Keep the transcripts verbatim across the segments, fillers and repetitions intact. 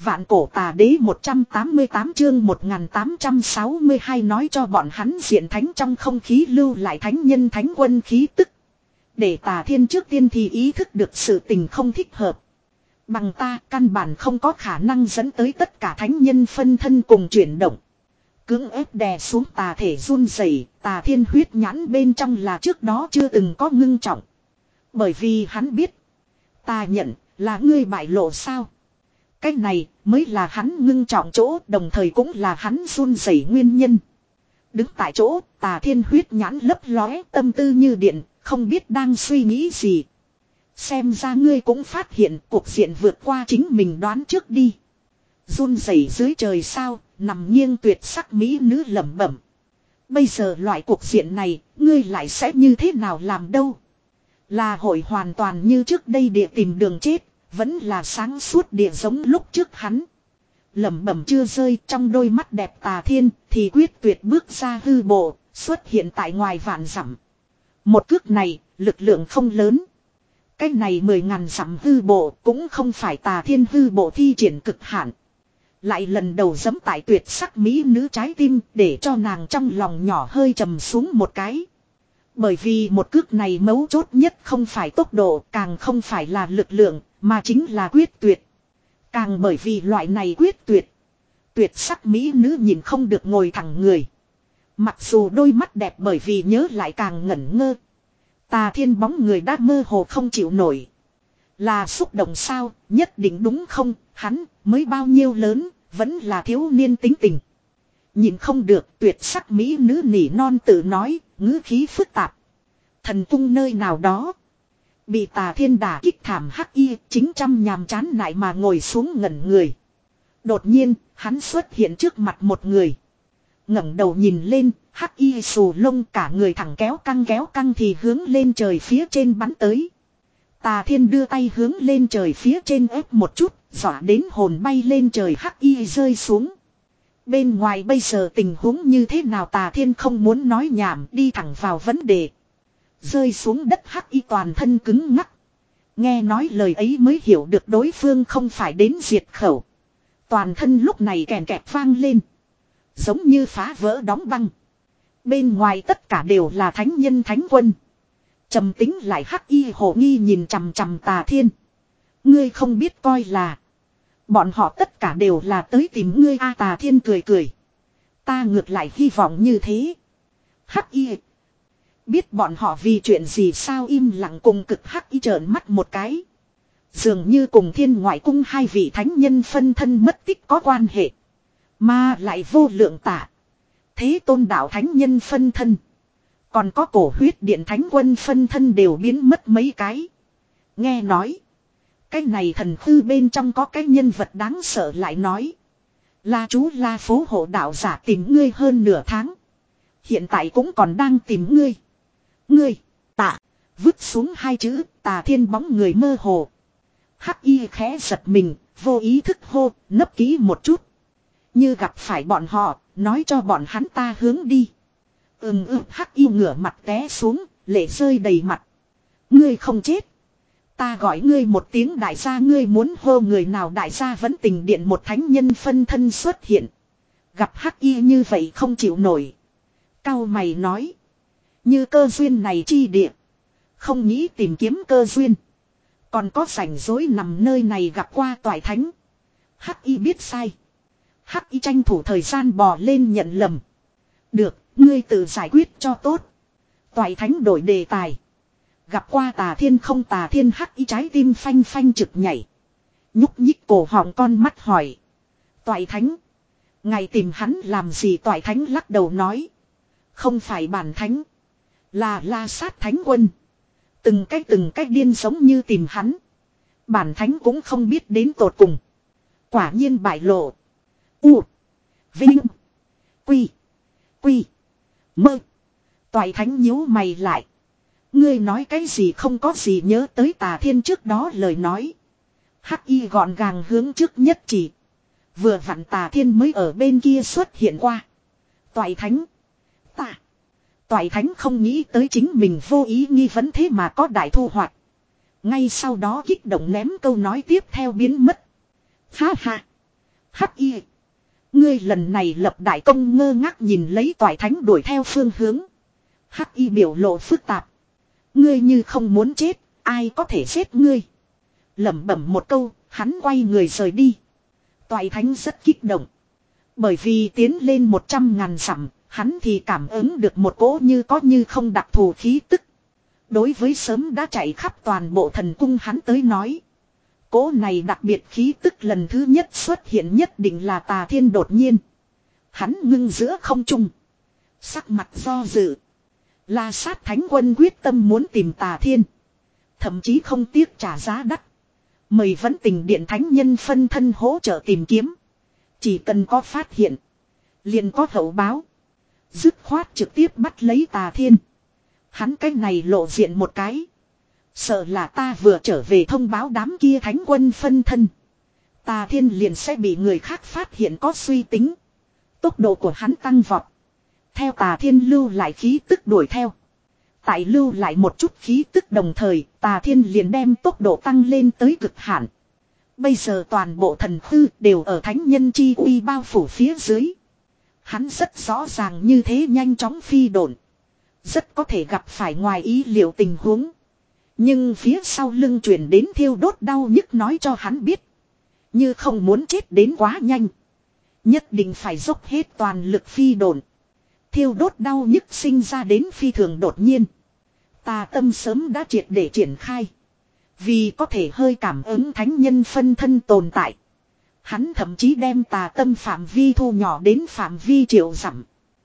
Vạn cổ tà đế một trăm tám mươi tám chương một nghìn tám trăm sáu mươi hai nói cho bọn hắn diện thánh trong không khí lưu lại thánh nhân thánh quân khí tức. Để Tà Thiên trước tiên thì ý thức được sự tình không thích hợp. Bằng ta căn bản không có khả năng dẫn tới tất cả thánh nhân phân thân cùng chuyển động. Cưỡng ép đè xuống tà thể run rẩy, Tà Thiên huyết nhãn bên trong là trước đó chưa từng có ngưng trọng. Bởi vì hắn biết, ta nhận là ngươi bại lộ sao. Cái này mới là hắn ngưng trọng chỗ, đồng thời cũng là hắn run rẩy nguyên nhân. Đứng tại chỗ, Tà Thiên huyết nhãn lấp lóe, tâm tư như điện, không biết đang suy nghĩ gì. Xem ra ngươi cũng phát hiện cuộc diện vượt qua chính mình đoán trước đi. Run rẩy dưới trời sao, nằm nghiêng tuyệt sắc mỹ nữ lẩm bẩm. Bây giờ loại cuộc diện này, ngươi lại sẽ như thế nào làm đâu? Là hội hoàn toàn như trước đây địa tìm đường chết, vẫn là sáng suốt địa giống lúc trước hắn. Lẩm bẩm chưa rơi, trong đôi mắt đẹp Tà Thiên thì quyết tuyệt bước ra hư bộ, xuất hiện tại ngoài vạn dặm. Một cước này, lực lượng không lớn. Cái này mười ngàn dặm hư bộ cũng không phải Tà Thiên hư bộ thi triển cực hạn. Lại lần đầu giẫm tại tuyệt sắc mỹ nữ trái tim, để cho nàng trong lòng nhỏ hơi trầm xuống một cái. Bởi vì một cước này mấu chốt nhất không phải tốc độ, càng không phải là lực lượng, mà chính là quyết tuyệt. Càng bởi vì loại này quyết tuyệt. Tuyệt sắc mỹ nữ nhìn không được ngồi thẳng người. Mặc dù đôi mắt đẹp bởi vì nhớ lại càng ngẩn ngơ. Tà Thiên bóng người đã mơ hồ không chịu nổi. Là xúc động sao, nhất định đúng không, hắn mới bao nhiêu lớn, vẫn là thiếu niên tính tình. Nhìn không được, tuyệt sắc mỹ nữ nỉ non tự nói, ngữ khí phức tạp. Thần cung nơi nào đó. Bị Tà Thiên đả kích thảm hắc y, chính trăm nhàm chán nại mà ngồi xuống ngẩn người. Đột nhiên, hắn xuất hiện trước mặt một người. Ngẩng đầu nhìn lên, hắc y xù lông cả người thẳng kéo căng kéo căng thì hướng lên trời phía trên bắn tới. Tà Thiên đưa tay hướng lên trời phía trên ép một chút, dọa đến hồn bay lên trời hắc y rơi xuống. Bên ngoài bây giờ tình huống như thế nào Tà Thiên không muốn nói nhảm, đi thẳng vào vấn đề. Rơi xuống đất hắc y toàn thân cứng ngắc. Nghe nói lời ấy mới hiểu được đối phương không phải đến diệt khẩu. Toàn thân lúc này kèn kẹt vang lên. Giống như phá vỡ đóng băng. Bên ngoài tất cả đều là thánh nhân thánh quân. Trầm tính lại hắc y hồ nghi nhìn chằm chằm Tà Thiên. Ngươi không biết coi là. Bọn họ tất cả đều là tới tìm ngươi a. Tà Thiên cười cười. Ta ngược lại hy vọng như thế. Hắc y. Biết bọn họ vì chuyện gì sao im lặng cùng cực hắc y trợn mắt một cái. Dường như cùng Thiên Ngoại Cung hai vị thánh nhân phân thân mất tích có quan hệ. Mà lại vô lượng tả. Thế Tôn đạo thánh nhân phân thân. Còn có cổ huyết điện thánh quân phân thân đều biến mất mấy cái. Nghe nói. Cái này thần thư bên trong có cái nhân vật đáng sợ lại nói. La chú La phố hộ đạo giả tìm ngươi hơn nửa tháng. Hiện tại cũng còn đang tìm ngươi. Ngươi, tạ, vứt xuống hai chữ, Tà Thiên bóng người mơ hồ. Hắc y khẽ giật mình, vô ý thức hô, nấp kỹ một chút. Như gặp phải bọn họ, nói cho bọn hắn ta hướng đi. Ừm ừm hắc y ngửa mặt té xuống, lệ rơi đầy mặt. Ngươi không chết. Ta gọi ngươi một tiếng đại gia, ngươi muốn hô người nào đại gia vẫn tình điện một thánh nhân phân thân xuất hiện. Gặp hắc y như vậy không chịu nổi. Cao mày nói. Như cơ duyên này chi địa. Không nghĩ tìm kiếm cơ duyên. Còn có rảnh rối nằm nơi này gặp qua toại thánh. Hắc y biết sai. Hắc y tranh thủ thời gian bò lên nhận lầm. Được, ngươi tự giải quyết cho tốt. Toại thánh đổi đề tài. Gặp qua Tà Thiên không Tà Thiên hắc y trái tim phanh phanh trực nhảy. Nhúc nhích cổ họng con mắt hỏi. Toại thánh. Ngài tìm hắn làm gì toại thánh lắc đầu nói. Không phải bản thánh. Là La Sát thánh quân. Từng cách từng cách điên giống như tìm hắn. Bản thánh cũng không biết đến tột cùng. Quả nhiên bại lộ. U. Vinh. Quy. Quy. Mơ. Toại thánh nhíu mày lại. Ngươi nói cái gì không có gì nhớ tới Tà Thiên trước đó lời nói. Hắc y gọn gàng hướng trước nhất chỉ. Vừa vặn Tà Thiên mới ở bên kia xuất hiện qua. Toại thánh. Ta. Toại thánh không nghĩ tới chính mình vô ý nghi vấn thế mà có đại thu hoạch. Ngay sau đó kích động ném câu nói tiếp theo biến mất. Ha ha. Hắc y. Ngươi lần này lập đại công ngơ ngác nhìn lấy toại thánh đuổi theo phương hướng. Hắc y biểu lộ phức tạp. Ngươi như không muốn chết, ai có thể giết ngươi. Lẩm bẩm một câu, hắn quay người rời đi. Toại thánh rất kích động. Bởi vì tiến lên một trăm ngàn dặm, hắn thì cảm ứng được một cỗ như có như không đặc thù khí tức. Đối với sớm đã chạy khắp toàn bộ thần cung hắn tới nói. Cỗ này đặc biệt khí tức lần thứ nhất xuất hiện nhất định là Tà Thiên đột nhiên. Hắn ngưng giữa không trung. Sắc mặt do dự. La Sát Thánh Quân quyết tâm muốn tìm Tà Thiên. Thậm chí không tiếc trả giá đắt. Mời vẫn tình điện thánh nhân phân thân hỗ trợ tìm kiếm. Chỉ cần có phát hiện. Liền có hậu báo. Dứt khoát trực tiếp bắt lấy Tà Thiên. Hắn cái này lộ diện một cái. Sợ là ta vừa trở về thông báo đám kia thánh quân phân thân. Tà Thiên liền sẽ bị người khác phát hiện có suy tính. Tốc độ của hắn tăng vọt. Theo Tà Thiên lưu lại khí tức đuổi theo. Tại lưu lại một chút khí tức đồng thời, Tà Thiên liền đem tốc độ tăng lên tới cực hạn. Bây giờ toàn bộ thần hư đều ở thánh nhân chi uy bao phủ phía dưới. Hắn rất rõ ràng như thế nhanh chóng phi độn. Rất có thể gặp phải ngoài ý liệu tình huống. Nhưng phía sau lưng truyền đến thiêu đốt đau nhức nói cho hắn biết. Như không muốn chết đến quá nhanh. Nhất định phải dốc hết toàn lực phi độn. Thiêu đốt đau nhức sinh ra đến phi thường đột nhiên. Tà tâm sớm đã triệt để triển khai. Vì có thể hơi cảm ứng thánh nhân phân thân tồn tại. Hắn thậm chí đem tà tâm phạm vi thu nhỏ đến phạm vi triệu dặm.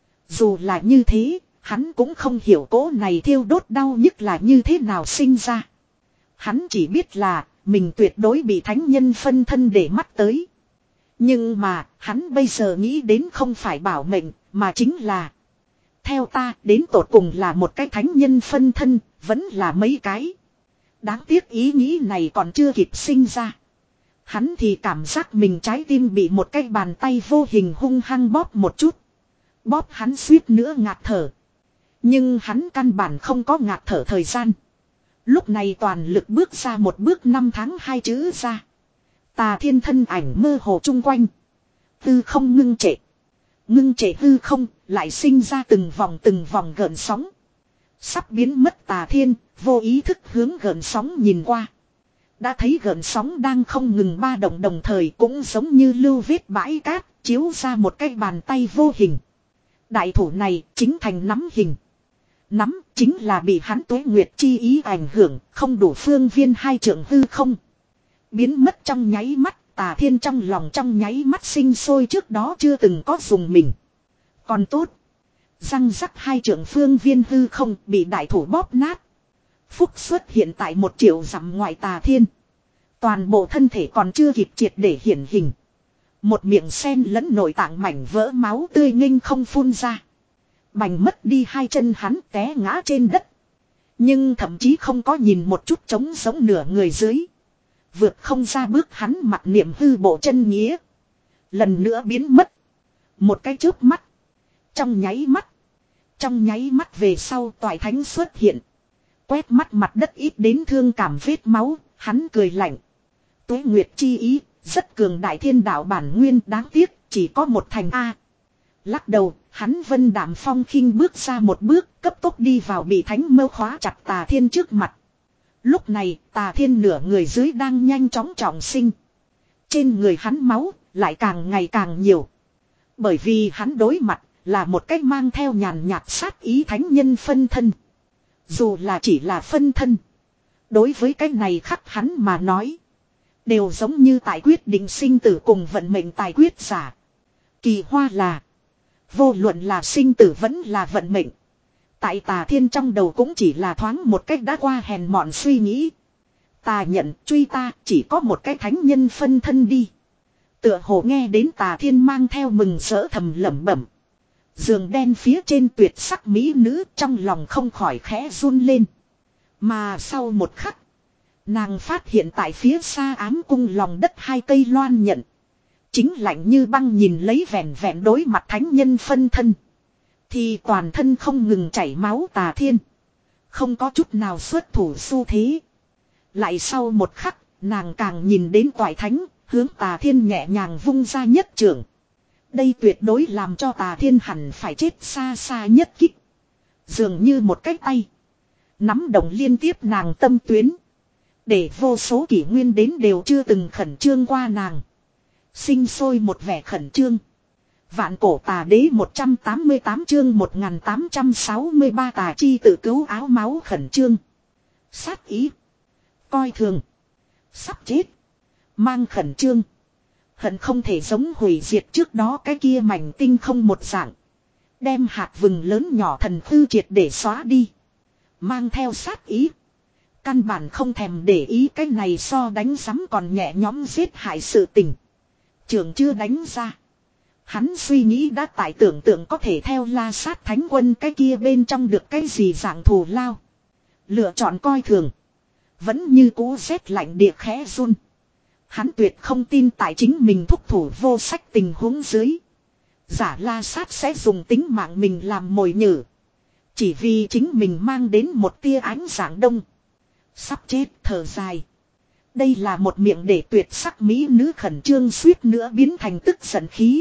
Dù là như thế, hắn cũng không hiểu cỗ này thiêu đốt đau nhức là như thế nào sinh ra. Hắn chỉ biết là mình tuyệt đối bị thánh nhân phân thân để mắt tới. Nhưng mà hắn bây giờ nghĩ đến không phải bảo mệnh mà chính là. Theo ta đến tột cùng là một cái thánh nhân phân thân, vẫn là mấy cái. Đáng tiếc ý nghĩ này còn chưa kịp sinh ra. Hắn thì cảm giác mình trái tim bị một cái bàn tay vô hình hung hăng bóp một chút. Bóp hắn suýt nữa ngạt thở. Nhưng hắn căn bản không có ngạt thở thời gian. Lúc này toàn lực bước ra một bước năm tháng hai chữ ra. Tà Thiên thân ảnh mơ hồ chung quanh. Tư không ngưng trệ. Ngưng trệ hư không, lại sinh ra từng vòng từng vòng gợn sóng. Sắp biến mất Tà Thiên, vô ý thức hướng gợn sóng nhìn qua. Đã thấy gợn sóng đang không ngừng ba động đồng thời cũng giống như lưu vết bãi cát, chiếu ra một cái bàn tay vô hình. Đại thủ này chính thành nắm hình. Nắm chính là bị hắn tuế nguyệt chi ý ảnh hưởng, không đủ phương viên hai trượng hư không. Biến mất trong nháy mắt. Tà Thiên trong lòng trong nháy mắt sinh sôi trước đó chưa từng có dùng mình. Còn tốt. Răng rắc hai trượng phương viên hư không bị đại thủ bóp nát. Phúc xuất hiện tại một triệu dặm ngoài Tà Thiên. Toàn bộ thân thể còn chưa kịp triệt để hiển hình. Một miệng sen lẫn nội tạng mảnh vỡ máu tươi nghênh không phun ra. Bành mất đi hai chân hắn té ngã trên đất. Nhưng thậm chí không có nhìn một chút trống giống nửa người dưới. Vượt không ra bước hắn mặt niệm hư bộ chân nghĩa. Lần nữa biến mất. Một cái chớp mắt. Trong nháy mắt. Trong nháy mắt về sau toại thánh xuất hiện. Quét mắt mặt đất ít đến thương cảm vết máu. Hắn cười lạnh. Tuế nguyệt chi ý. Rất cường đại thiên đạo bản nguyên đáng tiếc. Chỉ có một thành A. Lắc đầu. Hắn vân đảm phong khinh bước ra một bước. Cấp tốc đi vào bị thánh mâu khóa chặt Tà Thiên trước mặt. Lúc này Tà Thiên nửa người dưới đang nhanh chóng trọng sinh. Trên người hắn máu lại càng ngày càng nhiều. Bởi vì hắn đối mặt là một cách mang theo nhàn nhạt sát ý thánh nhân phân thân. Dù là chỉ là phân thân. Đối với cái này khắc hắn mà nói. Đều giống như tại quyết định sinh tử cùng vận mệnh tài quyết giả. Kỳ hoa là. Vô luận là sinh tử vẫn là vận mệnh. Tại Tà Thiên trong đầu cũng chỉ là thoáng một cách đã qua hèn mọn suy nghĩ. Ta nhận truy ta chỉ có một cái thánh nhân phân thân đi. Tựa hồ nghe đến Tà Thiên mang theo mừng rỡ thầm lẩm bẩm. Giường đen phía trên tuyệt sắc mỹ nữ trong lòng không khỏi khẽ run lên. Mà sau một khắc. Nàng phát hiện tại phía xa ám cung lòng đất hai cây loan nhận. Chính lạnh như băng nhìn lấy vẹn vẹn đối mặt thánh nhân phân thân. Thì toàn thân không ngừng chảy máu Tà Thiên. Không có chút nào xuất thủ xu thế. Lại sau một khắc, nàng càng nhìn đến toại thánh, Hướng Tà Thiên nhẹ nhàng vung ra nhất trường. Đây tuyệt đối làm cho Tà Thiên hẳn phải chết xa xa nhất kích. Dường như một cái tay. Nắm động liên tiếp nàng tâm tuyến. Để vô số kỷ nguyên đến đều chưa từng khẩn trương qua nàng. Sinh sôi một vẻ khẩn trương. Vạn cổ tà đế một trăm tám mươi tám chương một nghìn tám trăm sáu mươi ba tà chi tự cứu áo máu khẩn trương. Sát ý. Coi thường. Sắp chết. Mang khẩn trương. Hận không thể giống hủy diệt trước đó cái kia mảnh tinh không một dạng. Đem hạt vừng lớn nhỏ thần hư triệt để xóa đi. Mang theo sát ý. Căn bản không thèm để ý cái này so đánh sắm còn nhẹ nhõm giết hại sự tình. Trường chưa đánh ra. Hắn suy nghĩ đã tại tưởng tượng có thể theo La Sát Thánh Quân cái kia bên trong được cái gì dạng thù lao. Lựa chọn coi thường. Vẫn như cũ rét lạnh địa khẽ run. Hắn tuyệt không tin tại chính mình thúc thủ vô sách tình huống dưới. Giả La Sát sẽ dùng tính mạng mình làm mồi nhử. Chỉ vì chính mình mang đến một tia ánh sáng đông. Sắp chết thở dài. Đây là một miệng để tuyệt sắc mỹ nữ khẩn trương suýt nữa biến thành tức giận khí.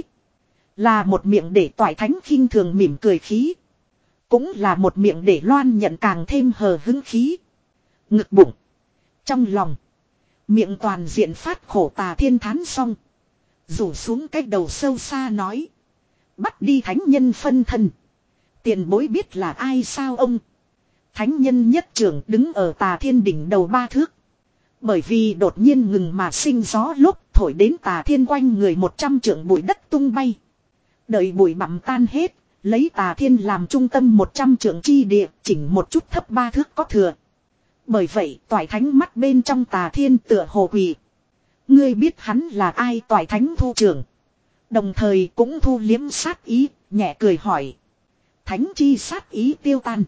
Là một miệng để toại thánh khinh thường mỉm cười khí. Cũng là một miệng để loan nhận càng thêm hờ hứng khí. Ngực bụng. Trong lòng. Miệng toàn diện phát khổ Tà Thiên thán xong. Rủ xuống cái đầu sâu xa nói. Bắt đi thánh nhân phân thân. Tiền bối biết là ai sao ông. Thánh nhân nhất trưởng đứng ở Tà Thiên đỉnh đầu ba thước. Bởi vì đột nhiên ngừng mà sinh gió lúc thổi đến Tà Thiên quanh người một trăm trượng bụi đất tung bay. Đợi bụi bặm tan hết, lấy Tà Thiên làm trung tâm một trăm trượng chi địa, chỉnh một chút thấp ba thước có thừa. Bởi vậy toại thánh mắt bên trong Tà Thiên tựa hồ quỳ. Ngươi biết hắn là ai? Toại thánh thu trưởng. Đồng thời cũng thu liếm sát ý, nhẹ cười hỏi. Thánh chi sát ý tiêu tan.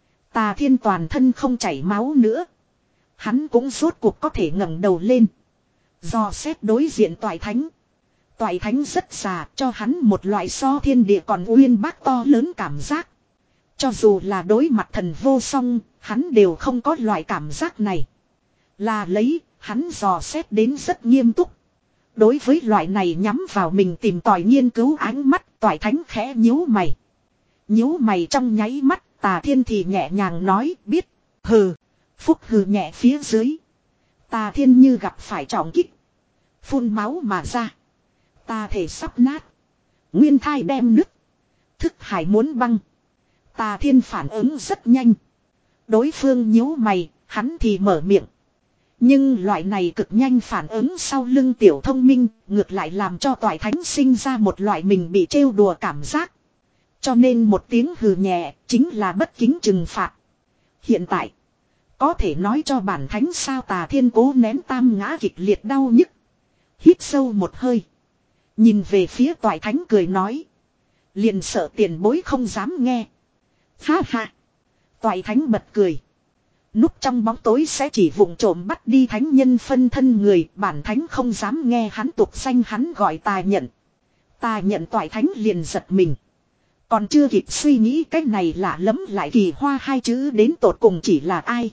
Tà Thiên toàn thân không chảy máu nữa. Hắn cũng rốt cuộc có thể ngẩng đầu lên. Do xét đối diện toại thánh. Toại thánh rất già, cho hắn một loại so thiên địa còn uyên bác to lớn cảm giác. Cho dù là đối mặt thần vô song, hắn đều không có loại cảm giác này. Là lấy, hắn dò xét đến rất nghiêm túc. Đối với loại này nhắm vào mình tìm tòi nghiên cứu ánh mắt, toại thánh khẽ nhíu mày. Nhíu mày trong nháy mắt, Tà Thiên thì nhẹ nhàng nói, biết, hừ, phúc hừ nhẹ phía dưới. Tà Thiên như gặp phải trọng kích. Phun máu mà ra. Ta thể sắp nát. Nguyên thai đem nứt. Thức hải muốn băng. Tà Thiên phản ứng rất nhanh. Đối phương nhíu mày, hắn thì mở miệng. Nhưng loại này cực nhanh phản ứng sau lưng tiểu thông minh, ngược lại làm cho toại thánh sinh ra một loại mình bị trêu đùa cảm giác. Cho nên một tiếng hừ nhẹ, chính là bất kính trừng phạt. Hiện tại, có thể nói cho bản thánh sao? Tà Thiên cố nén tam ngã kịch liệt đau nhức. Hít sâu một hơi. Nhìn về phía toại thánh cười nói. Liền sợ tiền bối không dám nghe. Ha ha. Toại thánh bật cười. Núp trong bóng tối sẽ chỉ vụng trộm bắt đi thánh nhân phân thân người. Bản thánh không dám nghe hắn tục danh, hắn gọi Tà Nhận. Tà Nhận toại thánh liền giật mình. Còn chưa kịp suy nghĩ cái này lạ lẫm lại kỳ hoa hai chữ đến tột cùng chỉ là ai.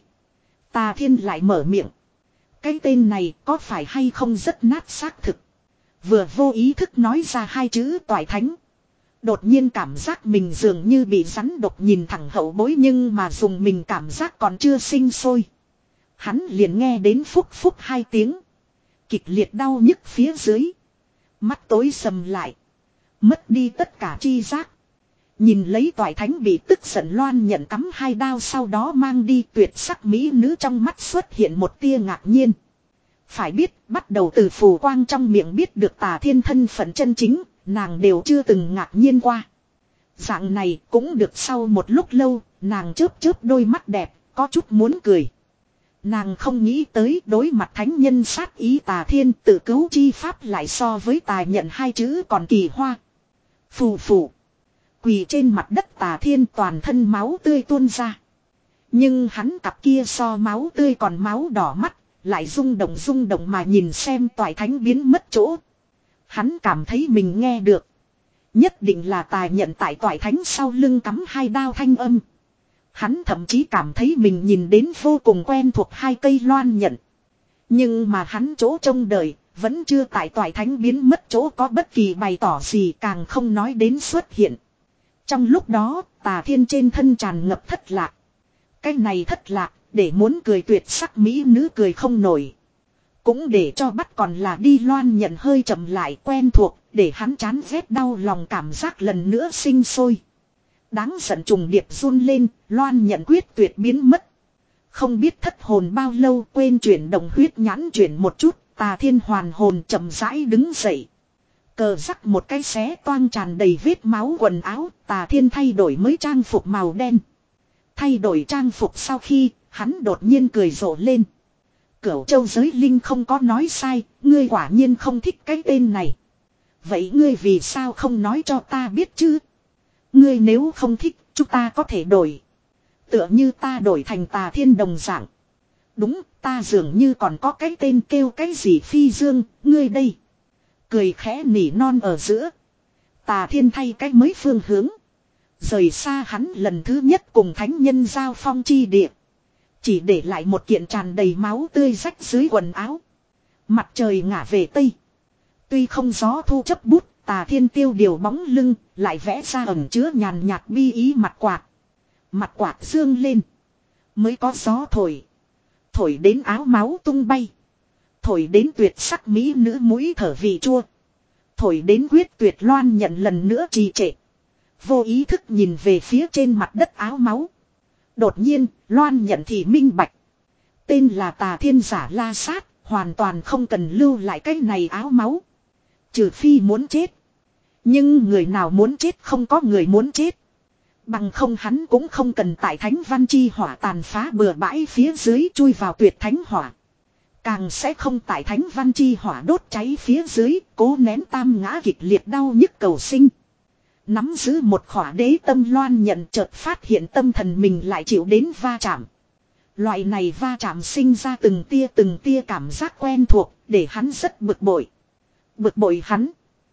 Tà Thiên lại mở miệng. Cái tên này có phải hay không rất nát xác thực. Vừa vô ý thức nói ra hai chữ toại thánh. Đột nhiên cảm giác mình dường như bị rắn độc nhìn thẳng hậu bối, nhưng mà dùng mình cảm giác còn chưa sinh sôi. Hắn liền nghe đến phúc phúc hai tiếng. Kịch liệt đau nhức phía dưới. Mắt tối sầm lại. Mất đi tất cả chi giác. Nhìn lấy toại thánh bị tức giận loan nhận cắm hai đao, sau đó mang đi, tuyệt sắc mỹ nữ trong mắt xuất hiện một tia ngạc nhiên. Phải biết, bắt đầu từ phù quang trong miệng biết được Tà Thiên thân phận chân chính, nàng đều chưa từng ngạc nhiên qua. Dạng này cũng được. Sau một lúc lâu, nàng chớp chớp đôi mắt đẹp, có chút muốn cười. Nàng không nghĩ tới đối mặt thánh nhân sát ý Tà Thiên tự cứu chi pháp lại so với Tà Nhận hai chữ còn kỳ hoa. Phù phù. Quỳ trên mặt đất Tà Thiên toàn thân máu tươi tuôn ra. Nhưng hắn cặp kia so máu tươi còn máu đỏ mắt, lại rung động rung động mà nhìn xem toại thánh biến mất chỗ. Hắn cảm thấy mình nghe được. Nhất định là Tà Nhận tại toại thánh sau lưng cắm hai đao thanh âm. Hắn thậm chí cảm thấy mình nhìn đến vô cùng quen thuộc hai cây loan nhận. Nhưng mà hắn chỗ trông đợi, Vẫn chưa tại toại thánh biến mất chỗ có bất kỳ bày tỏ gì, càng không nói đến xuất hiện. Trong lúc đó, Tà Thiên trên thân tràn ngập thất lạc. Cái này thất lạc, để muốn cười tuyệt sắc mỹ nữ cười không nổi. Cũng để cho bắt còn là đi Loan Nhận hơi chậm lại quen thuộc, để hắn chán ghét đau lòng cảm giác lần nữa sinh sôi. Đáng giận trùng điệp run lên, Loan Nhận quyết tuyệt biến mất. Không biết thất hồn bao lâu, quên chuyển động huyết nhãn chuyển một chút, Tà Thiên hoàn hồn chậm rãi đứng dậy. Cờ rắc một cái xé toang tràn đầy vết máu quần áo, Tà Thiên thay đổi mới trang phục màu đen. Thay đổi trang phục sau khi, hắn đột nhiên cười rộ lên. Cửu Châu giới linh không có nói sai, ngươi quả nhiên không thích cái tên này. Vậy ngươi vì sao không nói cho ta biết chứ? Ngươi nếu không thích, chúng ta có thể đổi. Tựa như ta đổi thành Tà Thiên đồng dạng. Đúng, ta dường như còn có cái tên kêu cái gì Phi Dương, ngươi đây. Cười khẽ nỉ non ở giữa. Tà Thiên thay cái mới phương hướng. Rời xa hắn lần thứ nhất cùng thánh nhân giao phong chi địa. Chỉ để lại một kiện tràn đầy máu tươi rách dưới quần áo. Mặt trời ngả về tây. Tuy không gió thu chấp bút, Tà Thiên tiêu điều bóng lưng, lại vẽ ra ẩn chứa nhàn nhạt bi ý mặt quạt. Mặt quạt dương lên. Mới có gió thổi. Thổi đến áo máu tung bay. Thổi đến tuyệt sắc mỹ nữ mũi thở vị chua. Thổi đến quyết tuyệt Loan Nhận lần nữa trì trệ. Vô ý thức nhìn về phía trên mặt đất áo máu. Đột nhiên, Loan Nhận thì minh bạch. Tên là Tà Thiên giả la sát, hoàn toàn không cần lưu lại cái này áo máu. Trừ phi muốn chết. Nhưng người nào muốn chết không có người muốn chết. Bằng không hắn cũng không cần tại thánh văn chi hỏa tàn phá bừa bãi phía dưới chui vào tuyệt thánh hỏa. Càng sẽ không tại thánh văn chi hỏa đốt cháy phía dưới cố nén tam ngã kịch liệt đau nhức cầu sinh. Nắm giữ một khỏa đế tâm Loan Nhận chợt phát hiện tâm thần mình lại chịu đến va chạm. Loại này va chạm sinh ra từng tia từng tia cảm giác quen thuộc để hắn rất bực bội. Bực bội hắn.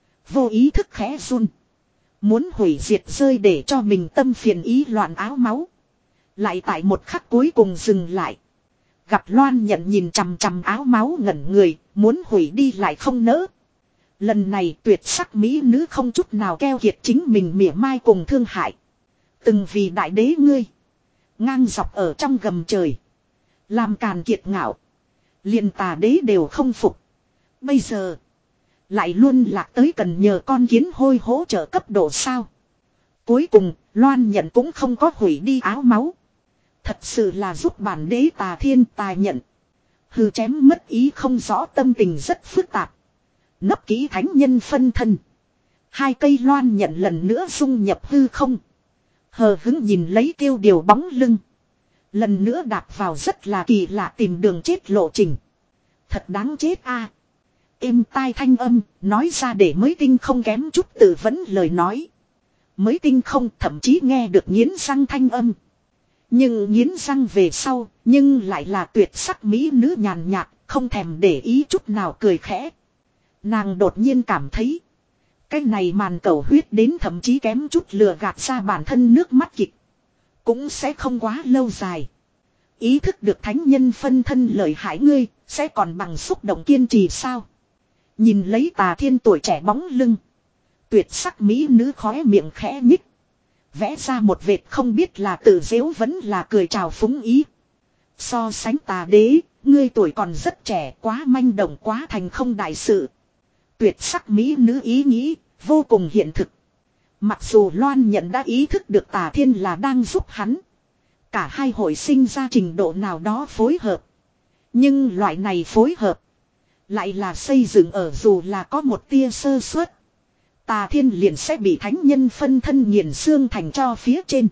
Vô ý thức khẽ run. Muốn hủy diệt rơi để cho mình tâm phiền ý loạn áo máu. Lại tại một khắc cuối cùng dừng lại. Gặp Loan Nhận nhìn chằm chằm áo máu ngẩn người, muốn hủy đi lại không nỡ. Lần này tuyệt sắc mỹ nữ không chút nào keo kiệt chính mình mỉa mai cùng thương hại. Từng vì đại đế ngươi. Ngang dọc ở trong gầm trời. Làm càn kiệt ngạo. Liền Tà đế đều không phục. Bây giờ. Lại luôn lạc tới cần nhờ con kiến hôi hỗ trợ cấp độ sao. Cuối cùng, Loan Nhận cũng không có hủy đi áo máu. Thật sự là giúp bản đế Tà Thiên tài nhận. Hừ chém mất ý không rõ tâm tình rất phức tạp. Nấp kỹ thánh nhân phân thân. Hai cây Loan Nhận lần nữa dung nhập hư không. Hờ hứng nhìn lấy tiêu điều bóng lưng. Lần nữa đạp vào rất là kỳ lạ tìm đường chết lộ trình. Thật đáng chết a. À. Êm tai thanh âm, nói ra để mới tinh không kém chút tự vấn lời nói. Mới tinh không thậm chí nghe được nghiến răng thanh âm. Nhưng nghiến răng về sau, nhưng lại là tuyệt sắc mỹ nữ nhàn nhạt, không thèm để ý chút nào cười khẽ. Nàng đột nhiên cảm thấy, cái này màn cầu huyết đến thậm chí kém chút lừa gạt ra bản thân nước mắt kịch. Cũng sẽ không quá lâu dài. Ý thức được thánh nhân phân thân lợi hại ngươi, sẽ còn bằng xúc động kiên trì sao? Nhìn lấy Tà Thiên tuổi trẻ bóng lưng. Tuyệt sắc mỹ nữ khóe miệng khẽ nhích. Vẽ ra một vệt không biết là tự dễu vẫn là cười chào phúng ý. So sánh Tà đế, ngươi tuổi còn rất trẻ quá manh động quá thành không đại sự. Tuyệt sắc mỹ nữ ý nghĩ, vô cùng hiện thực. Mặc dù Loan Nhận đã ý thức được Tà Thiên là đang giúp hắn. Cả hai hội sinh ra trình độ nào đó phối hợp. Nhưng loại này phối hợp. Lại là xây dựng ở dù là có một tia sơ suất. Tà Thiên liền sẽ bị thánh nhân phân thân nghiền xương thành cho phía trên.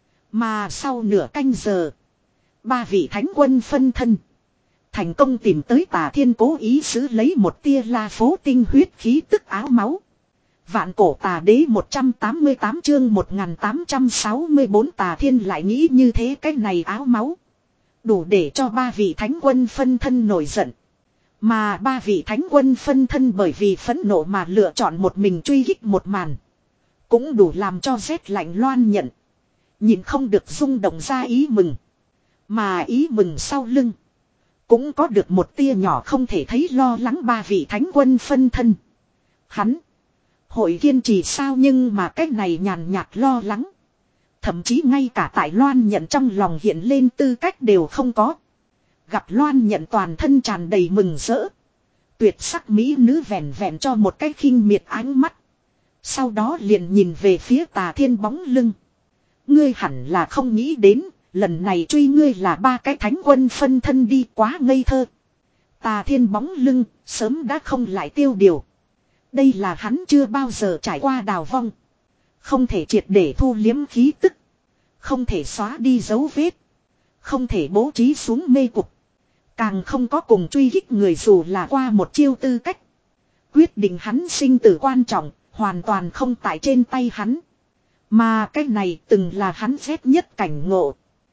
Mà sau nửa canh giờ. Ba vị thánh quân phân thân. Thành công tìm tới Tà Thiên cố ý giữ lấy một tia la phố tinh huyết khí tức áo máu. Vạn cổ Tà đế một trăm tám mươi tám chương một nghìn tám trăm sáu mươi tư Tà Thiên lại nghĩ như thế cái này áo máu. Đủ để cho ba vị thánh quân phân thân nổi giận. Mà ba vị thánh quân phân thân bởi vì phẫn nộ mà lựa chọn một mình truy kích một màn. Cũng đủ làm cho rét lạnh Loan Nhận. Nhìn không được rung động ra ý mừng. Mà ý mừng sau lưng. Cũng có được một tia nhỏ không thể thấy lo lắng ba vị thánh quân phân thân. Hắn. Hội kiên trì sao nhưng mà cách này nhàn nhạt lo lắng. Thậm chí ngay cả tại Loan Nhận trong lòng hiện lên tư cách đều không có. Gặp Loan Nhận toàn thân tràn đầy mừng rỡ. Tuyệt sắc mỹ nữ vẹn vẹn cho một cái khinh miệt ánh mắt. Sau đó liền nhìn về phía Tà Thiên bóng lưng. Ngươi hẳn là không nghĩ đến, lần này truy ngươi là ba cái thánh quân phân thân đi quá ngây thơ. Tà Thiên bóng lưng, sớm đã không lại tiêu điều. Đây là hắn chưa bao giờ trải qua đào vong. Không thể triệt để thu liếm khí tức. Không thể xóa đi dấu vết. Không thể bố trí xuống mê cục. Càng không có cùng truy kích người dù là qua một chiêu tư cách. Quyết định hắn sinh tử quan trọng, hoàn toàn không tại trên tay hắn. Mà cái này từng là hắn ghét nhất cảnh ngộ.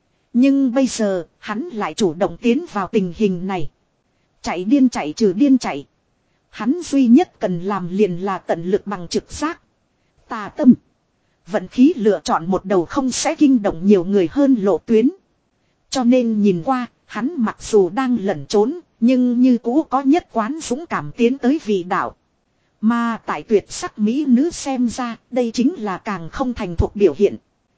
Nhưng bây giờ, hắn lại chủ động tiến vào tình hình này. Chạy điên chạy trừ điên chạy. Hắn duy nhất cần làm liền là tận lực bằng trực giác. Tà tâm. Vận khí lựa chọn một đầu không sẽ kinh động nhiều người hơn lộ tuyến. Cho nên nhìn qua, hắn mặc dù đang lẩn trốn, nhưng như cũ có nhất quán dũng cảm tiến tới vị đạo. Mà tại tuyệt sắc mỹ nữ xem ra, đây chính là càng không thành thục biểu hiện.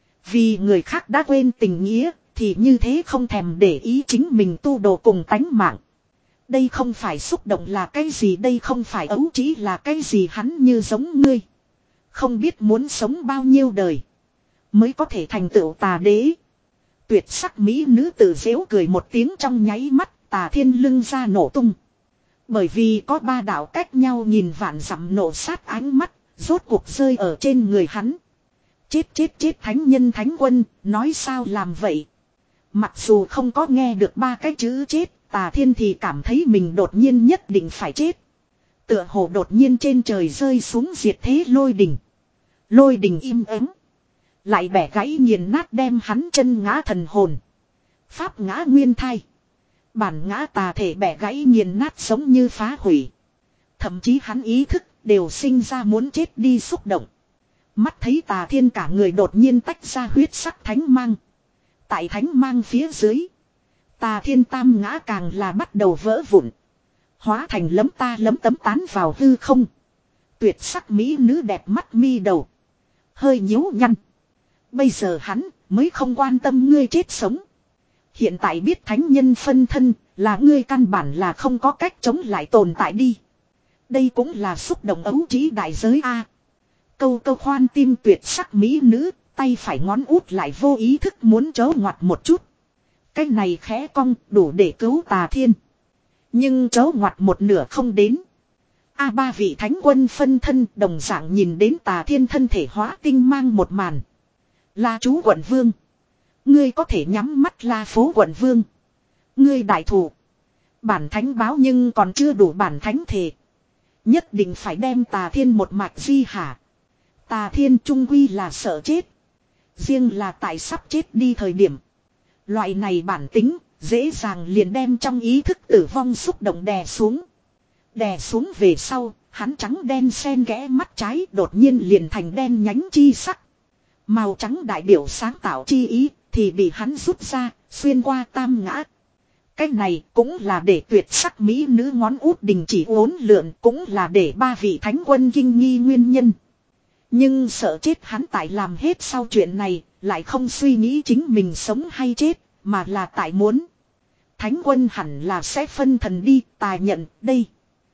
Vì người khác đã quên tình nghĩa, thì như thế không thèm để ý chính mình tu đồ cùng tánh mạng. Đây không phải xúc động là cái gì, đây không phải ấu trĩ là cái gì, hắn như giống ngươi. Không biết muốn sống bao nhiêu đời mới có thể thành tựu tà đế. Tuyệt sắc mỹ nữ tự giễu cười một tiếng, trong nháy mắt Tà Thiên lưng ra nổ tung. Bởi vì có ba đạo cách nhau nhìn vạn dặm nổ sát ánh mắt, rốt cuộc rơi ở trên người hắn. Chết chết chết, thánh nhân thánh quân, nói sao làm vậy? Mặc dù không có nghe được ba cái chữ chết, Tà Thiên thì cảm thấy mình đột nhiên nhất định phải chết. Tựa hồ đột nhiên trên trời rơi xuống diệt thế lôi đình. Lôi đình im ắng. Lại bẻ gãy nghiền nát đem hắn chân ngã thần hồn. Pháp ngã nguyên thai. Bản ngã tà thể bẻ gãy nghiền nát giống như phá hủy. Thậm chí hắn ý thức đều sinh ra muốn chết đi xúc động. Mắt thấy Tà Thiên cả người đột nhiên tách ra huyết sắc thánh mang. Tại thánh mang phía dưới, Tà Thiên tam ngã càng là bắt đầu vỡ vụn. Hóa thành lấm ta lấm tấm tán vào hư không. Tuyệt sắc mỹ nữ đẹp mắt mi đầu. Hơi nhíu nhăn. Bây giờ hắn mới không quan tâm ngươi chết sống. Hiện tại biết thánh nhân phân thân là ngươi căn bản là không có cách chống lại tồn tại đi. Đây cũng là xúc động ấu trĩ đại giới a. Câu câu khoan tim tuyệt sắc mỹ nữ, tay phải ngón út lại vô ý thức muốn chớ ngoặt một chút. Cái này khẽ cong đủ để cứu Tà Thiên. Nhưng chớ ngoặt một nửa không đến. A ba vị thánh quân phân thân đồng dạng nhìn đến Tà Thiên thân thể hóa tinh mang một màn. La chú quận vương. Ngươi có thể nhắm mắt La phố quận vương. Ngươi đại thủ. Bản thánh báo nhưng còn chưa đủ bản thánh thề. Nhất định phải đem Tà Thiên một mạch di hả. Tà Thiên trung quy là sợ chết. Riêng là tại sắp chết đi thời điểm. Loại này bản tính, dễ dàng liền đem trong ý thức tử vong xúc động đè xuống. Đè xuống về sau, hắn trắng đen xen kẽ mắt trái đột nhiên liền thành đen nhánh chi sắc. Màu trắng đại biểu sáng tạo chi ý, thì bị hắn rút ra, xuyên qua tam ngã. Cái này cũng là để tuyệt sắc mỹ nữ ngón út đình chỉ uốn lượn, cũng là để ba vị thánh quân kinh nghi nguyên nhân. Nhưng sợ chết hắn tại làm hết sau chuyện này, lại không suy nghĩ chính mình sống hay chết, mà là tại muốn. Thánh quân hẳn là sẽ phân thần đi, tài nhận, đây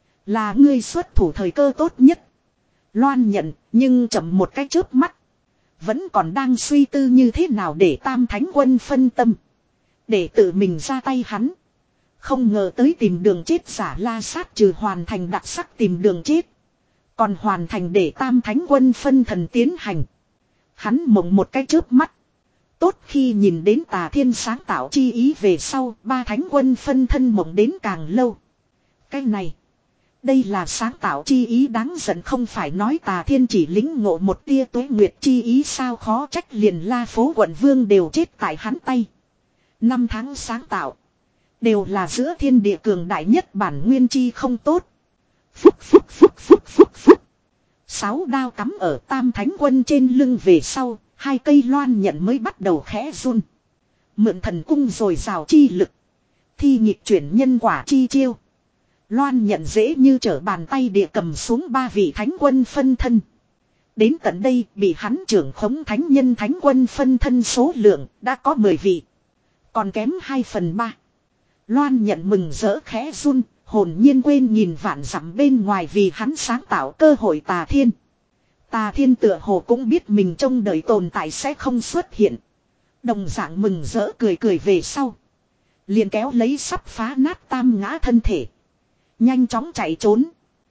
là ngươi xuất thủ thời cơ tốt nhất. Loan nhận, nhưng chậm một cái chớp mắt. Vẫn còn đang suy tư như thế nào để tam thánh quân phân tâm. Để tự mình ra tay hắn. Không ngờ tới tìm đường chết giả la sát trừ hoàn thành đặc sắc tìm đường chết. Còn hoàn thành để tam thánh quân phân thần tiến hành. Hắn mộng một cái chớp mắt. Tốt khi nhìn đến Tà Thiên sáng tạo chi ý về sau, ba thánh quân phân thân mộng đến càng lâu. Cái này, đây là sáng tạo chi ý đáng giận, không phải nói Tà Thiên chỉ lĩnh ngộ một tia tuế nguyệt chi ý sao, khó trách liền La phố quận vương đều chết tại hắn tay. Năm tháng sáng tạo, đều là giữa thiên địa cường đại nhất bản nguyên chi không tốt. Phúc phúc phúc phúc phúc phúc. Sáu đao cắm ở tam thánh quân trên lưng về sau, hai cây loan nhận mới bắt đầu khẽ run. Mượn thần cung rồi rào chi lực. Thi nhịp chuyển nhân quả chi chiêu. Loan nhận dễ như trở bàn tay địa cầm xuống ba vị thánh quân phân thân. Đến tận đây bị hắn trưởng khống thánh nhân thánh quân phân thân số lượng đã có mười vị. Còn kém hai phần ba. Loan nhận mừng rỡ khẽ run, hồn nhiên quên nhìn vạn dặm bên ngoài vì hắn sáng tạo cơ hội Tà Thiên. Tà Thiên tựa hồ cũng biết mình trông đợi tồn tại sẽ không xuất hiện. Đồng dạng mừng rỡ cười cười về sau. Liền kéo lấy sắp phá nát tam ngã thân thể. Nhanh chóng chạy trốn.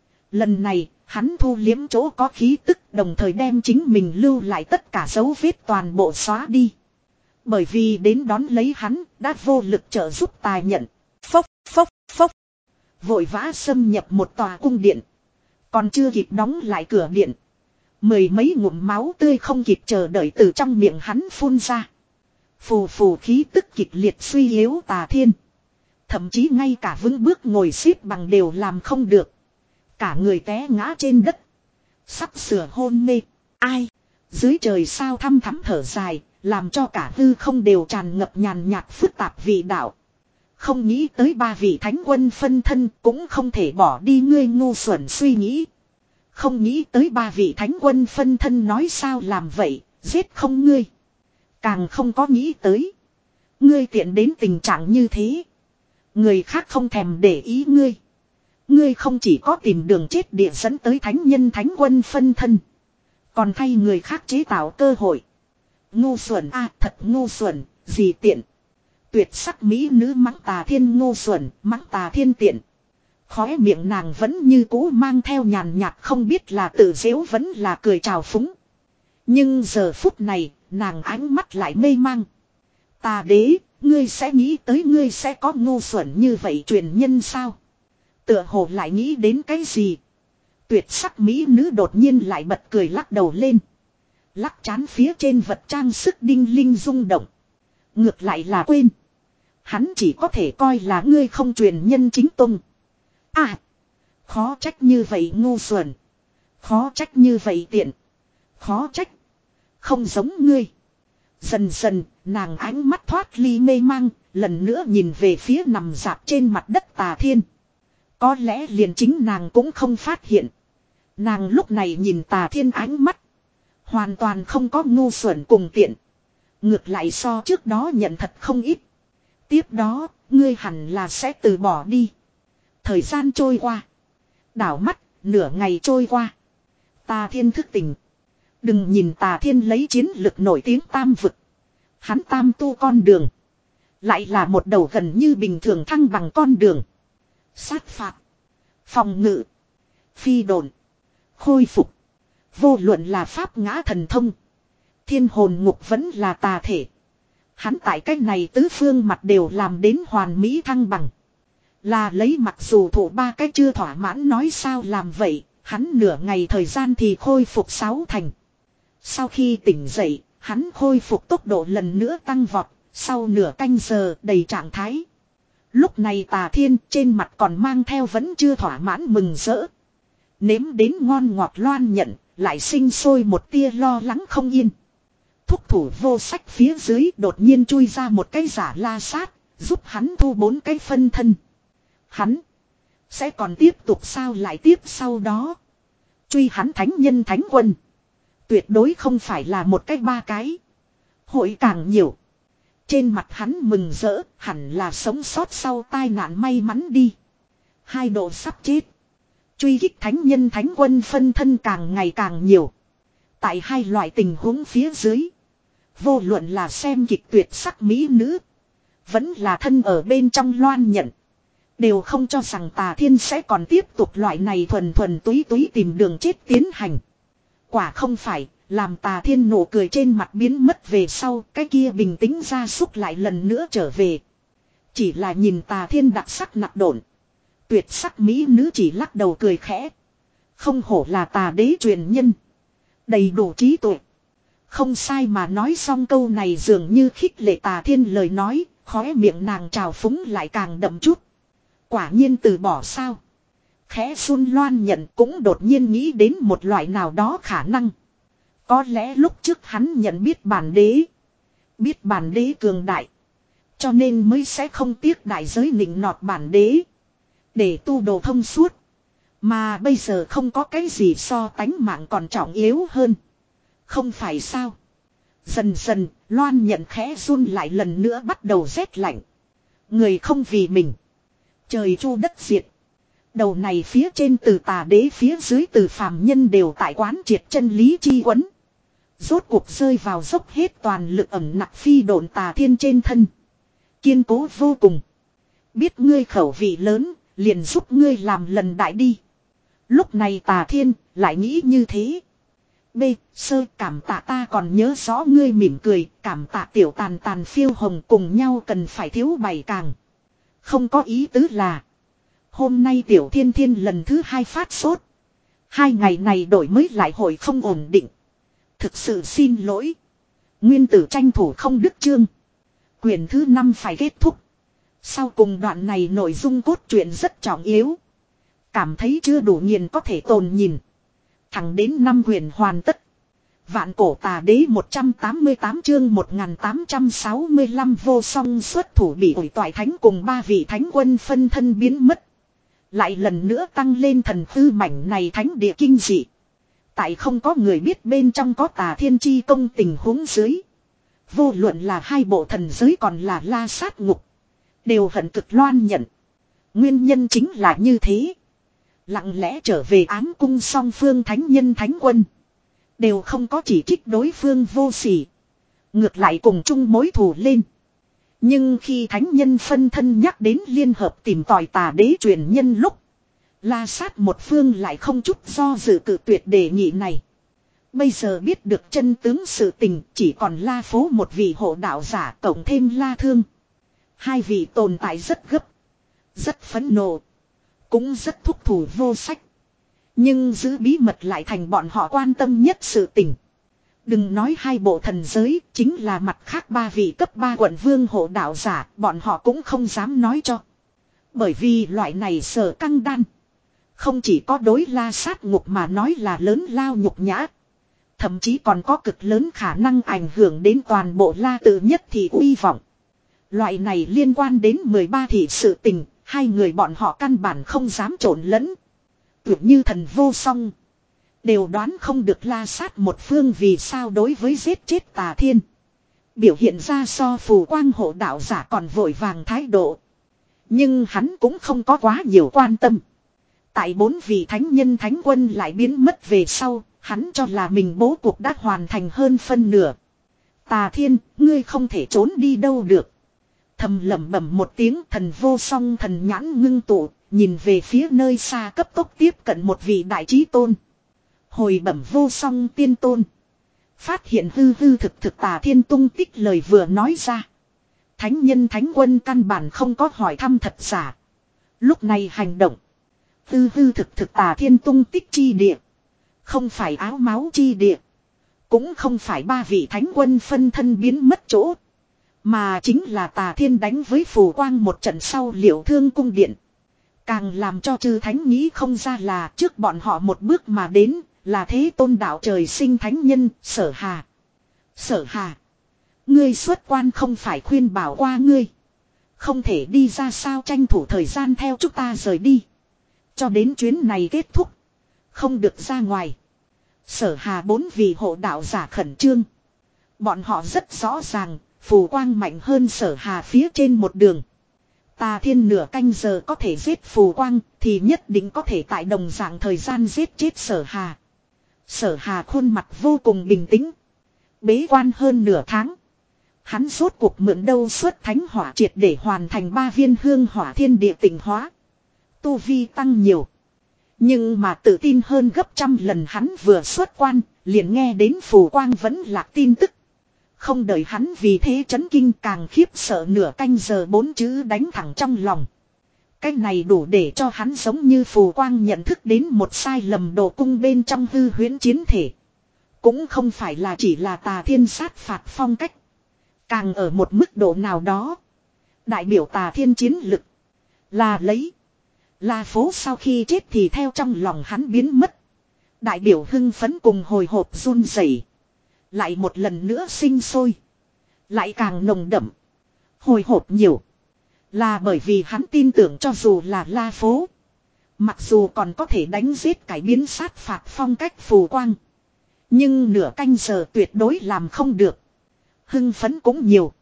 Lần này, hắn thu liếm chỗ có khí tức đồng thời đem chính mình lưu lại tất cả dấu vết toàn bộ xóa đi. Bởi vì đến đón lấy hắn, đã vô lực trợ giúp tài nhận. Phốc, phốc, phốc. Vội vã xâm nhập một tòa cung điện. Còn chưa kịp đóng lại cửa điện. Mười mấy ngụm máu tươi không kịp chờ đợi từ trong miệng hắn phun ra. Phù phù khí tức kịch liệt suy yếu Tà Thiên. Thậm chí ngay cả vững bước ngồi xếp bằng đều làm không được. Cả người té ngã trên đất. Sắp sửa hôn mê. Ai? Dưới trời sao thăm thắm thở dài. Làm cho cả hư không đều tràn ngập nhàn nhạt phức tạp vị đạo. Không nghĩ tới ba vị thánh quân phân thân cũng không thể bỏ đi ngươi ngu xuẩn suy nghĩ. Không nghĩ tới ba vị thánh quân phân thân nói sao làm vậy, giết không ngươi. Càng không có nghĩ tới. Ngươi tiện đến tình trạng như thế. Người khác không thèm để ý ngươi. Ngươi không chỉ có tìm đường chết địa dẫn tới thánh nhân thánh quân phân thân. Còn thay người khác chế tạo cơ hội. Ngu xuẩn a à, thật ngu xuẩn, gì tiện. Tuyệt sắc mỹ nữ mắng Tà Thiên ngu xuẩn, mắng Tà Thiên tiện. Khóe miệng nàng vẫn như cũ mang theo nhàn nhạt không biết là tự giễu vẫn là cười trào phúng. Nhưng giờ phút này, nàng ánh mắt lại mê mang. Tà đế, ngươi sẽ nghĩ tới ngươi sẽ có ngu xuẩn như vậy truyền nhân sao? Tựa hồ lại nghĩ đến cái gì? Tuyệt sắc mỹ nữ đột nhiên lại bật cười lắc đầu lên. Lắc chán phía trên vật trang sức đinh linh rung động. Ngược lại là quên. Hắn chỉ có thể coi là ngươi không truyền nhân chính tông. À. Khó trách như vậy ngu xuẩn. Khó trách như vậy tiện. Khó trách. Không giống ngươi. Dần dần, nàng ánh mắt thoát ly mê mang, lần nữa nhìn về phía nằm dạp trên mặt đất Tà Thiên. Có lẽ liền chính nàng cũng không phát hiện. Nàng lúc này nhìn Tà Thiên ánh mắt. Hoàn toàn không có ngu xuẩn cùng tiện. Ngược lại so trước đó nhận thật không ít. Tiếp đó, ngươi hẳn là sẽ từ bỏ đi. Thời gian trôi qua. Đảo mắt, nửa ngày trôi qua. Tà Thiên thức tỉnh. Đừng nhìn Tà Thiên lấy chiến lực nổi tiếng tam vực. Hắn tam tu con đường. Lại là một đầu gần như bình thường thăng bằng con đường. Sát phạt. Phòng ngự. Phi độn. Khôi phục. Vô luận là pháp ngã thần thông. Thiên hồn ngục vẫn là tà thể. Hắn tại cách này tứ phương mặt đều làm đến hoàn mỹ thăng bằng. Là lấy mặc dù thủ ba cách chưa thỏa mãn nói sao làm vậy. Hắn nửa ngày thời gian thì khôi phục sáu thành. Sau khi tỉnh dậy, hắn khôi phục tốc độ lần nữa tăng vọt. Sau nửa canh giờ đầy trạng thái. Lúc này Tà Thiên trên mặt còn mang theo vẫn chưa thỏa mãn mừng rỡ. Nếm đến ngon ngọt Loan nhận, lại sinh sôi một tia lo lắng không yên. Thúc thủ vô sách phía dưới đột nhiên chui ra một cái giả la sát, giúp hắn thu bốn cái phân thân. Hắn sẽ còn tiếp tục sao lại tiếp sau đó. Truy hắn thánh nhân thánh quân. Tuyệt đối không phải là một cái ba cái. Hội càng nhiều. Trên mặt hắn mừng rỡ, hẳn là sống sót sau tai nạn may mắn đi. Hai độ sắp chết. Truy kích thánh nhân thánh quân phân thân càng ngày càng nhiều. Tại hai loại tình huống phía dưới. Vô luận là xem kịch tuyệt sắc mỹ nữ. Vẫn là thân ở bên trong Loan nhận. Đều không cho rằng Tà Thiên sẽ còn tiếp tục loại này thuần thuần túy túy tìm đường chết tiến hành. Quả không phải, làm Tà Thiên nụ cười trên mặt biến mất về sau, cái kia bình tĩnh ra súc lại lần nữa trở về. Chỉ là nhìn Tà Thiên đặc sắc nặc độn. Tuyệt sắc mỹ nữ chỉ lắc đầu cười khẽ. Không hổ là Tà đế truyền nhân. Đầy đủ trí tuệ. Không sai mà nói xong câu này dường như khích lệ Tà Thiên lời nói, khóe miệng nàng trào phúng lại càng đậm chút. Quả nhiên từ bỏ sao. Khẽ run Loan nhận cũng đột nhiên nghĩ đến một loại nào đó khả năng. Có lẽ lúc trước hắn nhận biết bản đế. Biết bản đế cường đại. Cho nên mới sẽ không tiếc đại giới nịnh nọt bản đế. Để tu đồ thông suốt. Mà bây giờ không có cái gì so tánh mạng còn trọng yếu hơn. Không phải sao. Dần dần, Loan nhận khẽ run lại lần nữa bắt đầu rét lạnh. Người không vì mình. Trời chu đất diệt. Đầu này phía trên từ tà đế, phía dưới từ phàm nhân đều tại quán triệt chân lý chi quấn. Rốt cuộc rơi vào dốc hết toàn lực ẩm nặng phi độn tà thiên trên thân. Kiên cố vô cùng. Biết ngươi khẩu vị lớn, liền giúp ngươi làm lần đại đi. Lúc này tà thiên lại nghĩ như thế. B. Sơ cảm tạ, ta còn nhớ rõ ngươi mỉm cười, cảm tạ tiểu tàn tàn phiêu hồng cùng nhau cần phải thiếu bày càng. Không có ý tứ là. Hôm nay tiểu thiên thiên lần thứ hai phát sốt. Hai ngày này đổi mới lại hội không ổn định. Thực sự xin lỗi. Nguyên tử tranh thủ không đức chương. Quyển thứ năm phải kết thúc. Sau cùng đoạn này nội dung cốt truyện rất trọng yếu. Cảm thấy chưa đủ nghiền có thể tồn nhìn. Thẳng đến năm quyển hoàn tất. Vạn cổ tà đế một trăm tám mươi tám chương một nghìn tám trăm sáu mươi lăm vô song xuất thủ bị ủi toại thánh cùng ba vị thánh quân phân thân biến mất. Lại lần nữa tăng lên thần tư mảnh này thánh địa kinh dị. Tại không có người biết bên trong có tà thiên chi công tình huống dưới. Vô luận là hai bộ thần giới còn là la sát ngục. Đều hận cực Loan nhận. Nguyên nhân chính là như thế. Lặng lẽ trở về ám cung song phương thánh nhân thánh quân. Đều không có chỉ trích đối phương vô sỉ. Ngược lại cùng chung mối thù lên. Nhưng khi thánh nhân phân thân nhắc đến liên hợp tìm tòi tà đế truyền nhân lúc. La sát một phương lại không chút do dự cự tuyệt đề nghị này. Bây giờ biết được chân tướng sự tình chỉ còn La Phố một vị hộ đạo giả cộng thêm La Thương. Hai vị tồn tại rất gấp. Rất phẫn nộ. Cũng rất thúc thủ vô sách. Nhưng giữ bí mật lại thành bọn họ quan tâm nhất sự tình. Đừng nói hai bộ thần giới, chính là mặt khác ba vị cấp ba quận vương hộ đạo giả, bọn họ cũng không dám nói cho. Bởi vì loại này sở căng đan. Không chỉ có đối la sát ngục mà nói là lớn lao nhục nhã. Thậm chí còn có cực lớn khả năng ảnh hưởng đến toàn bộ la tự nhất thị uy vọng. Loại này liên quan đến mười ba thị sự tình, hai người bọn họ căn bản không dám trộn lẫn. Tưởng như thần vô song. Đều đoán không được la sát một phương vì sao đối với giết chết tà thiên. Biểu hiện ra so phù quang hộ đạo giả còn vội vàng thái độ. Nhưng hắn cũng không có quá nhiều quan tâm. Tại bốn vị thánh nhân thánh quân lại biến mất về sau, hắn cho là mình bố cuộc đã hoàn thành hơn phân nửa. Tà thiên, ngươi không thể trốn đi đâu được. Thầm lẩm bẩm một tiếng, thần vô song thần nhãn ngưng tụ, nhìn về phía nơi xa cấp tốc tiếp cận một vị đại chí tôn. Hồi bẩm vô song tiên tôn. Phát hiện hư hư thực thực tà thiên tung tích lời vừa nói ra. Thánh nhân thánh quân căn bản không có hỏi thăm thật giả. Lúc này hành động. Hư hư thực thực tà thiên tung tích chi địa. Không phải áo máu chi địa. Cũng không phải ba vị thánh quân phân thân biến mất chỗ. Mà chính là tà thiên đánh với phù quang một trận sau Liệu Thương cung điện. Càng làm cho chư thánh nghĩ không ra là trước bọn họ một bước mà đến. Là thế tôn đạo trời sinh thánh nhân, Sở Hà. Sở Hà. Ngươi xuất quan không phải khuyên bảo qua ngươi. Không thể đi ra sao tranh thủ thời gian theo chúng ta rời đi. Cho đến chuyến này kết thúc. Không được ra ngoài. Sở Hà bốn vị hộ đạo giả khẩn trương. Bọn họ rất rõ ràng, phù quang mạnh hơn Sở Hà phía trên một đường. Tà thiên nửa canh giờ có thể giết phù quang, thì nhất định có thể tại đồng dạng thời gian giết chết Sở Hà. Sở Hà khuôn mặt vô cùng bình tĩnh. Bế quan hơn nửa tháng. Hắn rốt cuộc mượn đâu xuất thánh hỏa triệt để hoàn thành ba viên hương hỏa thiên địa tịnh hóa. Tu vi tăng nhiều. Nhưng mà tự tin hơn gấp trăm lần hắn vừa xuất quan, liền nghe đến phù quang vẫn lạc tin tức. Không đợi hắn vì thế chấn kinh càng khiếp sợ nửa canh giờ bốn chữ đánh thẳng trong lòng. Cái này đủ để cho hắn giống như phù quang nhận thức đến một sai lầm đồ cung bên trong hư huyễn chiến thể. Cũng không phải là chỉ là tà thiên sát phạt phong cách. Càng ở một mức độ nào đó. Đại biểu tà thiên chiến lực. Là lấy. La Phố sau khi chết thì theo trong lòng hắn biến mất. Đại biểu hưng phấn cùng hồi hộp run rẩy. Lại một lần nữa sinh sôi. Lại càng nồng đậm. Hồi hộp nhiều. Là bởi vì hắn tin tưởng cho dù là La Phố. Mặc dù còn có thể đánh giết cải biến sát phạt phong cách phù quang. Nhưng nửa canh giờ tuyệt đối làm không được. Hưng phấn cũng nhiều.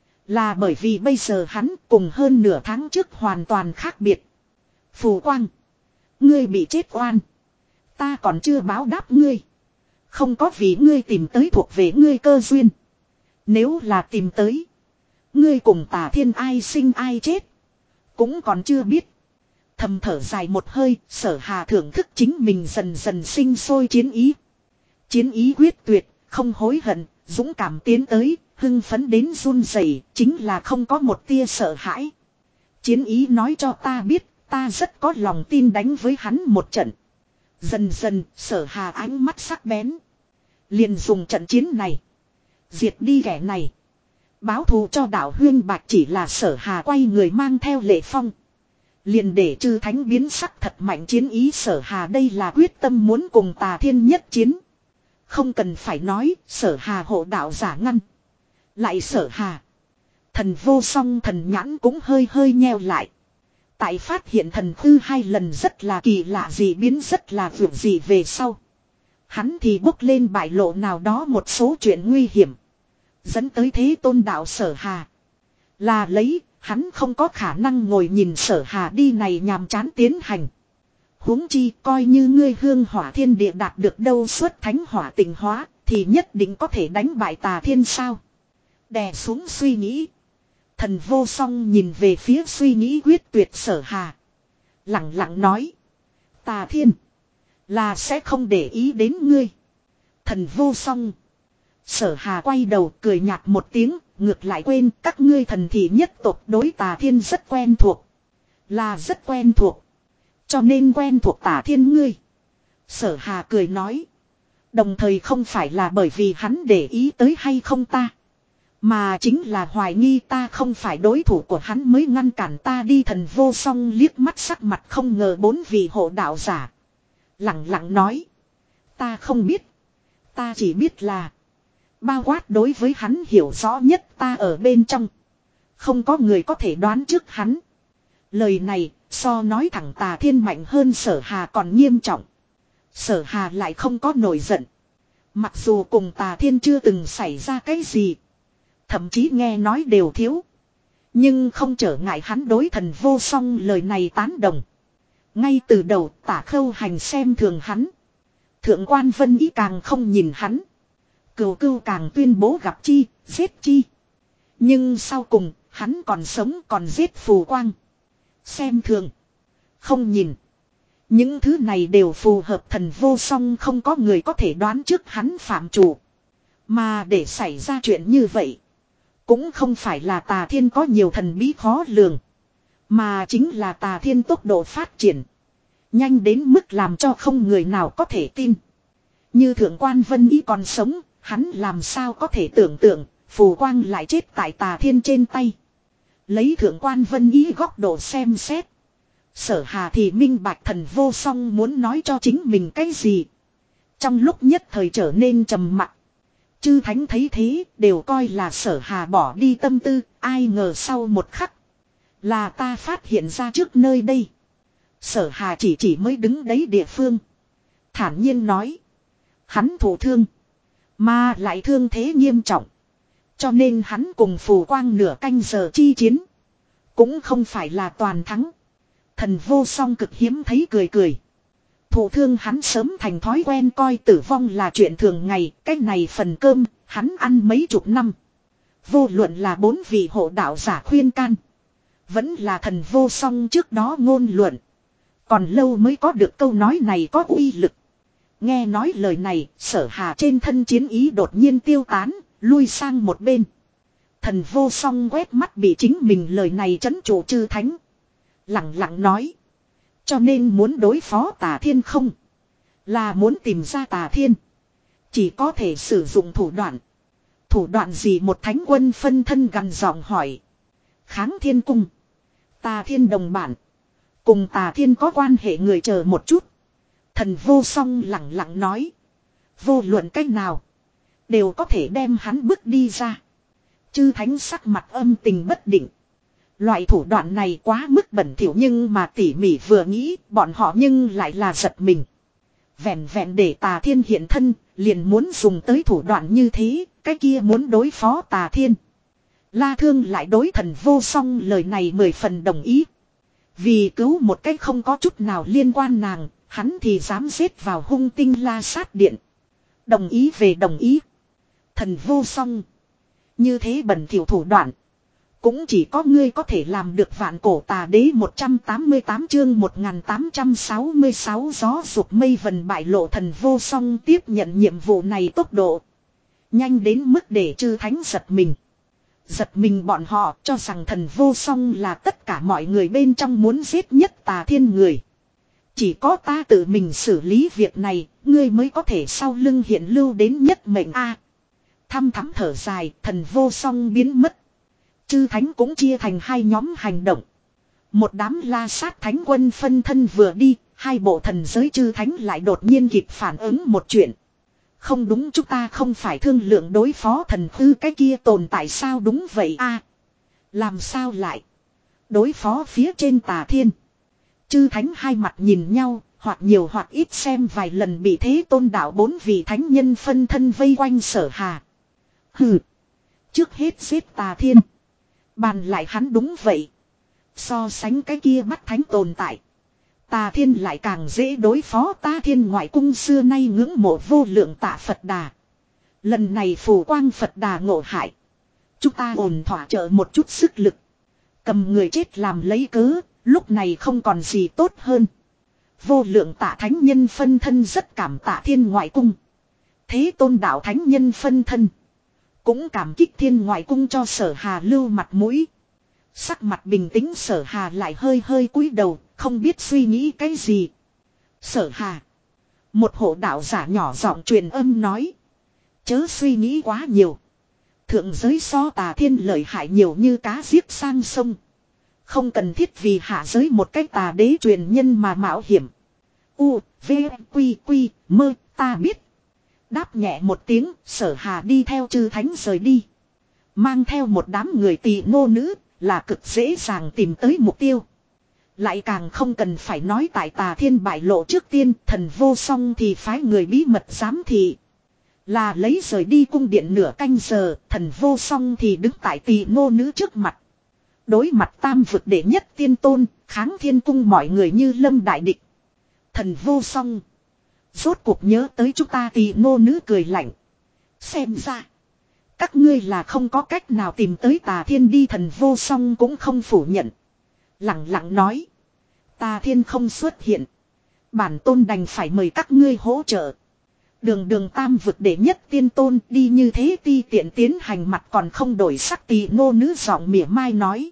Là bởi vì bây giờ hắn cùng hơn nửa tháng trước hoàn toàn khác biệt. Phù quang. Ngươi bị chết oan. Ta còn chưa báo đáp ngươi. Không có vì ngươi tìm tới thuộc về ngươi cơ duyên. Nếu là tìm tới. Ngươi cùng Tà Thiên ai sinh ai chết. Cũng còn chưa biết. Thầm thở dài một hơi, Sở Hà thưởng thức chính mình dần dần sinh sôi chiến ý. Chiến ý quyết tuyệt, không hối hận, dũng cảm tiến tới, hưng phấn đến run rẩy, chính là không có một tia sợ hãi. Chiến ý nói cho ta biết, ta rất có lòng tin đánh với hắn một trận. Dần dần, Sở Hà ánh mắt sắc bén. Liền dùng trận chiến này. Diệt đi kẻ này. Báo thù cho đảo Huyên Bạch chỉ là Sở Hà quay người mang theo Lệ Phong. Liền để chư thánh biến sắc thật mạnh chiến ý Sở Hà đây là quyết tâm muốn cùng Tà Thiên nhất chiến. Không cần phải nói, Sở Hà hộ đạo giả ngăn. Lại Sở Hà. Thần vô song thần nhãn cũng hơi hơi nheo lại. Tại phát hiện thần khư hai lần rất là kỳ lạ gì biến rất là vượt gì về sau. Hắn thì bốc lên bại lộ nào đó một số chuyện nguy hiểm. Dẫn tới thế tôn đạo Sở Hà. Là lấy, hắn không có khả năng ngồi nhìn Sở Hà đi này nhàm chán tiến hành. Huống chi coi như ngươi hương hỏa thiên địa đạt được đâu xuất thánh hỏa tình hóa, thì nhất định có thể đánh bại Tà Thiên sao. Đè xuống suy nghĩ. Thần vô song nhìn về phía suy nghĩ quyết tuyệt Sở Hà. Lặng lặng nói. Tà Thiên. Là sẽ không để ý đến ngươi. Thần vô song. Sở Hà quay đầu cười nhạt một tiếng. Ngược lại quên các ngươi thần thị nhất tộc đối Tà Thiên rất quen thuộc. Là rất quen thuộc. Cho nên quen thuộc Tà Thiên ngươi. Sở Hà cười nói. Đồng thời không phải là bởi vì hắn để ý tới hay không ta. Mà chính là hoài nghi ta không phải đối thủ của hắn mới ngăn cản ta đi. Thần vô song liếc mắt sắc mặt không ngờ bốn vị hộ đạo giả. Lặng lặng nói. Ta không biết. Ta chỉ biết là. Bao quát đối với hắn hiểu rõ nhất ta ở bên trong. Không có người có thể đoán trước hắn. Lời này so nói thẳng Tà Thiên mạnh hơn Sở Hà còn nghiêm trọng. Sở Hà lại không có nổi giận. Mặc dù cùng Tà Thiên chưa từng xảy ra cái gì. Thậm chí nghe nói đều thiếu. Nhưng không trở ngại hắn đối thần vô song lời này tán đồng. Ngay từ đầu Tả Khâu Hành xem thường hắn. Thượng quan Vân Ý càng không nhìn hắn. Cửu Cửu càng tuyên bố gặp chi, giết chi. Nhưng sau cùng, hắn còn sống còn giết Phù Quang. Xem thường. Không nhìn. Những thứ này đều phù hợp thần vô song không có người có thể đoán trước hắn phạm chủ. Mà để xảy ra chuyện như vậy. Cũng không phải là Tà Thiên có nhiều thần bí khó lường. Mà chính là Tà Thiên tốc độ phát triển. Nhanh đến mức làm cho không người nào có thể tin. Như Thượng quan Vân Ý còn sống, hắn làm sao có thể tưởng tượng, Phù Quang lại chết tại Tà Thiên trên tay. Lấy Thượng quan Vân Ý góc độ xem xét. Sở Hà thì minh bạch thần vô song muốn nói cho chính mình cái gì. Trong lúc nhất thời trở nên trầm mặc. Chư thánh thấy thế đều coi là Sở Hà bỏ đi tâm tư, ai ngờ sau một khắc. Là ta phát hiện ra trước nơi đây. Sở Hà chỉ chỉ mới đứng đấy địa phương. Thản nhiên nói. Hắn thụ thương. Mà lại thương thế nghiêm trọng. Cho nên hắn cùng Phù Quang nửa canh giờ chi chiến. Cũng không phải là toàn thắng. Thần vô song cực hiếm thấy cười cười. Thụ thương hắn sớm thành thói quen coi tử vong là chuyện thường ngày. Cái này phần cơm hắn ăn mấy chục năm. Vô luận là bốn vị hộ đạo giả khuyên can. Vẫn là thần vô song trước đó ngôn luận. Còn lâu mới có được câu nói này có uy lực. Nghe nói lời này, Sở Hà trên thân chiến ý đột nhiên tiêu tán, lui sang một bên. Thần vô song quét mắt bị chính mình lời này trấn trụ chư thánh. Lặng lặng nói. Cho nên muốn đối phó Tà Thiên không? Là muốn tìm ra Tà Thiên. Chỉ có thể sử dụng thủ đoạn. Thủ đoạn gì một thánh quân phân thân gằn giọng hỏi. Kháng Thiên Cung. Tà Thiên đồng bản. Cùng Tà Thiên có quan hệ người chờ một chút. Thần vô song lặng lặng nói. Vô luận cách nào. Đều có thể đem hắn bước đi ra. Chư thánh sắc mặt âm tình bất định. Loại thủ đoạn này quá mức bẩn thỉu nhưng mà tỉ mỉ vừa nghĩ bọn họ nhưng lại là giật mình. Vẹn vẹn để Tà Thiên hiện thân, liền muốn dùng tới thủ đoạn như thế, cái kia muốn đối phó Tà Thiên. La Thương lại đối Thần Vô Song lời này mười phần đồng ý. Vì cứu một cách không có chút nào liên quan nàng, hắn thì dám giết vào hung tinh La Sát Điện. Đồng ý về đồng ý. Thần Vô Song. Như thế bẩn thỉu thủ đoạn. Cũng chỉ có ngươi có thể làm được. Vạn Cổ Tà Đế một trăm tám mươi tám chương một nghìn tám trăm sáu mươi sáu gió rụt mây vần bại lộ. Thần Vô Song tiếp nhận nhiệm vụ này tốc độ nhanh đến mức để chư thánh giật mình. Giật mình bọn họ cho rằng Thần Vô Song là tất cả mọi người bên trong muốn giết nhất Tà Thiên người. Chỉ có ta tự mình xử lý việc này, ngươi mới có thể sau lưng hiện lưu đến nhất mệnh a. Thăm thắm thở dài, Thần Vô Song biến mất. Chư thánh cũng chia thành hai nhóm hành động. Một đám La Sát thánh quân phân thân vừa đi, hai bộ thần giới chư thánh lại đột nhiên kịp phản ứng một chuyện. Không đúng, chúng ta không phải thương lượng đối phó thần hư cái kia tồn tại sao? Đúng vậy a. Làm sao lại đối phó phía trên Tà Thiên? Chư thánh hai mặt nhìn nhau, hoặc nhiều hoặc ít xem vài lần bị Thế Tôn đạo bốn vị thánh nhân phân thân vây quanh Sở Hà. Hừ, trước hết giết Tà Thiên, bàn lại hắn. Đúng vậy, so sánh cái kia bắt thánh tồn tại, Tà Thiên lại càng dễ đối phó. Ta Thiên ngoại cung xưa nay ngưỡng mộ vô lượng Tạ Phật Đà. Lần này phù quang Phật Đà ngộ hại, chúng ta ổn thỏa trợ một chút sức lực, cầm người chết làm lấy cớ. Lúc này không còn gì tốt hơn. Vô lượng Tạ thánh nhân phân thân rất cảm tạ Thiên ngoại cung. Thế Tôn đạo thánh nhân phân thân cũng cảm kích Thiên ngoại cung cho Sở Hà lưu mặt mũi. Sắc mặt bình tĩnh Sở Hà lại hơi hơi cúi đầu, không biết suy nghĩ cái gì. Sở Hà, một hộ đạo giả nhỏ giọng truyền âm nói, chớ suy nghĩ quá nhiều. Thượng giới so Tà Thiên lợi hại nhiều như cá giết sang sông, không cần thiết vì hạ giới một cách Tà Đế truyền nhân mà mạo hiểm. U, V, Quy, Quy, Mơ, ta biết. Đáp nhẹ một tiếng, Sở Hà đi theo chư thánh rời đi. Mang theo một đám người tỳ nô nữ, là cực dễ dàng tìm tới mục tiêu. Lại càng không cần phải nói tại Tà Thiên bại lộ trước tiên, Thần Vô Song thì phái người bí mật giám thị. Là lấy rời đi cung điện nửa canh giờ, Thần Vô Song thì đứng tại tỳ nô nữ trước mặt. Đối mặt tam vực đệ nhất tiên tôn, kháng thiên cung mọi người như lâm đại địch. Thần Vô Song, rốt cuộc nhớ tới chúng ta. Tỳ nô nữ cười lạnh. Xem ra các ngươi là không có cách nào tìm tới Tà Thiên đi. Thần Vô Song cũng không phủ nhận, lặng lặng nói, Tà Thiên không xuất hiện, bản tôn đành phải mời các ngươi hỗ trợ. Đường đường tam vực đệ nhất tiên tôn đi như thế ti tiện tiến hành, mặt còn không đổi sắc. Tỳ nô nữ giọng mỉa mai nói,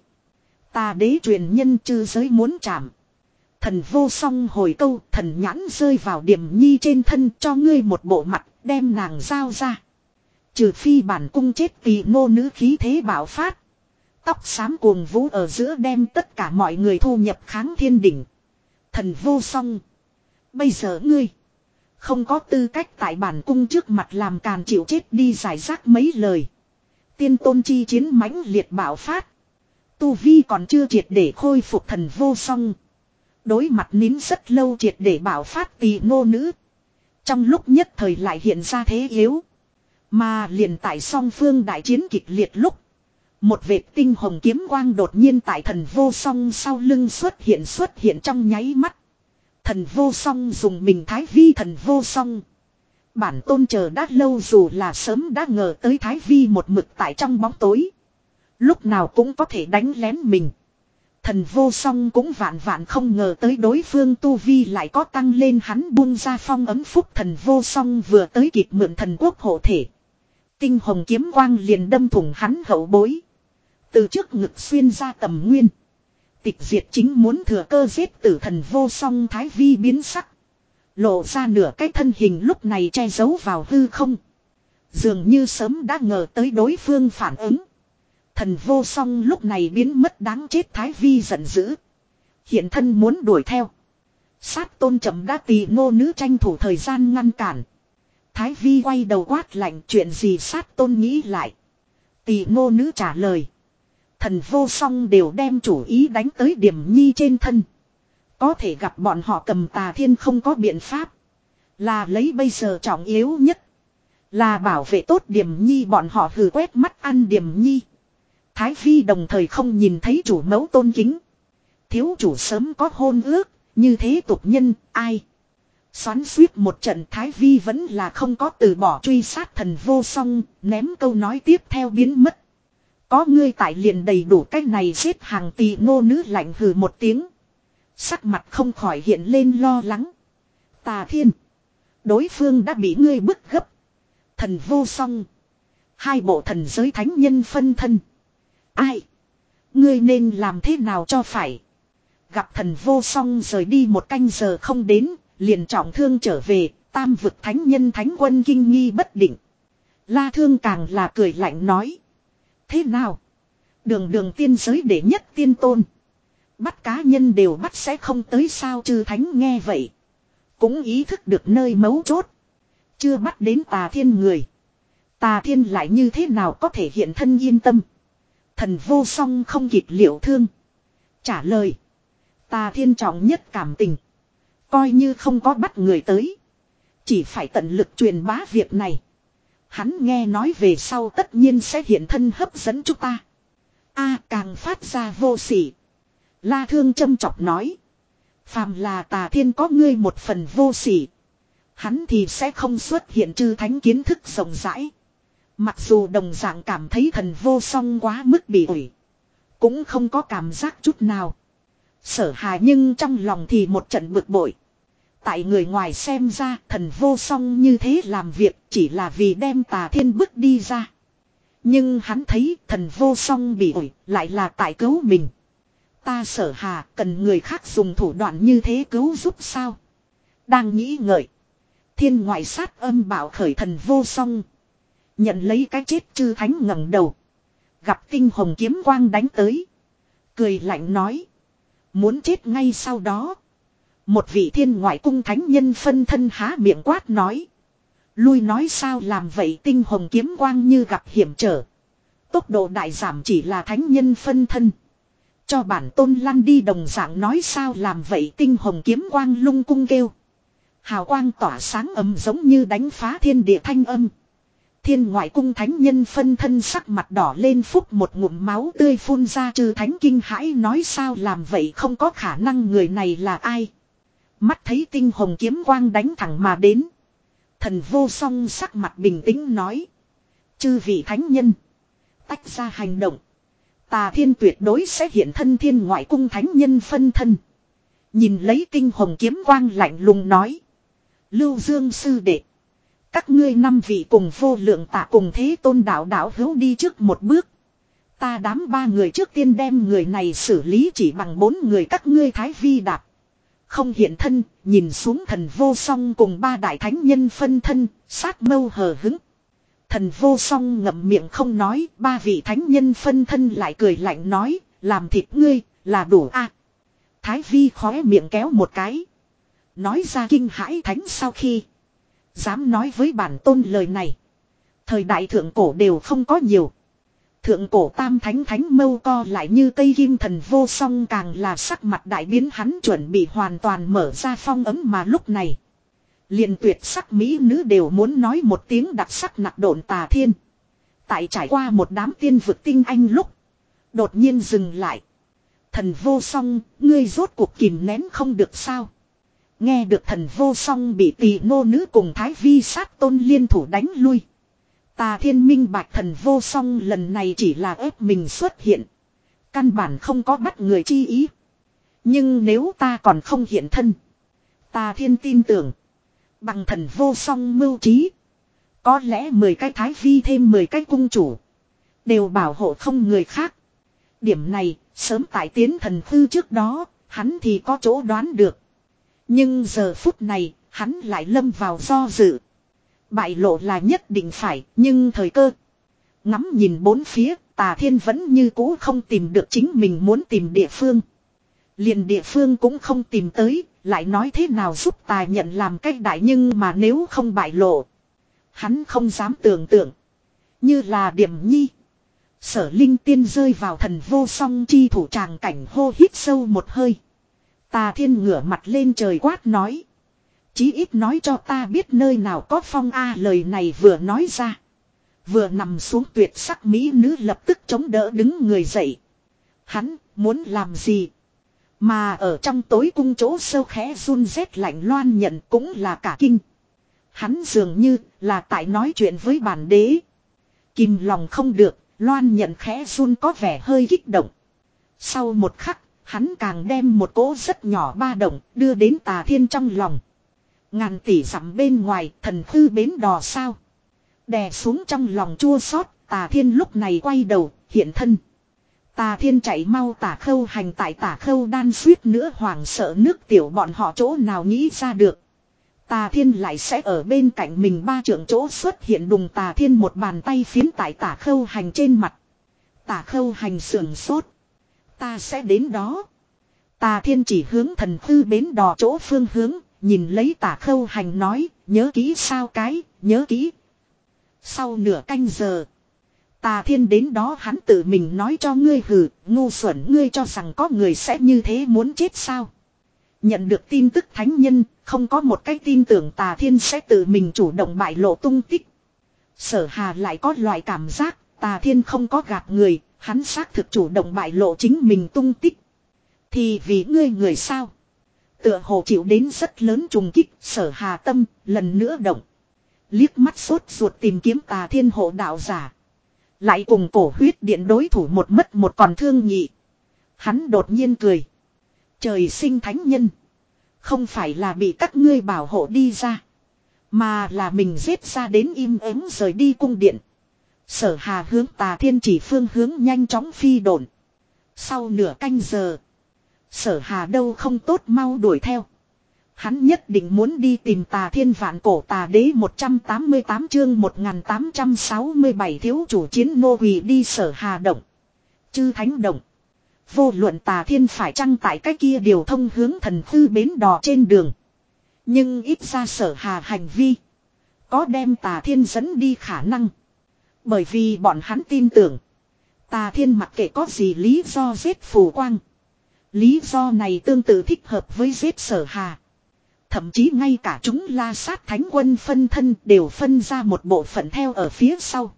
Tà Đế truyền nhân chư giới muốn chạm. Thần Vô Song hồi câu, thần nhãn rơi vào Điềm Nhi trên thân, cho ngươi một bộ mặt, đem nàng giao ra. Trừ phi bản cung chết. Tỳ nô nữ khí thế bạo phát, tóc xám cuồng vũ ở giữa đem tất cả mọi người thu nhập kháng thiên đỉnh. Thần Vô Song, bây giờ ngươi không có tư cách tại bản cung trước mặt làm càn chịu chết đi. Giải rác mấy lời, tiên tôn chi chiến mãnh liệt bạo phát. Tu vi còn chưa triệt để khôi phục Thần Vô Song, đối mặt nín rất lâu triệt để bạo phát tỳ nô nữ, trong lúc nhất thời lại hiện ra thế yếu. Mà liền tại song phương đại chiến kịch liệt lúc, một vệt tinh hồng kiếm quang đột nhiên tại Thần Vô Song sau lưng xuất hiện. Xuất hiện trong nháy mắt, Thần Vô Song dùng mình thái vi. Thần Vô Song, bản tôn chờ đã lâu, dù là sớm đã ngờ tới thái vi một mực tại trong bóng tối, lúc nào cũng có thể đánh lén mình. Thần Vô Song cũng vạn vạn không ngờ tới đối phương tu vi lại có tăng lên. Hắn buông ra phong ấm phúc. Thần Vô Song vừa tới kịp mượn thần quốc hộ thể, tinh hồng kiếm quang liền đâm thủng hắn hậu bối, từ trước ngực xuyên ra tầm nguyên. Tịch diệt chính muốn thừa cơ giết tử. Thần Vô Song thái vi biến sắc, lộ ra nửa cái thân hình lúc này che giấu vào hư không, dường như sớm đã ngờ tới đối phương phản ứng. Thần Vô Song lúc này biến mất đáng chết. thái vi giận dữ, hiện thân muốn đuổi theo. Sát tôn chậm đã. Tỳ nô nữ tranh thủ thời gian ngăn cản. Thái vi quay đầu quát lạnh, chuyện gì? Sát tôn nghĩ lại, Tỳ ngô nữ trả lời. Thần vô song đều đem chủ ý đánh tới Điểm Nhi trên thân. Có thể gặp bọn họ cầm Tà Thiên không có biện pháp. Là lấy bây giờ trọng yếu nhất. Là bảo vệ tốt Điểm Nhi, bọn họ hừ quét mắt ăn Điểm Nhi. Thái Phi đồng thời không nhìn thấy chủ mẫu tôn kính. Thiếu chủ sớm có hôn ước, như thế tục nhân, ai. Xoắn suýt một trận, Thái Vi vẫn là không có từ bỏ truy sát thần vô song, ném câu nói tiếp theo biến mất. Có ngươi tại liền đầy đủ cách này giết hàng tỳ ngô nữ lạnh hừ một tiếng. Sắc mặt không khỏi hiện lên lo lắng. Tà Thiên. Đối phương đã bị ngươi bức gấp. Thần vô song. Hai bộ thần giới thánh nhân phân thân. Ai? Ngươi nên làm thế nào cho phải? Gặp thần vô song rời đi một canh giờ không đến, liền trọng thương trở về, tam vực thánh nhân thánh quân kinh nghi bất định. La Thương càng là cười lạnh nói. Thế nào? Đường đường tiên giới đệ nhất tiên tôn. Bắt cá nhân đều bắt sẽ không tới sao? Chư thánh nghe vậy. Cũng ý thức được nơi mấu chốt. Chưa bắt đến Tà Thiên người. Tà Thiên lại như thế nào có thể hiện thân yên tâm? Thần vô song không kịp liệu thương. Trả lời. Tà Thiên trọng nhất cảm tình. Coi như không có bắt người tới. Chỉ phải tận lực truyền bá việc này. Hắn nghe nói về sau tất nhiên sẽ hiện thân hấp dẫn chúng ta. A càng phát ra vô sỉ. La Thương châm chọc nói. Phàm là Tà Thiên có ngươi một phần vô sỉ. Hắn thì sẽ không xuất hiện chư thánh kiến thức rộng rãi. Mặc dù đồng dạng cảm thấy thần vô song quá mức bị ủi. Cũng không có cảm giác chút nào. Sở Hà nhưng trong lòng thì một trận bực bội. Tại người ngoài xem ra thần vô song như thế làm việc chỉ là vì đem Tà Thiên bức đi ra. Nhưng hắn thấy thần vô song bị ủi lại là tại cứu mình. Ta Sở Hà cần người khác dùng thủ đoạn như thế cứu giúp sao? Đang nghĩ ngợi. Thiên ngoại sát âm bảo khởi thần vô song. Nhận lấy cái chết chư thánh ngẩng đầu. Gặp tinh hồng kiếm quang đánh tới. Cười lạnh nói. Muốn chết ngay sau đó. Một vị thiên ngoại cung thánh nhân phân thân há miệng quát nói. Lui nói sao làm vậy? Tinh hồng kiếm quang như gặp hiểm trở. Tốc độ đại giảm chỉ là thánh nhân phân thân. Cho bản tôn lăn đi đồng dạng nói sao làm vậy? Tinh hồng kiếm quang lung cung kêu. Hào quang tỏa sáng ầm giống như đánh phá thiên địa thanh âm. Thiên ngoại cung thánh nhân phân thân sắc mặt đỏ lên phúc một ngụm máu tươi phun ra. Chư thánh kinh hãi nói sao làm vậy? Không có khả năng, người này là ai? Mắt thấy tinh hồng kiếm quang đánh thẳng mà đến. Thần vô song sắc mặt bình tĩnh nói. Chư vị thánh nhân. Tách ra hành động. Tà Thiên tuyệt đối sẽ hiện thân. Thiên ngoại cung thánh nhân phân thân. Nhìn lấy tinh hồng kiếm quang lạnh lùng nói. Lưu Dương sư đệ. Các ngươi năm vị cùng vô lượng tạ cùng thế tôn đạo đạo hữu đi trước một bước. Ta đám ba người trước tiên đem người này xử lý, chỉ bằng bốn người các ngươi Thái Vi đạp. Không hiện thân, nhìn xuống thần vô song cùng ba đại thánh nhân phân thân, sát mâu hờ hứng. Thần vô song ngậm miệng không nói, ba vị thánh nhân phân thân lại cười lạnh nói, làm thịt ngươi, là đủ a. Thái Vi khóe miệng kéo một cái. Nói ra kinh hãi thánh sau khi. Dám nói với bản tôn lời này. Thời đại thượng cổ đều không có nhiều. Thượng cổ tam thánh thánh mâu co lại như cây kim. Thần vô song càng là sắc mặt đại biến, hắn chuẩn bị hoàn toàn mở ra phong ấm mà lúc này. Liền tuyệt sắc mỹ nữ đều muốn nói một tiếng đặc sắc nặc độn Tà Thiên. Tại trải qua một đám tiên vực tinh anh lúc. Đột nhiên dừng lại. Thần vô song, ngươi rốt cuộc kìm nén không được sao? Nghe được thần vô song bị tỳ ngô nữ cùng Thái Vi sát tôn liên thủ đánh lui. Tà Thiên minh bạch thần vô song lần này chỉ là ép mình xuất hiện. Căn bản không có bắt người chi ý. Nhưng nếu ta còn không hiện thân. Tà Thiên tin tưởng. Bằng thần vô song mưu trí. Có lẽ mười cái Thái Vi thêm mười cái cung chủ. Đều bảo hộ không người khác. Điểm này sớm tại tiến thần thư trước đó. Hắn thì có chỗ đoán được. Nhưng giờ phút này, hắn lại lâm vào do dự. Bại lộ là nhất định phải, nhưng thời cơ. Ngắm nhìn bốn phía, Tà Thiên vẫn như cũ không tìm được chính mình muốn tìm địa phương. Liền địa phương cũng không tìm tới, lại nói thế nào giúp Tà nhận làm cách đại, nhưng mà nếu không bại lộ. Hắn không dám tưởng tượng. Như là Điểm Nhi. Sở Linh Tiên rơi vào thần vô song chi thủ tràng cảnh hô hít sâu một hơi. Tà Thiên ngửa mặt lên trời quát nói. Chí ít nói cho ta biết nơi nào có phong a lời này vừa nói ra. Vừa nằm xuống tuyệt sắc mỹ nữ lập tức chống đỡ đứng người dậy. Hắn muốn làm gì? Mà ở trong tối cung chỗ sâu khẽ run rét lạnh loan nhận cũng là cả kinh. Hắn dường như là tại nói chuyện với bản đế. Kìm lòng không được, loan nhận khẽ run có vẻ hơi kích động. Sau một khắc, hắn càng đem một cỗ rất nhỏ ba động đưa đến Tà Thiên trong lòng. Ngàn tỷ dặm bên ngoài thần khư bến đò sao. Đè xuống trong lòng chua xót, Tà Thiên lúc này quay đầu, hiện thân. Tà Thiên chạy mau Tả Khâu hành tại Tả Khâu đan suýt nữa hoảng sợ nước tiểu bọn họ chỗ nào nghĩ ra được. Tà Thiên lại sẽ ở bên cạnh mình ba trưởng chỗ xuất hiện đùng Tà Thiên một bàn tay phiến tại Tả Khâu hành trên mặt. Tả Khâu hành sườn sốt. Ta sẽ đến đó. Tà Thiên chỉ hướng thần khư bến đò chỗ phương hướng, nhìn lấy Tả Khâu hành nói, nhớ kỹ sao cái, nhớ kỹ. Sau nửa canh giờ. Tà Thiên đến đó hắn tự mình nói cho ngươi hừ, ngu xuẩn ngươi cho rằng có người sẽ như thế muốn chết sao. Nhận được tin tức thánh nhân, không có một cái tin tưởng Tà Thiên sẽ tự mình chủ động bại lộ tung tích. Sở Hà lại có loại cảm giác, Tà Thiên không có gạt người, hắn xác thực chủ động bại lộ chính mình tung tích. Thì vì ngươi người sao? Tựa hồ chịu đến rất lớn trùng kích, Sở Hà tâm, lần nữa động. Liếc mắt sốt ruột tìm kiếm Tà Thiên hộ đạo giả. Lại cùng cổ huyết điện đối thủ một mất một còn thương nhị. Hắn đột nhiên cười. Trời sinh thánh nhân. Không phải là bị các ngươi bảo hộ đi ra. Mà là mình giết ra đến im ắng rời đi cung điện. Sở Hà hướng Tà Thiên chỉ phương hướng nhanh chóng phi độn. Sau nửa canh giờ. Sở Hà đâu không tốt mau đuổi theo. Hắn nhất định muốn đi tìm Tà Thiên vạn cổ tà đế một trăm tám mươi tám chương một nghìn tám trăm sáu mươi bảy thiếu chủ chiến nô quỳ đi Sở Hà động. Chư thánh động. Vô luận Tà Thiên phải chăng tại cái kia điều thông hướng thần khư bến đò trên đường. Nhưng ít ra Sở Hà hành vi. Có đem Tà Thiên dẫn đi khả năng. Bởi vì bọn hắn tin tưởng. Tà Thiên mặc kệ có gì lý do giết Phù Quang. Lý do này tương tự thích hợp với giết Sở Hà. Thậm chí ngay cả chúng La Sát Thánh Quân phân thân đều phân ra một bộ phận theo ở phía sau.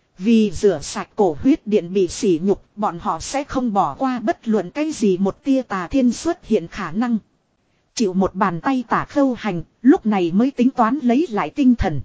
Vì rửa sạch cổ huyết điện bị sỉ nhục, bọn họ sẽ không bỏ qua bất luận cái gì một tia Tà Thiên xuất hiện khả năng. Chịu một bàn tay Tả Khâu hành, lúc này mới tính toán lấy lại tinh thần.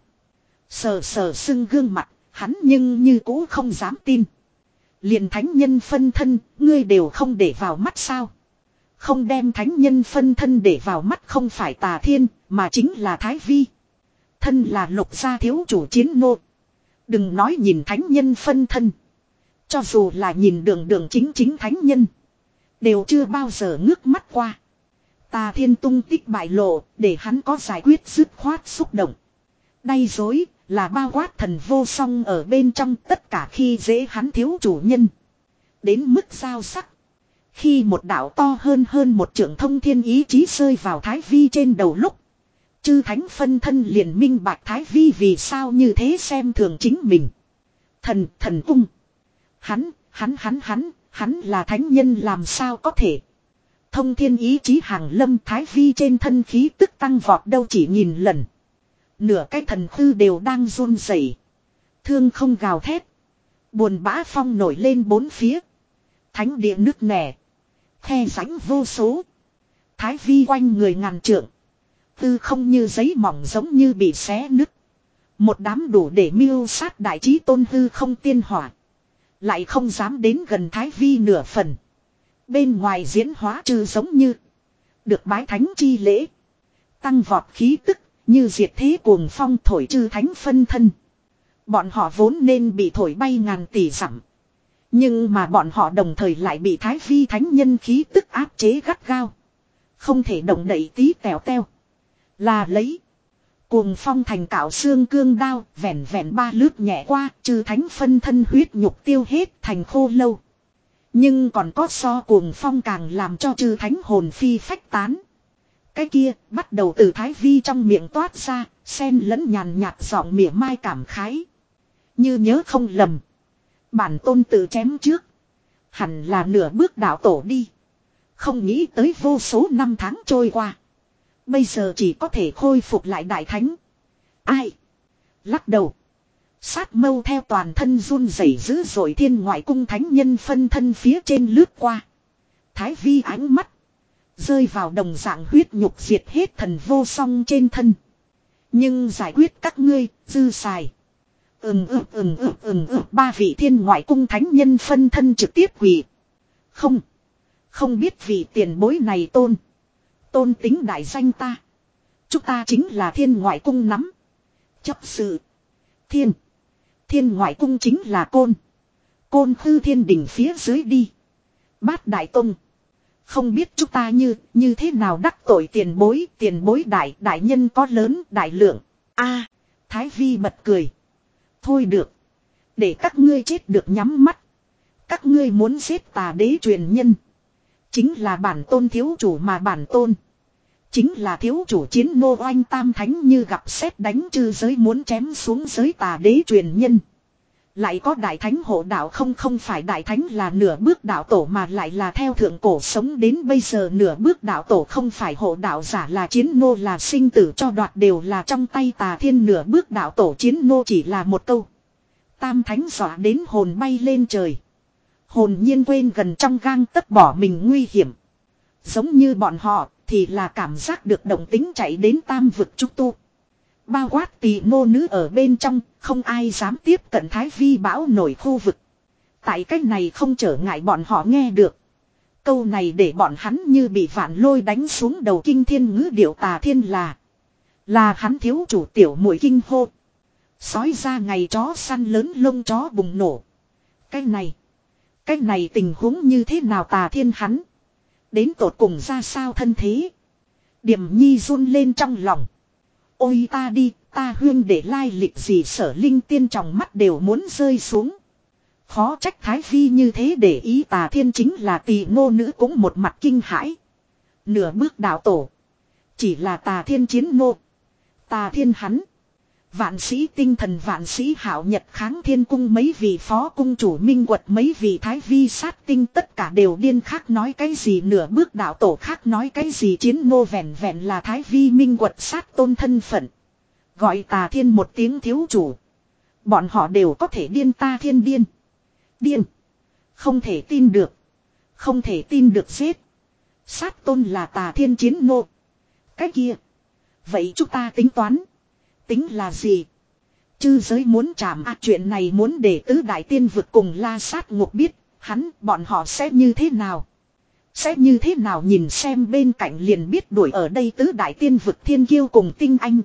Sờ sờ sưng gương mặt, hắn nhưng như cũ không dám tin. Liền thánh nhân phân thân, ngươi đều không để vào mắt sao? Không đem thánh nhân phân thân để vào mắt không phải Tà Thiên, mà chính là Thái Vi. Thân là lục gia thiếu chủ chiến nô. Đừng nói nhìn thánh nhân phân thân. Cho dù là nhìn đường đường chính chính thánh nhân. Đều chưa bao giờ ngước mắt qua. Tà Thiên tung tích bại lộ, để hắn có giải quyết dứt khoát xúc động. Đay dối, là bao quát thần vô song ở bên trong tất cả khi dễ hắn thiếu chủ nhân. Đến mức giao sắc. Khi một đạo to hơn hơn một trượng thông thiên ý chí rơi vào Thái Vi trên đầu lúc. Chư thánh phân thân liền minh bạch Thái Vi vì sao như thế xem thường chính mình. Thần, thần ung. Hắn, hắn, hắn, hắn, hắn là thánh nhân làm sao có thể. Thông thiên ý chí hàng lâm Thái Vi trên thân khí tức tăng vọt đâu chỉ nhìn lần. Nửa cái thần khư đều đang run rẩy, thương không gào thét. Buồn bã phong nổi lên bốn phía. Thánh địa nứt nẻ. Khe rãnh vô số. Thái Vi quanh người ngàn trượng. Tư không như giấy mỏng giống như bị xé nứt. Một đám đủ để mưu sát đại trí tôn hư không tiên hỏa. Lại không dám đến gần Thái Vi nửa phần. Bên ngoài diễn hóa trừ giống như. Được bái thánh chi lễ. Tăng vọt khí tức. Như diệt thế cuồng phong thổi chư thánh phân thân. Bọn họ vốn nên bị thổi bay ngàn tỷ dặm. Nhưng mà bọn họ đồng thời lại bị Thái Vi thánh nhân khí tức áp chế gắt gao. Không thể động đậy tí tèo teo. Là lấy. Cuồng phong thành cạo xương cương đao, vẹn vẹn ba lướt nhẹ qua, chư thánh phân thân huyết nhục tiêu hết thành khô lâu. Nhưng còn có so cuồng phong càng làm cho chư thánh hồn phi phách tán. Cái kia, bắt đầu từ Thái Vi trong miệng toát ra, xen lẫn nhàn nhạt giọng mỉa mai cảm khái. Như nhớ không lầm. Bản tôn tự chém trước. Hẳn là nửa bước đạo tổ đi. Không nghĩ tới vô số năm tháng trôi qua. Bây giờ chỉ có thể khôi phục lại đại thánh. Ai? Lắc đầu. Sát mâu theo toàn thân run rẩy dữ dội thiên ngoại cung thánh nhân phân thân phía trên lướt qua. Thái vi ánh mắt. Rơi vào đồng dạng huyết nhục diệt hết thần vô song trên thân. Nhưng giải quyết các ngươi, dư xài. Ừm ừm ừm ừm ừm ừm ba vị thiên ngoại cung thánh nhân phân thân trực tiếp quỳ. Không. Không biết vị tiền bối này tôn. Tôn tính đại danh ta. Chúng ta chính là thiên ngoại cung nắm. Chấp sự. Thiên. Thiên ngoại cung chính là côn. Côn khư thiên đỉnh phía dưới đi. Bát đại tông. Không biết chúng ta như, như thế nào đắc tội tiền bối, tiền bối đại, đại nhân có lớn, đại lượng. A Thái vi bật cười. Thôi được. Để các ngươi chết được nhắm mắt. Các ngươi muốn giết tà đế truyền nhân. Chính là bản tôn thiếu chủ mà bản tôn. Chính là thiếu chủ chiến nô oanh tam thánh như gặp sét đánh chư giới muốn chém xuống giới tà đế truyền nhân. Lại có đại thánh hộ đạo không không phải đại thánh là nửa bước đạo tổ mà lại là theo thượng cổ sống đến bây giờ nửa bước đạo tổ không phải hộ đạo giả là chiến nô là sinh tử cho đoạt đều là trong tay tà thiên nửa bước đạo tổ chiến nô chỉ là một câu. Tam thánh dọa đến hồn bay lên trời. Hồn nhiên quên gần trong gang tấc bỏ mình nguy hiểm. Giống như bọn họ thì là cảm giác được động tính chạy đến tam vực trúc tu. Bao quát tỳ nô nữ ở bên trong, không ai dám tiếp cận thái vi bão nổi khu vực. Tại cách này không trở ngại bọn họ nghe được. Câu này để bọn hắn như bị vạn lôi đánh xuống đầu kinh thiên ngữ điệu tà thiên là. Là hắn thiếu chủ tiểu muội kinh hô. Sói ra ngày chó săn lớn lông chó bùng nổ. Cái này. Cái này tình huống như thế nào tà thiên hắn. Đến tột cùng ra sao thân thế. Điềm nhi run lên trong lòng. Ôi ta đi, ta huyên để lai lịch gì sở linh tiên trong mắt đều muốn rơi xuống. Khó trách thái vi như thế để ý tà thiên chính là tỳ ngô nữ cũng một mặt kinh hãi. Nửa bước đạo tổ. Chỉ là tà thiên chiến nô. Tà thiên hắn. Vạn sĩ tinh thần vạn sĩ hảo nhật kháng thiên cung mấy vị phó cung chủ minh quật mấy vị thái vi sát tinh tất cả đều điên khác nói cái gì nửa bước đạo tổ khác nói cái gì chiến nô vẹn vẹn là thái vi minh quật sát tôn thân phận. Gọi tà thiên một tiếng thiếu chủ. Bọn họ đều có thể điên ta thiên điên. Điên. Không thể tin được. Không thể tin được giết. Sát tôn là tà thiên chiến nô. Cái kia. Vậy chúng ta tính toán. Tính là gì? Chư giới muốn chạm à, chuyện này muốn để tứ đại tiên vực cùng la sát ngục biết, hắn, bọn họ sẽ như thế nào? Sẽ như thế nào nhìn xem bên cạnh liền biết đuổi ở đây tứ đại tiên vực thiên kiêu cùng tinh anh.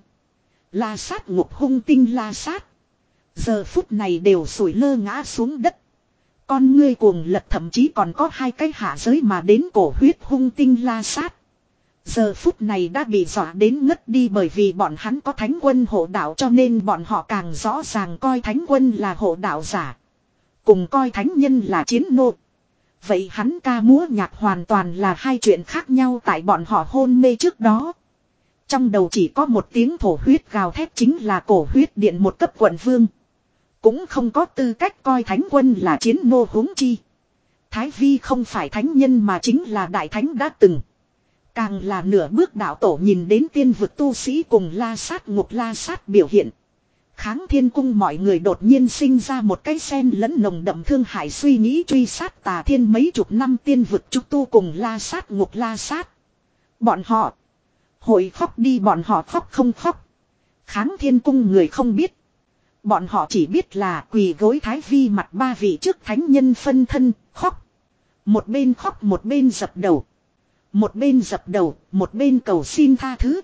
La sát ngục hung tinh la sát. Giờ phút này đều sủi lơ ngã xuống đất. Con ngươi cuồng lật thậm chí còn có hai cái hạ giới mà đến cổ huyết hung tinh la sát. Giờ phút này đã bị dọa đến ngất đi bởi vì bọn hắn có thánh quân hộ đạo cho nên bọn họ càng rõ ràng coi thánh quân là hộ đạo giả. Cùng coi thánh nhân là chiến nô. Vậy hắn ca múa nhạc hoàn toàn là hai chuyện khác nhau tại bọn họ hôn mê trước đó. Trong đầu chỉ có một tiếng thổ huyết gào thét chính là cổ huyết điện một cấp quận vương. Cũng không có tư cách coi thánh quân là chiến nô huống chi. Thái vi không phải thánh nhân mà chính là đại thánh đã từng. Càng là nửa bước đạo tổ nhìn đến tiên vực tu sĩ cùng la sát ngục la sát biểu hiện. Kháng thiên cung mọi người đột nhiên sinh ra một cái sen lẫn nồng đậm thương hại suy nghĩ truy sát tà thiên mấy chục năm tiên vực trúc tu cùng la sát ngục la sát. Bọn họ. Hội khóc đi bọn họ khóc không khóc. Kháng thiên cung người không biết. Bọn họ chỉ biết là quỳ gối thái vi mặt ba vị trước thánh nhân phân thân khóc. Một bên khóc một bên dập đầu. Một bên dập đầu, một bên cầu xin tha thứ.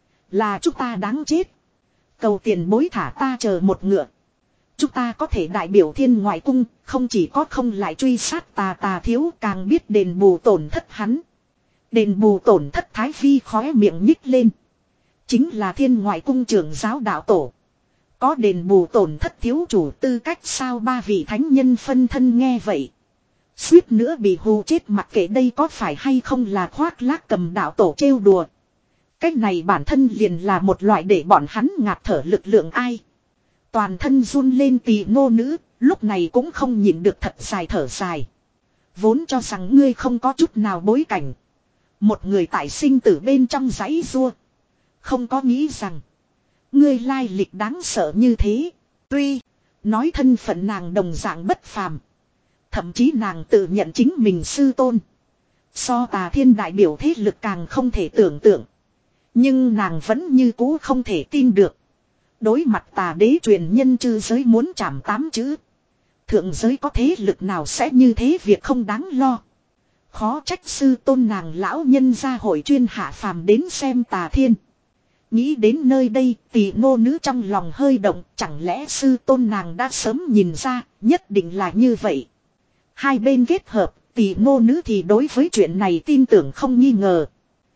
Là chúng ta đáng chết. Cầu tiền bối thả ta chờ một ngựa. Chúng ta có thể đại biểu thiên ngoại cung, không chỉ có không lại truy sát tà tà thiếu càng biết đền bù tổn thất hắn. Đền bù tổn thất thái vi khóe miệng nhích lên. Chính là thiên ngoại cung trưởng giáo đạo tổ. Có đền bù tổn thất thiếu chủ tư cách sao ba vị thánh nhân phân thân nghe vậy. Suýt nữa bị hù chết mặc kệ đây có phải hay không là khoác lác cầm đạo tổ trêu đùa. Cách này bản thân liền là một loại để bọn hắn ngạt thở lực lượng ai. Toàn thân run lên Tỳ ngô nữ, lúc này cũng không nhịn được thật dài thở dài. Vốn cho rằng ngươi không có chút nào bối cảnh. Một người tại sinh tử bên trong giấy rua. Không có nghĩ rằng. Ngươi lai lịch đáng sợ như thế. Tuy. Nói thân phận nàng đồng dạng bất phàm. Thậm chí nàng tự nhận chính mình sư tôn. So Tà Thiên đại biểu thế lực càng không thể tưởng tượng. Nhưng nàng vẫn như cũ không thể tin được. Đối mặt Tà đế truyền nhân chư giới muốn chảm tám chữ. Thượng giới có thế lực nào sẽ như thế việc không đáng lo. Khó trách sư tôn nàng lão nhân gia hội chuyên hạ phàm đến xem Tà Thiên. Nghĩ đến nơi đây Tỳ ngô nữ trong lòng hơi động. Chẳng lẽ sư tôn nàng đã sớm nhìn ra. Nhất định là như vậy. Hai bên kết hợp. Tỳ ngô nữ thì đối với chuyện này tin tưởng không nghi ngờ.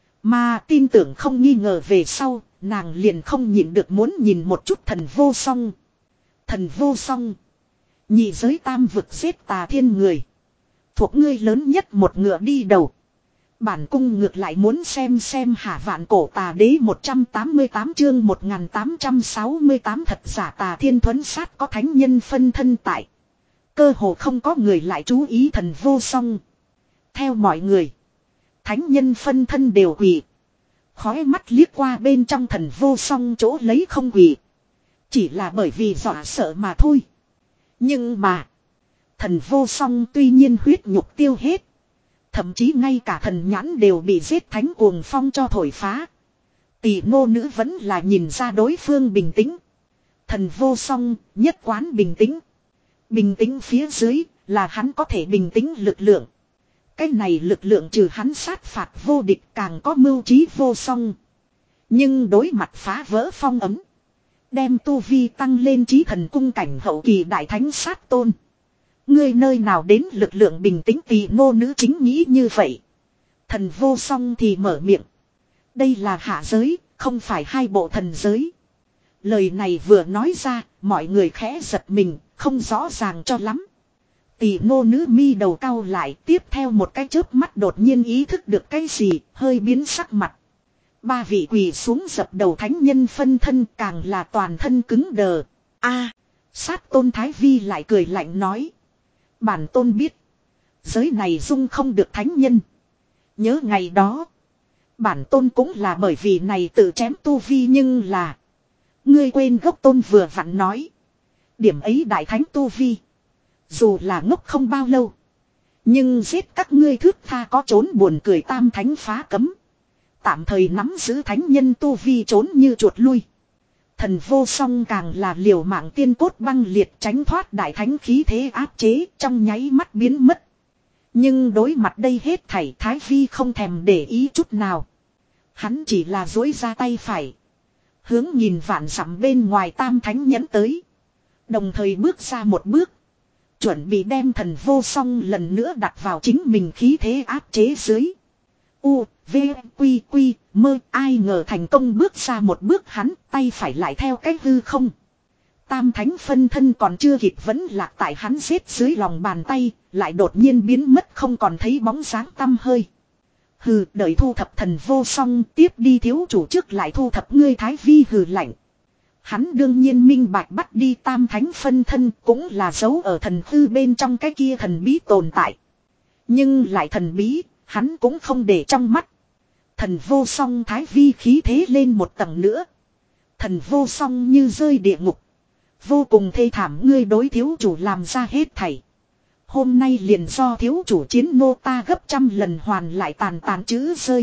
Mà tin tưởng không nghi ngờ về sau. Nàng liền không nhịn được muốn nhìn một chút thần vô song. Thần vô song. Nhị giới tam vực giết Tà Thiên người. Thuộc ngươi lớn nhất một ngựa đi đầu. Bản cung ngược lại muốn xem xem hả vạn cổ Tà đế một trăm tám mươi tám chương một nghìn tám trăm sáu mươi tám thật giả Tà Thiên thuấn sát có thánh nhân phân thân tại. Cơ hồ không có người lại chú ý thần vô song. Theo mọi người. Thánh nhân phân thân đều quỳ. Khói mắt liếc qua bên trong thần vô song chỗ lấy không quỳ. Chỉ là bởi vì dọa sợ mà thôi. Nhưng mà. Thần vô song tuy nhiên huyết nhục tiêu hết. Thậm chí ngay cả thần nhãn đều bị giết thánh cuồng phong cho thổi phá. Tỳ ngô nữ vẫn là nhìn ra đối phương bình tĩnh. Thần vô song nhất quán bình tĩnh. Bình tĩnh phía dưới là hắn có thể bình tĩnh lực lượng. Cái này lực lượng trừ hắn sát phạt vô địch càng có mưu trí vô song. Nhưng đối mặt phá vỡ phong ấm. Đem tu vi tăng lên trí thần cung cảnh hậu kỳ đại thánh sát tôn. Ngươi nơi nào đến lực lượng bình tĩnh Tỳ ngô nữ chính nghĩ như vậy. Thần vô song thì mở miệng. Đây là hạ giới, không phải hai bộ thần giới. Lời này vừa nói ra, mọi người khẽ giật mình, không rõ ràng cho lắm. Tỳ ngô nữ mi đầu cau lại, tiếp theo một cái chớp mắt đột nhiên ý thức được cái gì, hơi biến sắc mặt. Ba vị quỳ xuống dập đầu thánh nhân phân thân càng là toàn thân cứng đờ. A, sát tôn Thái Vi lại cười lạnh nói. Bản tôn biết. Giới này dung không được thánh nhân. Nhớ ngày đó. Bản tôn cũng là bởi vì này tự chém tu vi nhưng là. Ngươi quên gốc tôn vừa vặn nói. Điểm ấy đại thánh tu vi. Dù là ngốc không bao lâu. Nhưng giết các ngươi thước tha có trốn buồn cười tam thánh phá cấm. Tạm thời nắm giữ thánh nhân tu vi trốn như chuột lui. Thần vô song càng là liều mạng tiên cốt băng liệt tránh thoát đại thánh khí thế áp chế trong nháy mắt biến mất. Nhưng đối mặt đây hết thảy Thái Vi không thèm để ý chút nào. Hắn chỉ là duỗi ra tay phải. Hướng nhìn vạn dặm bên ngoài tam thánh nhẫn tới. Đồng thời bước ra một bước. Chuẩn bị đem thần vô song lần nữa đặt vào chính mình khí thế áp chế dưới. U, V, Quy, Quy, mơ ai ngờ thành công bước ra một bước hắn tay phải lại theo cách hư không. Tam thánh phân thân còn chưa kịp vẫn lạc tại hắn xếp dưới lòng bàn tay, lại đột nhiên biến mất không còn thấy bóng dáng tăm hơi. Hừ, đợi thu thập thần vô song tiếp đi thiếu chủ trước lại thu thập ngươi Thái Vi hừ lạnh. Hắn đương nhiên minh bạch bắt đi tam thánh phân thân cũng là giấu ở thần hư bên trong cái kia thần bí tồn tại. Nhưng lại thần bí, hắn cũng không để trong mắt. Thần vô song Thái Vi khí thế lên một tầng nữa. Thần vô song như rơi địa ngục. Vô cùng thê thảm ngươi đối thiếu chủ làm ra hết thảy. Hôm nay liền do thiếu chủ chiến nô ta gấp trăm lần hoàn lại tàn tàn chữ rơi.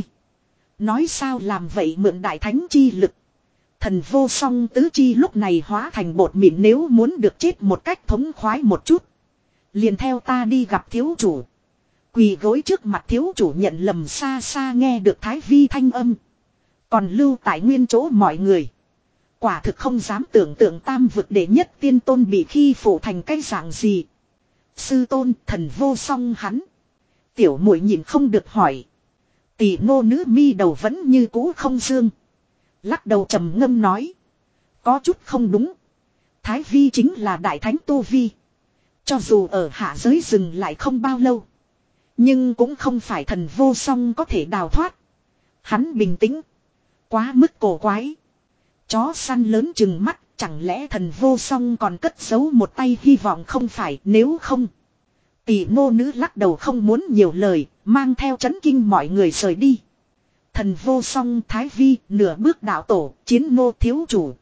Nói sao làm vậy mượn đại thánh chi lực. Thần vô song tứ chi lúc này hóa thành bột mịn nếu muốn được chết một cách thống khoái một chút. Liền theo ta đi gặp thiếu chủ. Quỳ gối trước mặt thiếu chủ nhận lầm xa xa nghe được Thái Vi thanh âm. Còn lưu tại nguyên chỗ mọi người. Quả thực không dám tưởng tượng tam vực đệ nhất tiên tôn bị khi phụ thành cái dạng gì. Sư tôn thần vô song hắn. Tiểu muội nhìn không được hỏi. Tỷ ngô nữ mi đầu vẫn như cũ không dương. Lắc đầu trầm ngâm nói. Có chút không đúng. Thái Vi chính là đại thánh tu vi. Cho dù ở hạ giới dừng lại không bao lâu. Nhưng cũng không phải thần vô song có thể đào thoát. Hắn bình tĩnh. Quá mức cổ quái. Chó săn lớn chừng mắt, Chẳng lẽ thần vô song còn cất giấu một tay hy vọng không phải, nếu không. Tỷ ngô nữ lắc đầu không muốn nhiều lời, mang theo chấn kinh mọi người rời đi. Thần vô song thái vi, nửa bước đạo tổ, chiến ngô thiếu chủ.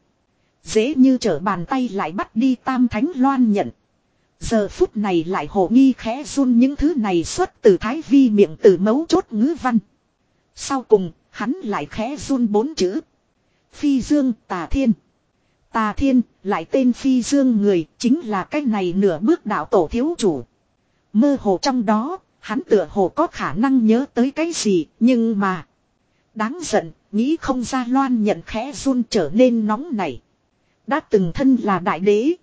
Dễ như trở bàn tay lại bắt đi tam thánh loan nhận. Giờ phút này lại hồ nghi khẽ run, những thứ này xuất từ thái vi miệng từ mấu chốt ngữ văn. Sau cùng, hắn lại khẽ run bốn chữ. Phi dương tà thiên. Tà thiên, lại tên phi dương người, chính là cái này nửa bước đạo tổ thiếu chủ. Mơ hồ trong đó, hắn tựa hồ có khả năng nhớ tới cái gì, nhưng mà. Đáng giận, nghĩ không ra loan nhận khẽ run trở nên nóng nảy. Đã từng thân là đại đế.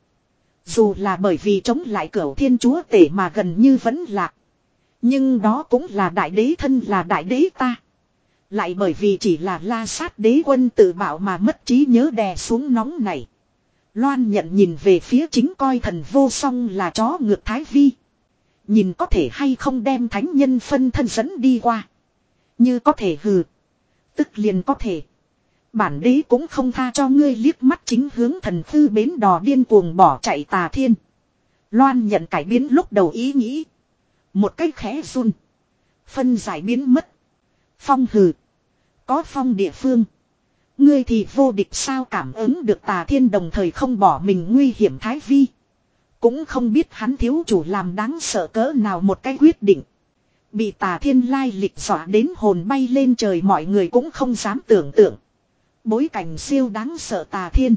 Dù là bởi vì chống lại cửu thiên chúa tể mà gần như vẫn lạc. Nhưng đó cũng là đại đế thân là đại đế ta. Lại bởi vì chỉ là la sát đế quân tự bảo mà mất trí nhớ đè xuống nóng này. Loan nhận nhìn về phía chính coi thần vô song là chó ngược thái vi. Nhìn có thể hay không đem thánh nhân phân thân dẫn đi qua. Như có thể hừ. Tức liền có thể. Bản đế cũng không tha cho ngươi, liếc mắt chính hướng thần thư bến đò điên cuồng bỏ chạy tà thiên. Loan nhận cải biến lúc đầu ý nghĩ. Một cách khẽ run. Phân giải biến mất. Phong hừ. Có phong địa phương. Ngươi thì vô địch sao, cảm ứng được tà thiên đồng thời không bỏ mình nguy hiểm thái vi. Cũng không biết hắn thiếu chủ làm đáng sợ cỡ nào một cái quyết định. Bị tà thiên lai lịch dọa đến hồn bay lên trời, mọi người cũng không dám tưởng tượng. Bối cảnh siêu đáng sợ tà thiên.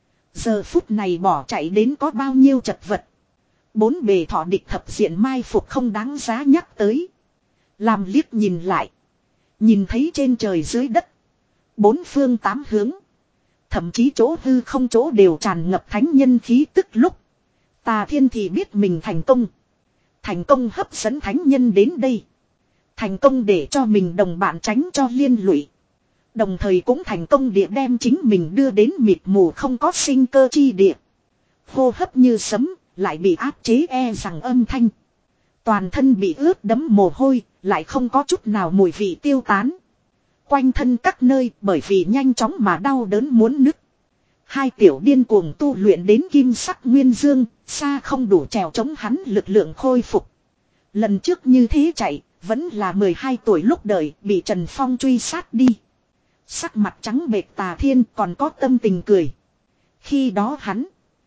Giờ phút này bỏ chạy đến có bao nhiêu chật vật. Bốn bề thọ địch thập diện mai phục không đáng giá nhắc tới. Làm liếc nhìn lại. Nhìn thấy trên trời dưới đất. Bốn phương tám hướng. Thậm chí chỗ hư không chỗ đều tràn ngập thánh nhân khí tức lúc. Tà thiên thì biết mình thành công. Thành công hấp dẫn thánh nhân đến đây. Thành công để cho mình đồng bạn tránh cho liên lụy. Đồng thời cũng thành công địa đem chính mình đưa đến mịt mù không có sinh cơ chi địa. Hô hấp như sấm, lại bị áp chế e rằng âm thanh. Toàn thân bị ướt đẫm mồ hôi, lại không có chút nào mùi vị tiêu tán. Quanh thân các nơi bởi vì nhanh chóng mà đau đớn muốn nứt. Hai tiểu điên cuồng tu luyện đến kim sắc nguyên dương, xa không đủ trèo chống hắn lực lượng khôi phục. Lần trước như thế chạy, vẫn là mười hai tuổi lúc đời bị Trần Phong truy sát đi. Sắc mặt trắng bệch tà thiên còn có tâm tình cười. Khi đó hắn,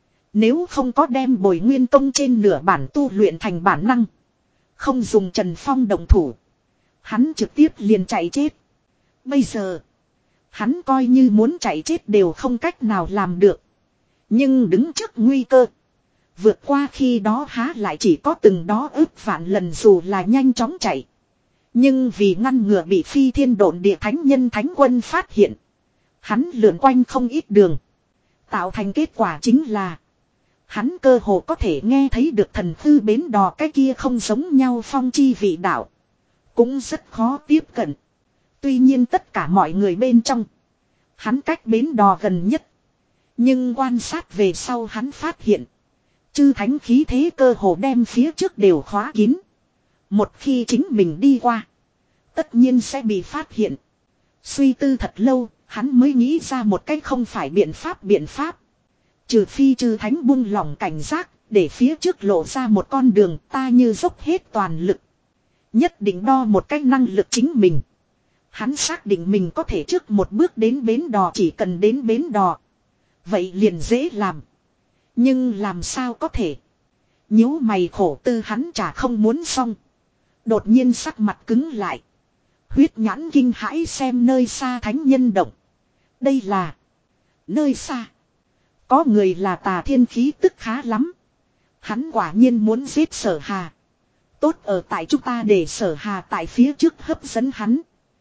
nếu không có đem bồi nguyên công trên nửa bản tu luyện thành bản năng, không dùng Trần Phong động thủ, hắn trực tiếp liền chạy chết. Bây giờ, hắn coi như muốn chạy chết đều không cách nào làm được. Nhưng đứng trước nguy cơ, vượt qua khi đó há lại chỉ có từng đó ước vạn lần, dù là nhanh chóng chạy. Nhưng vì ngăn ngừa bị phi thiên độn địa thánh nhân thánh quân phát hiện, hắn lượn quanh không ít đường. Tạo thành kết quả chính là hắn cơ hồ có thể nghe thấy được thần thư bến đò cái kia không giống nhau phong chi vị đạo. Cũng rất khó tiếp cận. Tuy nhiên tất cả mọi người bên trong, hắn cách bến đò gần nhất. Nhưng quan sát về sau hắn phát hiện, chư thánh khí thế cơ hồ đem phía trước đều khóa kín. Một khi chính mình đi qua, tất nhiên sẽ bị phát hiện. Suy tư thật lâu, hắn mới nghĩ ra một cách không phải biện pháp biện pháp. Trừ phi chư thánh buông lỏng cảnh giác, để phía trước lộ ra một con đường, ta như dốc hết toàn lực. Nhất định đo một cách năng lực chính mình. Hắn xác định mình có thể trước một bước đến bến đò, chỉ cần đến bến đò. Vậy liền dễ làm. Nhưng làm sao có thể? Nhíu mày khổ tư hắn chả không muốn xong. Đột nhiên sắc mặt cứng lại. Huyết nhãn kinh hãi xem nơi xa thánh nhân động. Đây là nơi xa. Có người là tà thiên khí tức khá lắm. Hắn quả nhiên muốn giết Sở Hà. Tốt ở tại chúng ta để Sở Hà tại phía trước hấp dẫn hắn.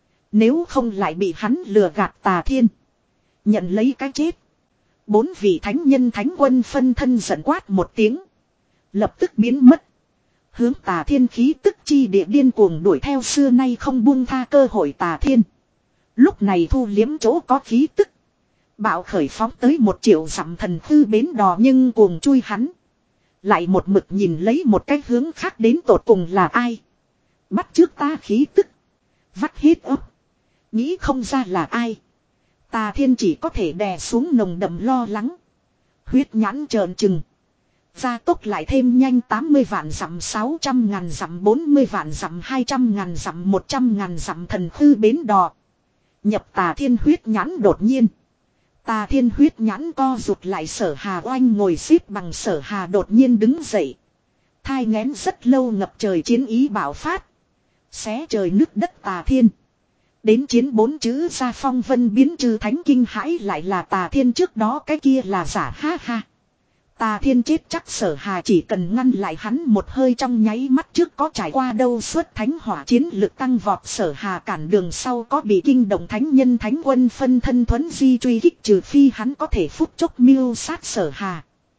Nếu không lại bị hắn lừa gạt tà thiên. Nhận lấy cái chết. Bốn vị thánh nhân thánh quân phân thân giận quát một tiếng. Lập tức biến mất. Hướng tà thiên khí tức chi địa điên cuồng đuổi theo, xưa nay không buông tha cơ hội tà thiên. Lúc này thu liếm chỗ có khí tức. Bạo khởi phóng tới một triệu dặm thần thư bến đò, nhưng cuồng chui hắn. Lại một mực nhìn lấy một cái hướng khác đến tột cùng là ai. Bắt trước ta khí tức. Vắt hết ấp. Nghĩ không ra là ai. Tà thiên chỉ có thể đè xuống nồng đậm lo lắng. Huyết nhãn trợn trừng. Gia tốc lại thêm nhanh tám mươi vạn dặm sáu trăm ngàn dặm bốn mươi vạn dặm hai trăm ngàn dặm một trăm ngàn dặm thần khư bến đò. Nhập tà thiên huyết nhãn đột nhiên. Tà thiên huyết nhãn co rụt lại Sở Hà oanh ngồi xếp bằng Sở Hà đột nhiên đứng dậy. Thai nghén rất lâu ngập trời chiến ý bạo phát. Xé trời nứt đất tà thiên. Đến chiến bốn chữ ra phong vân biến trừ thánh kinh hãi lại là tà thiên trước đó cái kia là giả ha ha. Tà thiên chết chắc Sở Hà chỉ cần ngăn lại hắn một hơi trong nháy mắt trước có trải qua đâu suốt thánh hỏa chiến lực tăng vọt Sở Hà cản đường sau có bị kinh động thánh nhân thánh quân phân thân thuấn di truy kích trừ phi hắn có thể phút chốc mưu sát Sở Hà.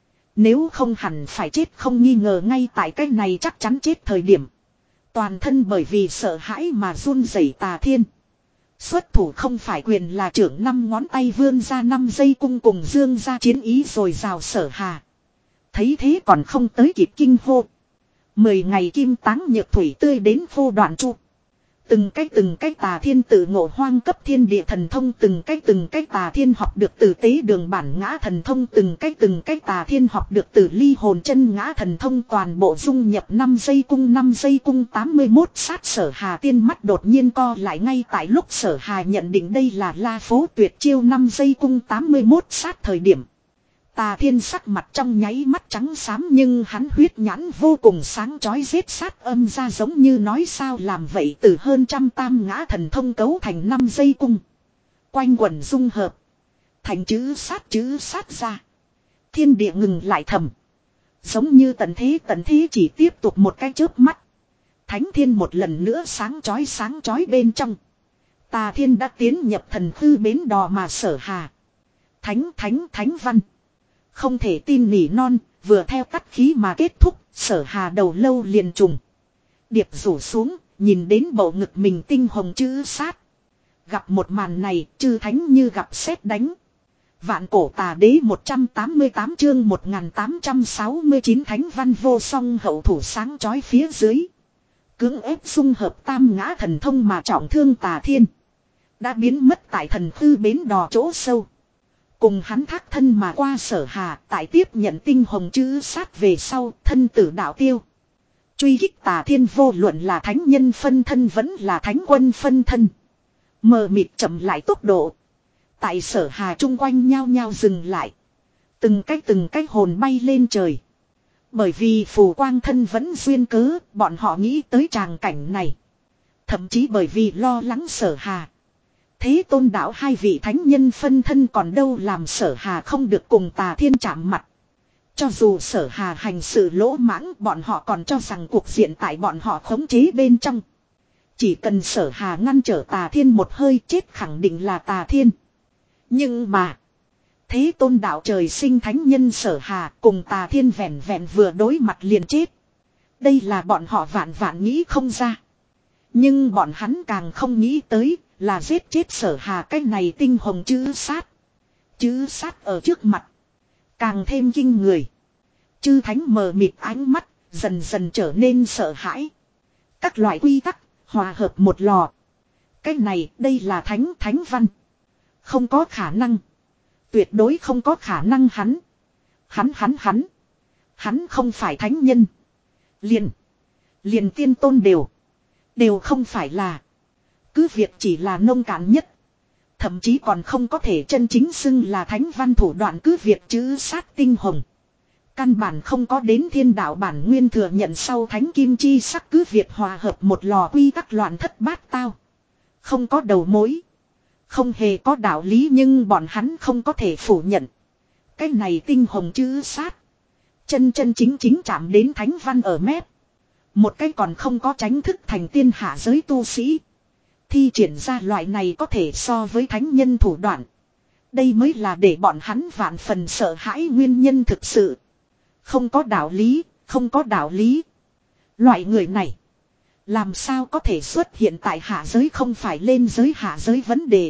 Nếu không hẳn phải chết không nghi ngờ ngay tại cái này chắc chắn chết thời điểm. Toàn thân bởi vì sợ hãi mà run rẩy tà thiên. Xuất thủ không phải quyền là trưởng năm ngón tay vươn ra năm giây cung cùng dương ra chiến ý rồi rào Sở Hà. Thấy thế còn không tới kịp kinh hô. Mười ngày kim táng nhược thủy tươi đến vô đoạn chu. Từng cái từng cái tà thiên tự ngộ hoang cấp thiên địa thần thông. Từng cái từng cái tà thiên học được từ tế đường bản ngã thần thông. Từng cái từng cái tà thiên học được từ ly hồn chân ngã thần thông. Toàn bộ dung nhập năm giây cung năm giây cung tám mươi mốt sát Sở Hà tiên mắt đột nhiên co lại ngay tại lúc Sở Hà nhận định đây là la phố tuyệt chiêu năm giây cung tám mươi mốt sát thời điểm. Tà thiên sắc mặt trong nháy mắt trắng xám nhưng hắn huyết nhãn vô cùng sáng chói giết sát âm ra giống như nói sao làm vậy từ hơn trăm tam ngã thần thông cấu thành năm giây cung. Quanh quẩn dung hợp. Thành chữ sát chữ sát ra. Thiên địa ngừng lại thầm. Giống như tận thế tận thế chỉ tiếp tục một cái chớp mắt. Thánh thiên một lần nữa sáng chói sáng chói bên trong. Tà thiên đã tiến nhập thần khư bến đò mà Sở Hà. Thánh thánh thánh văn. Không thể tin nỉ non, vừa theo cắt khí mà kết thúc, Sở Hà đầu lâu liền trùng. Điệp rủ xuống, nhìn đến bầu ngực mình tinh hồng chữ sát. Gặp một màn này, chư thánh như gặp sét đánh. Vạn cổ tà đế một trăm tám mươi tám chương một nghìn tám trăm sáu mươi chín thánh văn vô song hậu thủ sáng chói phía dưới. Cưỡng ép dung hợp tam ngã thần thông mà trọng thương tà thiên. Đã biến mất tại thần khư bến đò chỗ sâu. Cùng hắn thác thân mà qua Sở Hà tại tiếp nhận tinh hồng chữ sát về sau thân tử đạo tiêu. Truy kích tà thiên vô luận là thánh nhân phân thân vẫn là thánh quân phân thân. Mờ mịt chậm lại tốc độ. Tại Sở Hà chung quanh nhao nhao dừng lại. Từng cách từng cách hồn bay lên trời. Bởi vì phù quang thân vẫn duyên cớ bọn họ nghĩ tới tràng cảnh này. Thậm chí bởi vì lo lắng Sở Hà. Thế Tôn đạo hai vị thánh nhân phân thân còn đâu làm Sở Hà không được cùng tà thiên chạm mặt. Cho dù Sở Hà hành sự lỗ mãng bọn họ còn cho rằng cuộc diện tại bọn họ khống chế bên trong. Chỉ cần Sở Hà ngăn trở tà thiên một hơi chết khẳng định là tà thiên. Nhưng mà Thế Tôn đạo trời sinh thánh nhân Sở Hà cùng tà thiên vẹn vẹn vừa đối mặt liền chết. Đây là bọn họ vạn vạn nghĩ không ra. Nhưng bọn hắn càng không nghĩ tới là giết chết Sở Hà cái này tinh hồng chữ sát. Chữ sát ở trước mặt. Càng thêm kinh người. Chư thánh mờ mịt ánh mắt. Dần dần trở nên sợ hãi. Các loại quy tắc. Hòa hợp một lò. Cái này đây là thánh thánh văn. Không có khả năng. Tuyệt đối không có khả năng hắn. Hắn hắn hắn. Hắn không phải thánh nhân. Liền. Liền tiên tôn đều. Đều không phải là. Cứ việc chỉ là nông cạn nhất. Thậm chí còn không có thể chân chính xưng là thánh văn thủ đoạn cứ việc chữ sát tinh hồng. Căn bản không có đến thiên đạo bản nguyên thừa nhận sau thánh kim chi sắc cứ việc hòa hợp một lò quy tắc loạn thất bát tao. Không có đầu mối. Không hề có đạo lý nhưng bọn hắn không có thể phủ nhận. Cái này tinh hồng chữ sát. Chân chân chính chính chạm đến thánh văn ở mép. Một cái còn không có tránh thức thành tiên hạ giới tu sĩ. Thi triển ra loại này có thể so với thánh nhân thủ đoạn. Đây mới là để bọn hắn vạn phần sợ hãi nguyên nhân thực sự. Không có đạo lý, không có đạo lý. Loại người này. Làm sao có thể xuất hiện tại hạ giới không phải lên giới hạ giới vấn đề.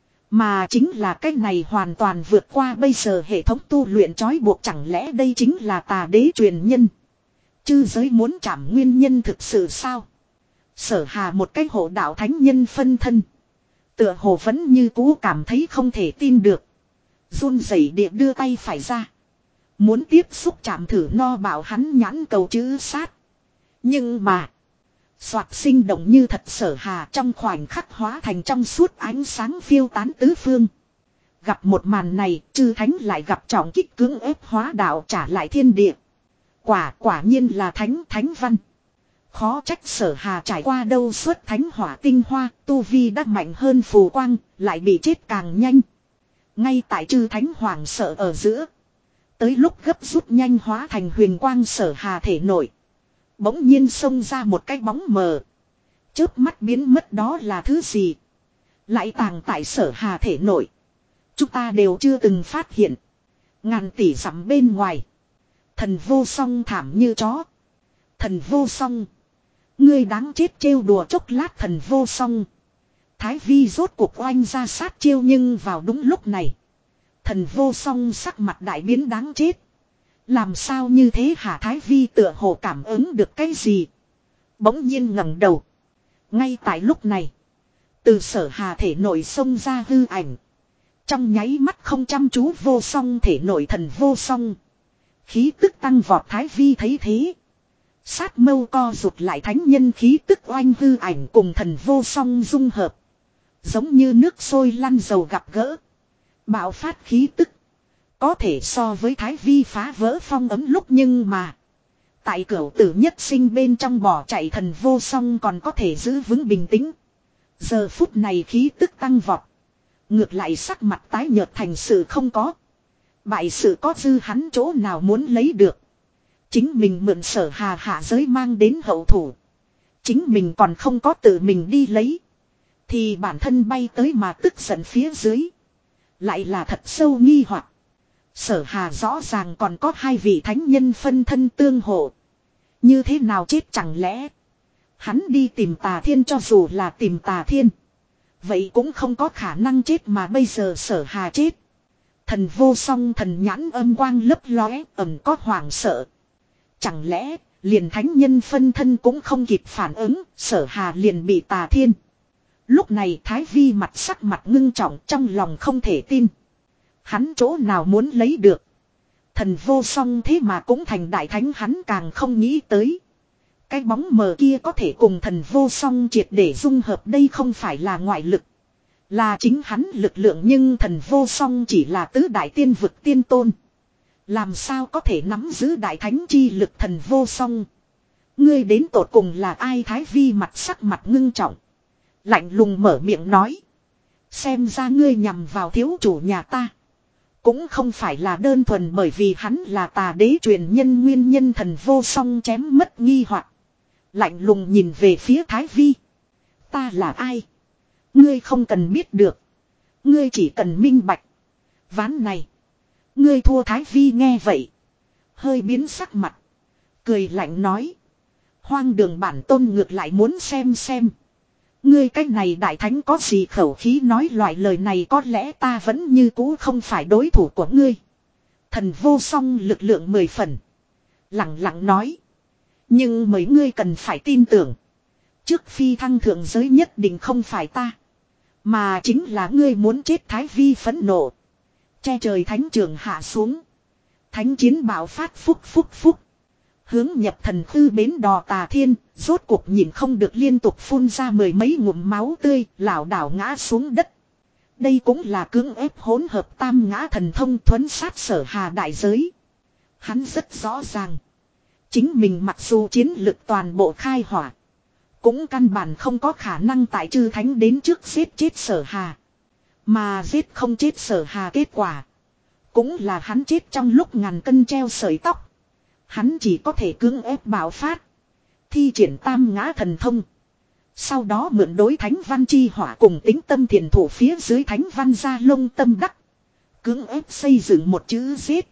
Mà chính là cái này hoàn toàn vượt qua bây giờ hệ thống tu luyện trói buộc chẳng lẽ đây chính là tà đế truyền nhân. Chư giới muốn chạm nguyên nhân thực sự sao? Sở Hà một cái hộ đạo thánh nhân phân thân. Tựa hồ vẫn như cũ cảm thấy không thể tin được. Run rẩy địa đưa tay phải ra. Muốn tiếp xúc chạm thử no bảo hắn nhãn cầu chữ sát. Nhưng mà. Soạt sinh động như thật Sở Hà trong khoảnh khắc hóa thành trong suốt ánh sáng phiêu tán tứ phương. Gặp một màn này, chư thánh lại gặp trọng kích cưỡng ép hóa đạo trả lại thiên địa. Quả quả nhiên là thánh thánh văn. Khó trách Sở Hà trải qua đâu suốt thánh hỏa tinh hoa, tu vi đã mạnh hơn phù quang, lại bị chết càng nhanh. Ngay tại chư thánh hoàng sợ ở giữa. Tới lúc gấp rút nhanh hóa thành huyền quang Sở Hà thể nổi. Bỗng nhiên xông ra một cái bóng mờ. Chớp mắt biến mất đó là thứ gì? Lại tàng tại Sở Hà thể nổi. Chúng ta đều chưa từng phát hiện. Ngàn tỷ dặm bên ngoài. Thần vô song thảm như chó. Thần vô song. Ngươi đáng chết trêu đùa chốc lát thần vô song. Thái Vi rốt cuộc oanh ra sát chiêu nhưng vào đúng lúc này. Thần vô song sắc mặt đại biến đáng chết. Làm sao như thế hả Thái Vi tựa hồ cảm ứng được cái gì. Bỗng nhiên ngẩng đầu. Ngay tại lúc này. Từ Sở Hà thể nội xông ra hư ảnh. Trong nháy mắt không chăm chú vô song thể nội thần vô song. Khí tức tăng vọt Thái Vi thấy thế. Sát mâu co rụt lại thánh nhân khí tức oanh hư ảnh cùng thần vô song dung hợp. Giống như nước sôi lăn dầu gặp gỡ. Bạo phát khí tức. Có thể so với Thái Vi phá vỡ phong ấm lúc nhưng mà. Tại cửu tử nhất sinh bên trong bỏ chạy thần vô song còn có thể giữ vững bình tĩnh. Giờ phút này khí tức tăng vọt. Ngược lại sắc mặt tái nhợt thành sự không có. Bại sự có dư hắn chỗ nào muốn lấy được. Chính mình mượn Sở Hà hạ giới mang đến hậu thủ. Chính mình còn không có tự mình đi lấy. Thì bản thân bay tới mà tức giận phía dưới. Lại là thật sâu nghi hoặc. Sở Hà rõ ràng còn có hai vị thánh nhân phân thân tương hộ. Như thế nào chết chẳng lẽ. Hắn đi tìm Tà Thiên cho dù là tìm Tà Thiên. Vậy cũng không có khả năng chết mà bây giờ Sở Hà chết. Thần vô song thần nhãn âm quang lấp lóe ẩn có hoảng sợ. Chẳng lẽ liền thánh nhân phân thân cũng không kịp phản ứng, Sở Hà liền bị Tà Thiên. Lúc này Thái Vi mặt sắc mặt ngưng trọng trong lòng không thể tin. Hắn chỗ nào muốn lấy được. Thần vô song thế mà cũng thành đại thánh hắn càng không nghĩ tới. Cái bóng mờ kia có thể cùng thần vô song triệt để dung hợp đây không phải là ngoại lực. Là chính hắn lực lượng nhưng thần vô song chỉ là tứ đại tiên vực tiên tôn. Làm sao có thể nắm giữ đại thánh chi lực thần vô song. Ngươi đến tột cùng là ai Thái Vi mặt sắc mặt ngưng trọng. Lạnh lùng mở miệng nói. Xem ra ngươi nhằm vào thiếu chủ nhà ta. Cũng không phải là đơn thuần bởi vì hắn là Tà đế truyền nhân nguyên nhân thần vô song chém mất nghi hoặc. Lạnh lùng nhìn về phía Thái Vi. Ta là ai? Ngươi không cần biết được. Ngươi chỉ cần minh bạch. Ván này. Ngươi thua Thái Vi nghe vậy. Hơi biến sắc mặt. Cười lạnh nói. Hoang đường bản tôn ngược lại muốn xem xem. Ngươi cách này đại thánh có gì khẩu khí nói loại lời này có lẽ ta vẫn như cũ không phải đối thủ của ngươi. Thần vô song lực lượng mười phần. Lặng lặng nói. Nhưng mấy ngươi cần phải tin tưởng. Trước phi thăng thượng giới nhất định không phải ta. Mà chính là ngươi muốn chết Thái Vi phẫn nộ. Che trời thánh trường hạ xuống. Thánh chiến bạo phát phúc phúc phúc. Hướng nhập thần khư bến đò Tà Thiên, rốt cuộc nhìn không được liên tục phun ra mười mấy ngụm máu tươi, lảo đảo ngã xuống đất. Đây cũng là cưỡng ép hỗn hợp tam ngã thần thông thuấn sát Sở Hà đại giới. Hắn rất rõ ràng. Chính mình mặc dù chiến lực toàn bộ khai hỏa. Cũng căn bản không có khả năng tại chư thánh đến trước giết chết Sở Hà. Mà giết không chết Sở Hà kết quả. Cũng là hắn chết trong lúc ngàn cân treo sợi tóc. Hắn chỉ có thể cưỡng ép bạo phát. Thi triển tam ngã thần thông. Sau đó mượn đối thánh văn chi hỏa cùng tính tâm thiền thủ phía dưới thánh văn gia lông tâm đắc. Cưỡng ép xây dựng một chữ giết.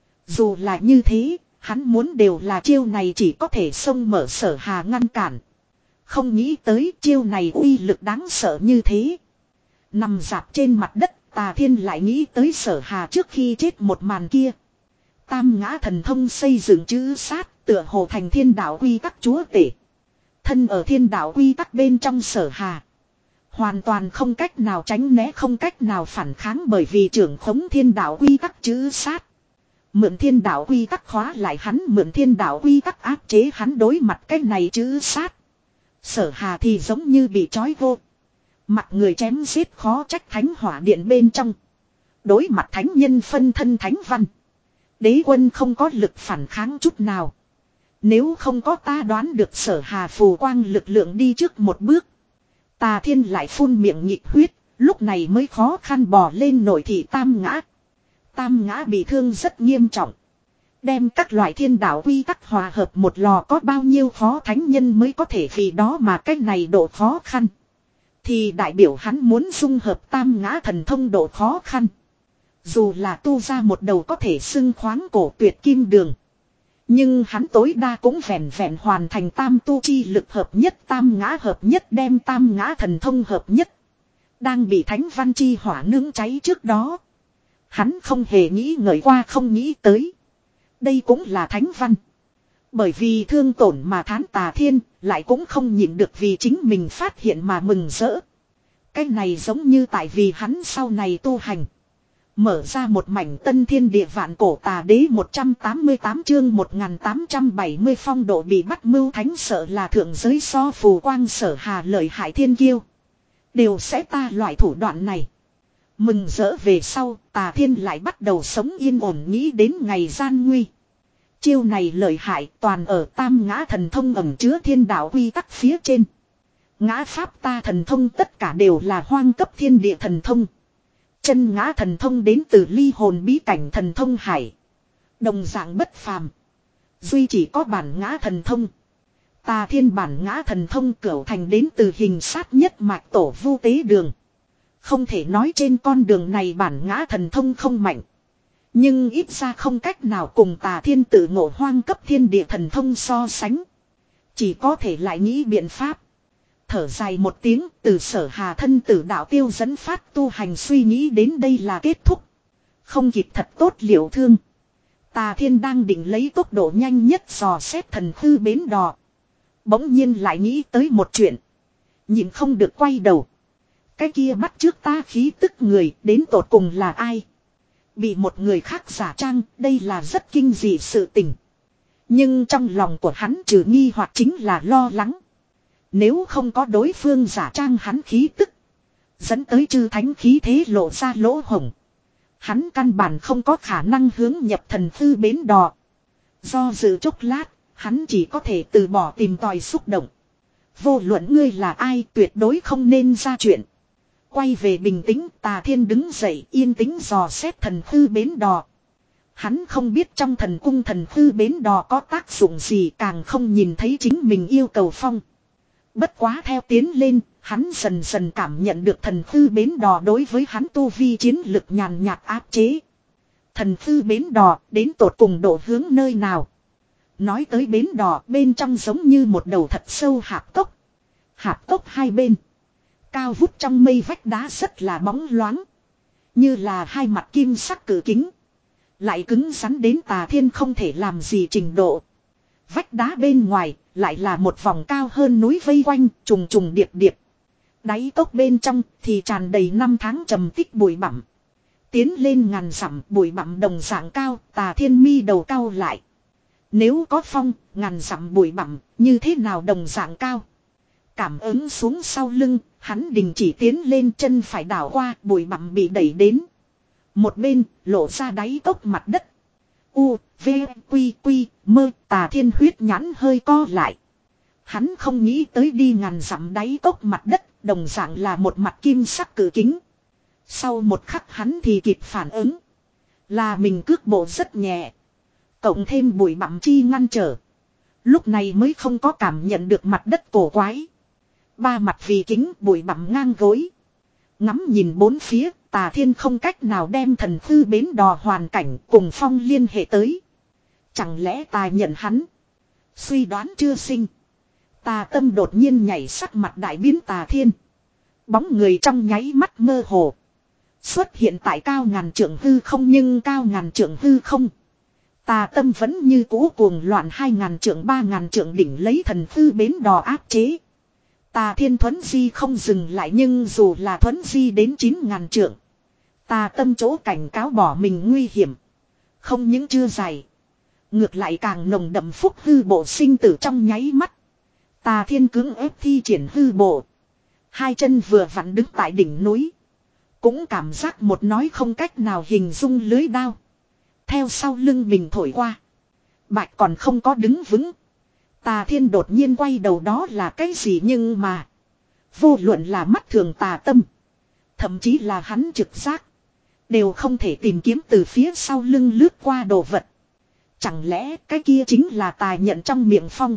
Dù là như thế, hắn muốn đều là chiêu này chỉ có thể xông mở Sở Hà ngăn cản. Không nghĩ tới chiêu này uy lực đáng sợ như thế. Nằm dạp trên mặt đất, Tà Thiên lại nghĩ tới Sở Hà trước khi chết một màn kia. Tam ngã thần thông xây dựng chữ sát, tựa hồ thành thiên đạo quy tắc chúa tể. Thân ở thiên đạo quy tắc bên trong Sở Hà. Hoàn toàn không cách nào tránh né, không cách nào phản kháng bởi vì trưởng khống thiên đạo quy tắc chữ sát. Mượn thiên đạo quy tắc khóa lại hắn, mượn thiên đạo quy tắc áp chế hắn, đối mặt cái này chữ sát. Sở Hà thì giống như bị trói vô. Mặt người chém giết khó trách thánh hỏa điện bên trong. Đối mặt thánh nhân phân thân thánh văn. Đế quân không có lực phản kháng chút nào. Nếu không có ta đoán được Sở Hà phù quang lực lượng đi trước một bước. Tà Thiên lại phun miệng nhịp huyết, lúc này mới khó khăn bò lên nội thị Tam Ngã. Tam Ngã bị thương rất nghiêm trọng. Đem các loại thiên đạo quy tắc hòa hợp một lò, có bao nhiêu khó thánh nhân mới có thể vì đó mà cách này độ khó khăn. Thì đại biểu hắn muốn dung hợp Tam Ngã thần thông độ khó khăn. Dù là tu ra một đầu có thể xưng khoáng cổ tuyệt kim đường. Nhưng hắn tối đa cũng vẹn vẹn hoàn thành tam tu chi lực hợp nhất, Tam Ngã hợp nhất, đem Tam Ngã thần thông hợp nhất. Đang bị thánh văn chi hỏa nướng cháy trước đó. Hắn không hề nghĩ ngợi qua, không nghĩ tới. Đây cũng là thánh văn. Bởi vì thương tổn mà thán Tà Thiên, lại cũng không nhịn được vì chính mình phát hiện mà mừng rỡ. Cái này giống như tại vì hắn sau này tu hành. Mở ra một mảnh tân thiên địa vạn cổ tà đế. Một trăm tám mươi tám chương một nghìn tám trăm bảy mươi phong độ bị bắt mưu thánh, sợ là thượng giới so phù quang Sở Hà lợi hại thiên kiêu. Đều sẽ ta loại thủ đoạn này. Mừng rỡ về sau, Tà Thiên lại bắt đầu sống yên ổn, nghĩ đến ngày gian nguy. Chiêu này lợi hại, toàn ở Tam Ngã thần thông ẩn chứa thiên đạo quy tắc phía trên. Ngã pháp ta thần thông tất cả đều là hoang cấp thiên địa thần thông. Chân Ngã thần thông đến từ ly hồn bí cảnh thần thông hải. Đồng dạng bất phàm. Duy chỉ có bản Ngã thần thông. Tà Thiên bản Ngã thần thông cửu thành đến từ hình sát nhất mạch tổ vu tế đường. Không thể nói trên con đường này bản Ngã thần thông không mạnh. Nhưng ít ra không cách nào cùng Tà Thiên tự ngộ hoang cấp thiên địa thần thông so sánh. Chỉ có thể lại nghĩ biện pháp. Thở dài một tiếng, từ Sở Hà thân tử đạo tiêu dẫn phát tu hành suy nghĩ đến đây là kết thúc. Không kịp thật tốt liệu thương. Tà Thiên đang định lấy tốc độ nhanh nhất dò xét thần hư bến đò. Bỗng nhiên lại nghĩ tới một chuyện. Nhìn không được quay đầu. Cái kia bắt trước ta khí tức người đến tột cùng là ai? Bị một người khác giả trang, đây là rất kinh dị sự tình. Nhưng trong lòng của hắn trừ nghi hoặc chính là lo lắng. Nếu không có đối phương giả trang hắn khí tức, dẫn tới chư thánh khí thế lộ ra lỗ hổng, hắn căn bản không có khả năng hướng nhập thần hư bến đò. Do dự chốc lát, hắn chỉ có thể từ bỏ tìm tòi xúc động. Vô luận ngươi là ai, tuyệt đối không nên ra chuyện. Quay về bình tĩnh, Tà Thiên đứng dậy yên tĩnh dò xét thần hư bến đò. Hắn không biết trong thần cung thần hư bến đò có tác dụng gì, càng không nhìn thấy chính mình yêu cầu phong. Bất quá theo tiến lên, hắn dần dần cảm nhận được thần hư bến đò đối với hắn tu vi chiến lực nhàn nhạt áp chế. Thần hư bến đò đến tột cùng độ hướng nơi nào? Nói tới bến đò, bên trong giống như một đầu thật sâu hạp cốc. Hạp cốc hai bên cao vút trong mây, vách đá rất là bóng loáng, như là hai mặt kim sắc cử kính, lại cứng rắn đến Tà Thiên không thể làm gì trình độ. Vách đá bên ngoài lại là một vòng cao hơn núi vây quanh, trùng trùng điệp điệp. Đáy cốc bên trong thì tràn đầy năm tháng trầm tích bụi bặm. Tiến lên ngàn dặm, bụi bặm đồng dạng cao, Tà Thiên mi đầu cao lại. Nếu có phong, ngàn dặm bụi bặm, như thế nào đồng dạng cao? Cảm ứng xuống sau lưng, hắn đình chỉ tiến lên, chân phải đảo qua, bụi bặm bị đẩy đến. Một bên, lộ ra đáy cốc mặt đất. U, V, Quy, Quy, Mơ, Tà Thiên huyết nhãn hơi co lại. Hắn không nghĩ tới đi ngàn dặm đáy cốc mặt đất, đồng dạng là một mặt kim sắc cử kính. Sau một khắc hắn thì kịp phản ứng. Là mình cước bộ rất nhẹ. Cộng thêm bụi bặm chi ngăn trở. Lúc này mới không có cảm nhận được mặt đất cổ quái. Ba mặt vì kính, bụi bặm ngang gối. Ngắm nhìn bốn phía, Tà Thiên không cách nào đem thần hư bến đò hoàn cảnh cùng phong liên hệ tới. Chẳng lẽ tài nhận hắn? Suy đoán chưa sinh. Tà tâm đột nhiên nhảy, sắc mặt đại biến. Tà Thiên bóng người trong nháy mắt mơ hồ xuất hiện tại cao ngàn trượng hư không, nhưng cao ngàn trượng hư không, Tà tâm vẫn như cũ cuồng loạn hai ngàn trượng ba ngàn trượng đỉnh lấy thần hư bến đò áp chế. Tà Thiên thuấn di không dừng lại, nhưng dù là thuấn di đến chín ngàn trượng, Tà tâm chỗ cảnh cáo bỏ mình nguy hiểm, Không những chưa giải. Ngược lại càng nồng đậm phúc hư bộ sinh tử trong nháy mắt. Tà Thiên cưỡng ép thi triển hư bộ. Hai chân vừa vặn đứng tại đỉnh núi. Cũng cảm giác một nói không cách nào hình dung lưới đao. Theo sau lưng mình thổi qua. Bạch còn không có đứng vững. Tà Thiên đột nhiên quay đầu, đó là cái gì nhưng mà. Vô luận là mắt thường tà tâm. Thậm chí là hắn trực giác. Đều không thể tìm kiếm từ phía sau lưng lướt qua đồ vật. Chẳng lẽ cái kia chính là tà nhận trong miệng phong.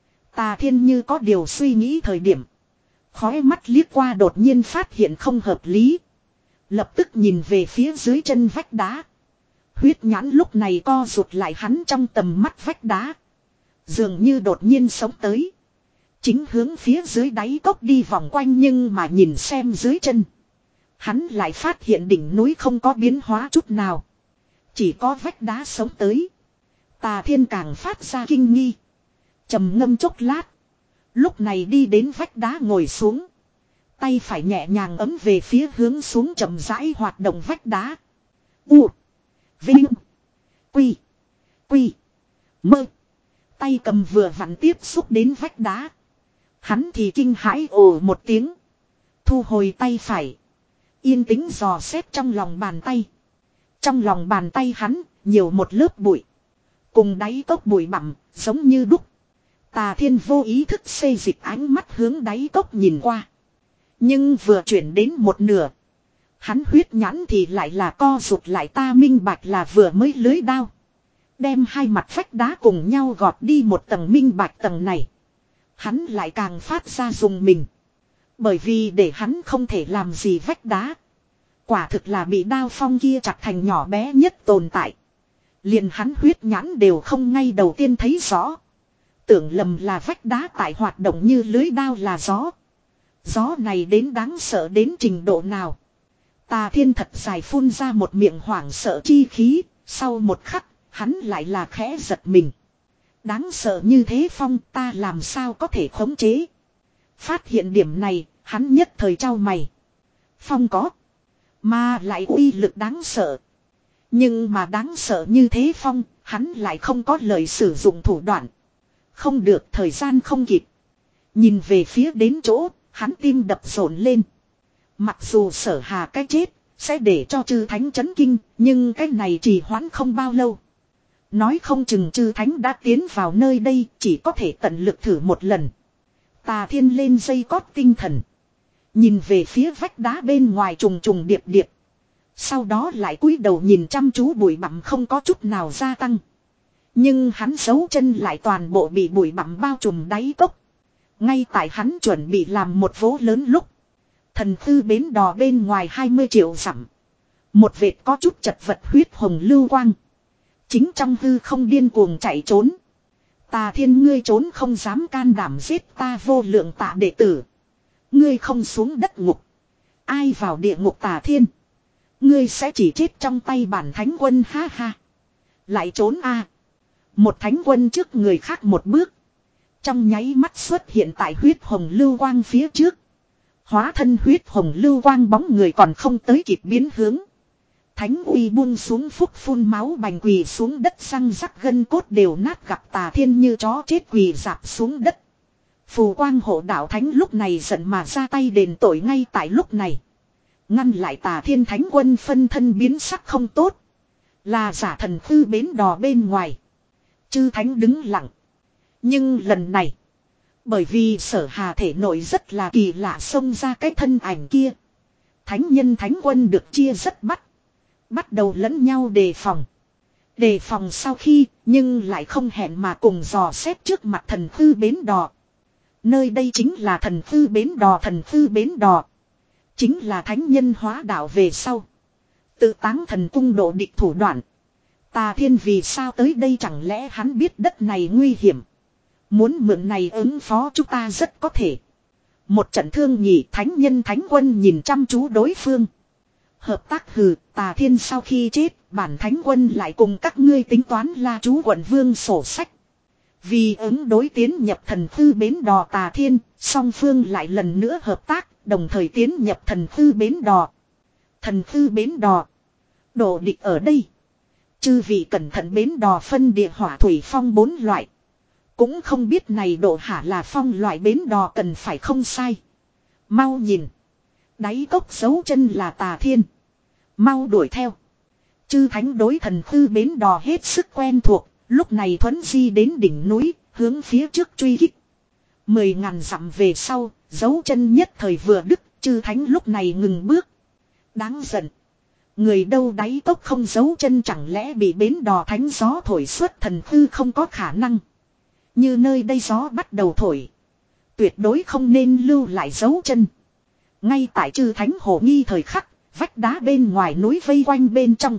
Tà Thiên như có điều suy nghĩ thời điểm. Khói mắt liếc qua đột nhiên phát hiện không hợp lý. Lập tức nhìn về phía dưới chân vách đá. Huyết nhãn lúc này co rụt lại, hắn trong tầm mắt vách đá. Dường như đột nhiên sống tới. Chính hướng phía dưới đáy cốc đi vòng quanh, nhưng mà nhìn xem dưới chân. Hắn lại phát hiện đỉnh núi không có biến hóa chút nào. Chỉ có vách đá sống tới. Tà Thiên càng phát ra kinh nghi. Trầm ngâm chốc lát. Lúc này đi đến vách đá ngồi xuống. Tay phải nhẹ nhàng ấm về phía hướng xuống chậm rãi hoạt động vách đá. U. Vinh. Quy. Quy. Mơ. Tay cầm vừa vặn tiếp xúc đến vách đá. Hắn thì kinh hãi ồ một tiếng. Thu hồi tay phải. Yên tĩnh dò xét trong lòng bàn tay. Trong lòng bàn tay hắn nhiều một lớp bụi. Cùng đáy cốc bụi bặm giống như đúc. Tà Thiên vô ý thức xê dịch ánh mắt hướng đáy cốc nhìn qua. Nhưng vừa chuyển đến một nửa. Hắn huyết nhãn thì lại là co rụt lại, ta minh bạch là vừa mới lưới đao. Đem hai mặt vách đá cùng nhau gọt đi một tầng, minh bạch tầng này. Hắn lại càng phát ra dùng mình. Bởi vì để hắn không thể làm gì vách đá. Quả thực là bị đao phong kia chặt thành nhỏ bé nhất tồn tại. Liền hắn huyết nhãn đều không ngay đầu tiên thấy rõ. Tưởng lầm là vách đá tại hoạt động như lưới đao là gió. Gió này đến đáng sợ đến trình độ nào. Tà Thiên thật dài phun ra một miệng hoảng sợ chi khí. Sau một khắc hắn lại là khẽ giật mình. Đáng sợ như thế phong, ta làm sao có thể khống chế. Phát hiện điểm này, hắn nhất thời trao mày. Phong có, mà lại uy lực đáng sợ. Nhưng mà đáng sợ như thế phong, hắn lại không có lời sử dụng thủ đoạn. Không được, thời gian không kịp. Nhìn về phía đến chỗ, hắn tim đập rộn lên. Mặc dù Sở Hà cái chết sẽ để cho chư thánh chấn kinh, nhưng cái này trì hoãn không bao lâu. Nói không chừng chư thánh đã tiến vào nơi đây, chỉ có thể tận lực thử một lần. Tà Thiên lên dây cót tinh thần. Nhìn về phía vách đá bên ngoài trùng trùng điệp điệp. Sau đó lại cúi đầu nhìn chăm chú bụi bặm không có chút nào gia tăng. Nhưng hắn giấu chân lại toàn bộ bị bụi bặm bao trùm đáy cốc. Ngay tại hắn chuẩn bị làm một vố lớn lúc. Thần Thư bến đò bên ngoài hai mươi triệu dặm. Một vệt có chút chật vật huyết hồng lưu quang. Chính trong hư không điên cuồng chạy trốn. Tà Thiên, ngươi trốn không dám can đảm giết ta vô lượng tạ đệ tử. Ngươi không xuống đất ngục. Ai vào địa ngục Tà Thiên. Ngươi sẽ chỉ chết trong tay bản thánh quân, ha ha. Lại trốn a à. Một thánh quân trước người khác một bước. Trong nháy mắt xuất hiện tại huyết hồng lưu quang phía trước. Hóa thân huyết hồng lưu quang bóng người còn không tới kịp biến hướng. Thánh uy buông xuống phúc phun máu bành quỳ xuống đất, răng rắc gân cốt đều nát, gặp Tà Thiên như chó chết quỳ dạp xuống đất. Phù quang hộ đạo thánh lúc này giận mà ra tay đền tội ngay tại lúc này. Ngăn lại Tà Thiên thánh quân phân thân biến sắc không tốt. Là giả Thần Thư bến đò bên ngoài. Chư thánh đứng lặng. Nhưng lần này. Bởi vì Sở Hà thể nội rất là kỳ lạ xông ra cái thân ảnh kia. Thánh nhân thánh quân được chia rất bắt. Bắt đầu lẫn nhau đề phòng. Đề phòng sau khi, nhưng lại không hẹn mà cùng dò xét trước mặt Thần Thư bến đò. Nơi đây chính là Thần Thư bến đò. Thần Thư bến đò chính là thánh nhân hóa đạo về sau tự táng thần cung độ địch thủ đoạn. Tà Thiên vì sao tới đây, chẳng lẽ hắn biết đất này nguy hiểm. Muốn mượn này ứng phó chúng ta rất có thể. Một trận thương nhị, thánh nhân thánh quân nhìn chăm chú đối phương. Hợp tác hừ, Tà Thiên sau khi chết, bản thánh quân lại cùng các ngươi tính toán La Chú quận vương sổ sách. Vì ứng đối tiến nhập Thần Thư bến đò Tà Thiên, song phương lại lần nữa hợp tác, đồng thời tiến nhập Thần Thư bến đò. Thần Thư bến đò. Độ địch ở đây. Chư vị cẩn thận bến đò phân địa hỏa thủy phong bốn loại. Cũng không biết này độ hả là phong loại bến đò cần phải không sai. Mau nhìn. Đáy cốc dấu chân là Tà Thiên. Mau đuổi theo. Chư thánh đối thần khư bến đò hết sức quen thuộc. Lúc này thuấn di đến đỉnh núi. Hướng phía trước truy kích. Mười ngàn dặm về sau. Dấu chân nhất thời vừa đứt. Chư thánh lúc này ngừng bước. Đáng giận. Người đâu đáy cốc không dấu chân chẳng lẽ bị bến đò thánh gió thổi suốt thần khư không có khả năng. Như nơi đây gió bắt đầu thổi. Tuyệt đối không nên lưu lại dấu chân. Ngay tại chư thánh hồ nghi thời khắc, vách đá bên ngoài núi vây quanh bên trong.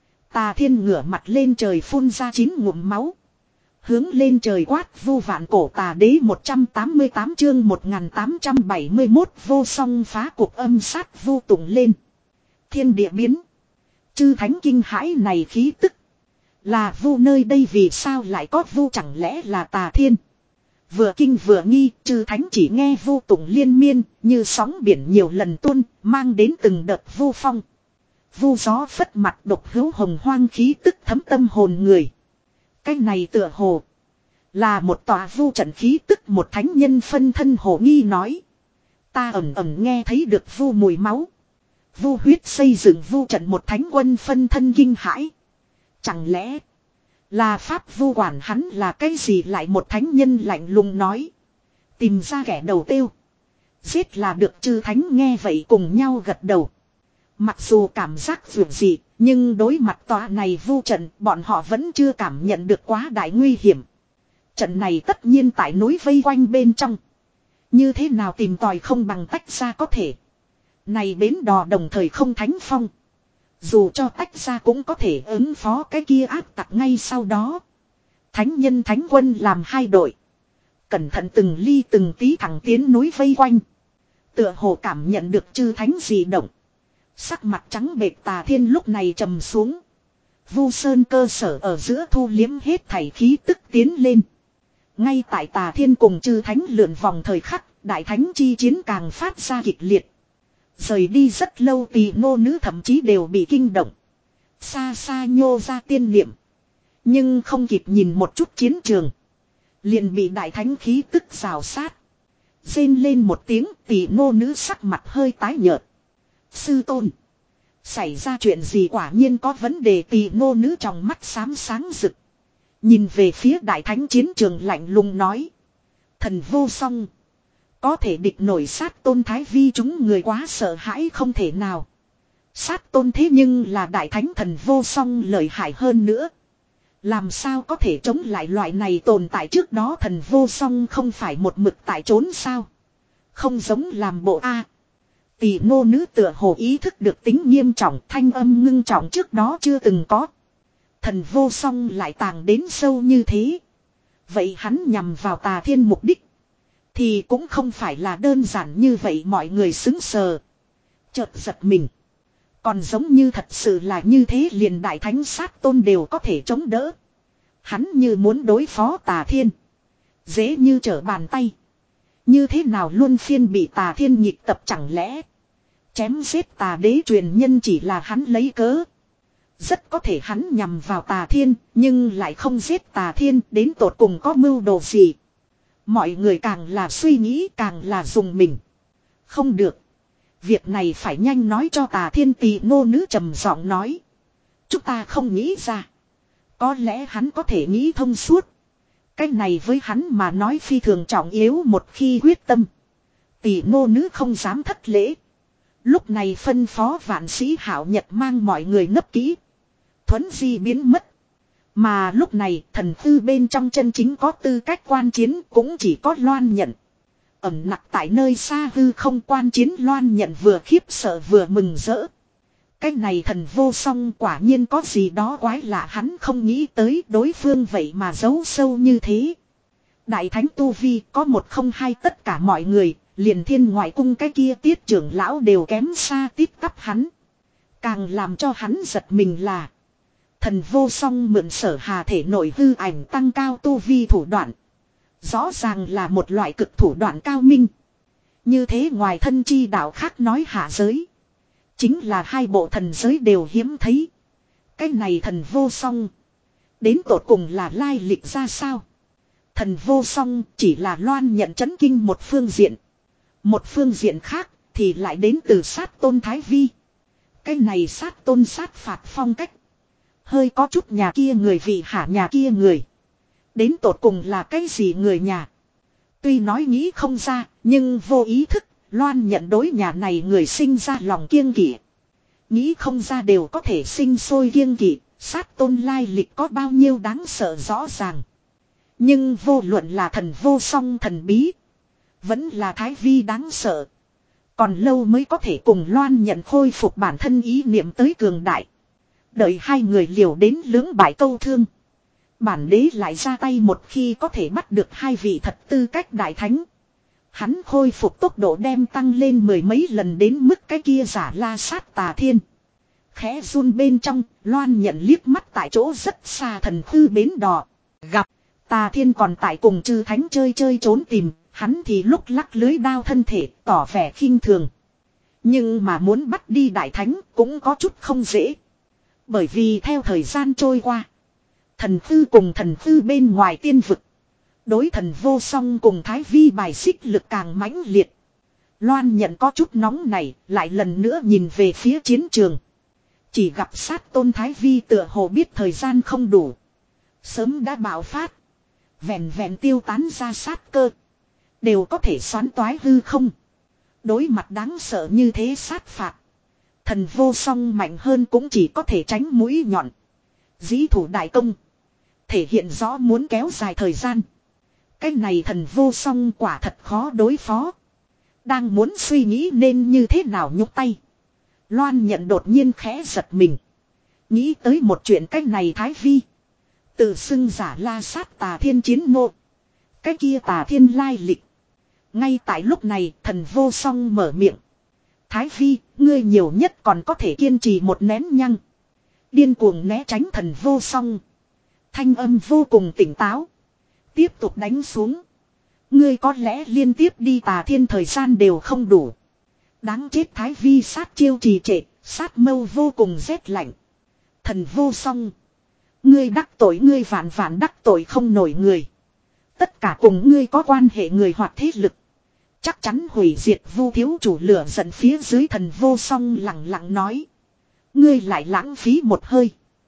Tà Thiên ngửa mặt lên trời phun ra chín ngụm máu. Hướng lên trời quát vu vạn cổ tà đế một trăm tám mươi tám chương một nghìn tám trăm bảy mươi mốt vô song phá cuộc âm sát vu tụng lên. Thiên địa biến. Chư thánh kinh hãi này khí tức. Là vu nơi đây vì sao lại có vu chẳng lẽ là Tà Thiên. Vừa kinh vừa nghi, chư thánh chỉ nghe vu tụng liên miên, như sóng biển nhiều lần tuôn, mang đến từng đợt vu phong. Vu gió phất mặt độc hữu hồng hoang khí tức thấm tâm hồn người. Cái này tựa hồ là một tòa vu trận khí tức một thánh nhân phân thân hồ nghi nói. Ta ẩn ẩn nghe thấy được vu mùi máu. Vu huyết xây dựng vu trận một thánh quân phân thân kinh hãi. Chẳng lẽ là pháp vu quản hắn là cái gì lại một thánh nhân lạnh lùng nói. Tìm ra kẻ đầu tiêu. Giết là được chư thánh nghe vậy cùng nhau gật đầu. Mặc dù cảm giác vượt dị, nhưng đối mặt tòa này vu trận bọn họ vẫn chưa cảm nhận được quá đại nguy hiểm. Trận này tất nhiên tại núi vây quanh bên trong. Như thế nào tìm tòi không bằng tách ra có thể. Này bến đò đồng thời không thánh phong. Dù cho tách ra cũng có thể ứng phó cái kia áp tặc ngay sau đó. Thánh nhân thánh quân làm hai đội. Cẩn thận từng ly từng tí thẳng tiến núi vây quanh. Tựa hồ cảm nhận được chư thánh dị động. Sắc mặt trắng bệch Tà Thiên lúc này trầm xuống. Vu Sơn cơ sở ở giữa thu liếm hết thảy khí tức tiến lên. Ngay tại Tà Thiên cùng chư thánh lượn vòng thời khắc, đại thánh chi chiến càng phát ra kịch liệt. Rời đi rất lâu tỳ nô nữ thậm chí đều bị kinh động. Xa xa nhô ra tiên niệm. Nhưng không kịp nhìn một chút chiến trường. Liền bị đại thánh khí tức rào sát. Rên lên một tiếng tỳ nô nữ sắc mặt hơi tái nhợt. Sư tôn. Xảy ra chuyện gì quả nhiên có vấn đề tỳ nô nữ trong mắt xám sáng rực. Nhìn về phía đại thánh chiến trường lạnh lùng nói. Thần vô song. Có thể địch nổi sát tôn thái vi chúng người quá sợ hãi không thể nào. Sát tôn thế nhưng là đại thánh thần vô song lợi hại hơn nữa. Làm sao có thể chống lại loại này tồn tại trước đó thần vô song không phải một mực tại trốn sao. Không giống làm bộ A. Tỷ nô nữ tựa hồ ý thức được tính nghiêm trọng thanh âm ngưng trọng trước đó chưa từng có. Thần vô song lại tàng đến sâu như thế. Vậy hắn nhằm vào Tà Thiên mục đích. Thì cũng không phải là đơn giản như vậy mọi người xứng sờ. Chợt giật mình. Còn giống như thật sự là như thế liền đại thánh sát tôn đều có thể chống đỡ. Hắn như muốn đối phó Tà Thiên. Dễ như trở bàn tay. Như thế nào luôn phiên bị Tà Thiên nhịp tập chẳng lẽ. Chém giết Tà Đế truyền nhân chỉ là hắn lấy cớ. Rất có thể hắn nhằm vào Tà Thiên. Nhưng lại không giết Tà Thiên đến tột cùng có mưu đồ gì. Mọi người càng là suy nghĩ càng là dùng mình. Không được. Việc này phải nhanh nói cho Tà Thiên tỳ nô nữ trầm giọng nói. Chúng ta không nghĩ ra. Có lẽ hắn có thể nghĩ thông suốt. Cái này với hắn mà nói phi thường trọng yếu một khi quyết tâm. Tỳ nô nữ không dám thất lễ. Lúc này phân phó vạn sĩ hảo nhật mang mọi người nấp kỹ. Thuấn di biến mất. Mà lúc này thần tư bên trong chân chính có tư cách quan chiến cũng chỉ có Loan Nhận. Ẩm nặc tại nơi xa hư không quan chiến Loan Nhận vừa khiếp sợ vừa mừng rỡ. Cái này thần vô song quả nhiên có gì đó quái lạ hắn không nghĩ tới đối phương vậy mà giấu sâu như thế. Đại thánh tu vi có một không hai tất cả mọi người, liền thiên ngoại cung cái kia tiết trưởng lão đều kém xa tít tắp hắn. Càng làm cho hắn giật mình là thần vô song mượn sở hà thể nội hư ảnh tăng cao tu vi thủ đoạn. Rõ ràng là một loại cực thủ đoạn cao minh. Như thế ngoài thân chi đạo khác nói hạ giới. Chính là hai bộ thần giới đều hiếm thấy. Cái này thần vô song. Đến tột cùng là lai lịch ra sao? Thần vô song chỉ là loan nhận chấn kinh một phương diện. Một phương diện khác thì lại đến từ sát tôn Thái Vi. Cái này sát tôn sát phạt phong cách. Hơi có chút nhà kia người vị hạ nhà kia người. Đến tột cùng là cái gì người nhà? Tuy nói nghĩ không ra, nhưng vô ý thức, loan nhận đối nhà này người sinh ra lòng kiêng kỵ. Nghĩ không ra đều có thể sinh sôi kiêng kỵ, sát tôn lai lịch có bao nhiêu đáng sợ rõ ràng. Nhưng vô luận là thần vô song thần bí, vẫn là Thái Vi đáng sợ. Còn lâu mới có thể cùng loan nhận khôi phục bản thân ý niệm tới cường đại. Đợi hai người liều đến lưỡng bại câu thương. Bản đế lại ra tay một khi có thể bắt được hai vị thật tư cách đại thánh. Hắn khôi phục tốc độ đem tăng lên mười mấy lần đến mức cái kia giả la sát tà thiên. Khẽ run bên trong, loan nhận liếc mắt tại chỗ rất xa thần khư bến đò. Gặp, tà thiên còn tại cùng chư thánh chơi chơi trốn tìm, hắn thì lúc lắc lưới đao thân thể, tỏ vẻ khinh thường. Nhưng mà muốn bắt đi đại thánh cũng có chút không dễ. Bởi vì theo thời gian trôi qua, thần khư cùng thần khư bên ngoài tiên vực, đối thần vô song cùng Thái Vi bài xích lực càng mãnh liệt. Loan nhận có chút nóng này, lại lần nữa nhìn về phía chiến trường. Chỉ gặp sát tôn Thái Vi tựa hồ biết thời gian không đủ, sớm đã bạo phát. Vẹn vẹn tiêu tán ra sát cơ, đều có thể xoắn toái hư không. Đối mặt đáng sợ như thế sát phạt, thần vô song mạnh hơn cũng chỉ có thể tránh mũi nhọn. Dĩ thủ đại công, thể hiện rõ muốn kéo dài thời gian. Cái này thần vô song quả thật khó đối phó. Đang muốn suy nghĩ nên như thế nào nhúc tay, Loan nhận đột nhiên khẽ giật mình. Nghĩ tới một chuyện cách này Thái Vi tự xưng giả la sát tà thiên chiến nô. Cái kia tà thiên lai lịch. Ngay tại lúc này thần vô song mở miệng. Thái Vi, ngươi nhiều nhất còn có thể kiên trì một nén nhăng. Điên cuồng né tránh thần vô song. Thanh âm vô cùng tỉnh táo. Tiếp tục đánh xuống. Ngươi có lẽ liên tiếp đi tà thiên thời gian đều không đủ. Đáng chết Thái Vi sát chiêu trì trệ, sát mâu vô cùng rét lạnh. Thần vô song. Ngươi đắc tội ngươi vạn vạn đắc tội không nổi người. Tất cả cùng ngươi có quan hệ người hoặc thế lực. Chắc chắn hủy diệt Vu thiếu chủ lửa giận phía dưới thần vô song lặng lặng nói. Ngươi lại lãng phí một hơi.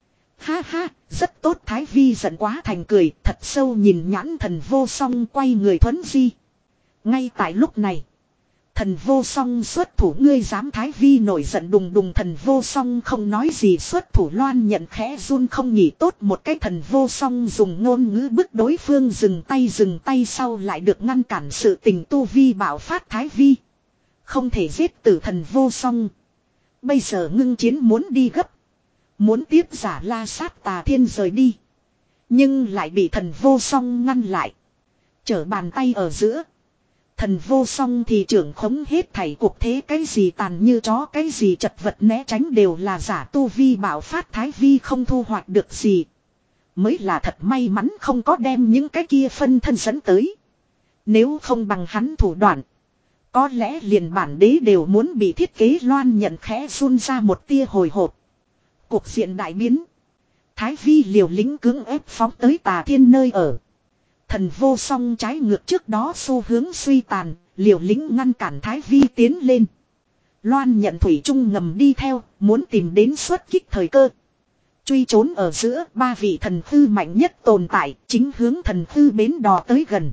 Ha ha, rất tốt Thái Vi giận quá thành cười, thật sâu nhìn nhãn thần vô song quay người thuấn di. Ngay tại lúc này, thần vô song xuất thủ ngươi dám Thái Vi nổi giận đùng đùng thần vô song không nói gì xuất thủ Loan nhận khẽ run không nhỉ tốt một cái thần vô song dùng ngôn ngữ bức đối phương dừng tay dừng tay sau lại được ngăn cản sự tình tu vi bảo phát Thái Vi. Không thể giết tử thần vô song. Bây giờ ngưng chiến muốn đi gấp. Muốn tiếp giả la sát tà thiên rời đi. Nhưng lại bị thần vô song ngăn lại. Chở bàn tay ở giữa. Thần vô song thì trưởng khống hết thảy cuộc thế cái gì tàn như chó cái gì chật vật né tránh đều là giả tu vi bảo phát Thái Vi không thu hoạch được gì. Mới là thật may mắn không có đem những cái kia phân thân dẫn tới. Nếu không bằng hắn thủ đoạn. Có lẽ liền bản đế đều muốn bị thiết kế Loan nhận khẽ run ra một tia hồi hộp. Cuộc diện đại biến. Thái Vi liều lĩnh cưỡng ép phóng tới tà thiên nơi ở. Thần vô song trái ngược trước đó xu hướng suy tàn, liều lĩnh ngăn cản Thái Vi tiến lên. Loan nhận thủy chung ngầm đi theo, muốn tìm đến xuất kích thời cơ. Truy trốn ở giữa ba vị thần khư mạnh nhất tồn tại, chính hướng thần khư bến đò tới gần.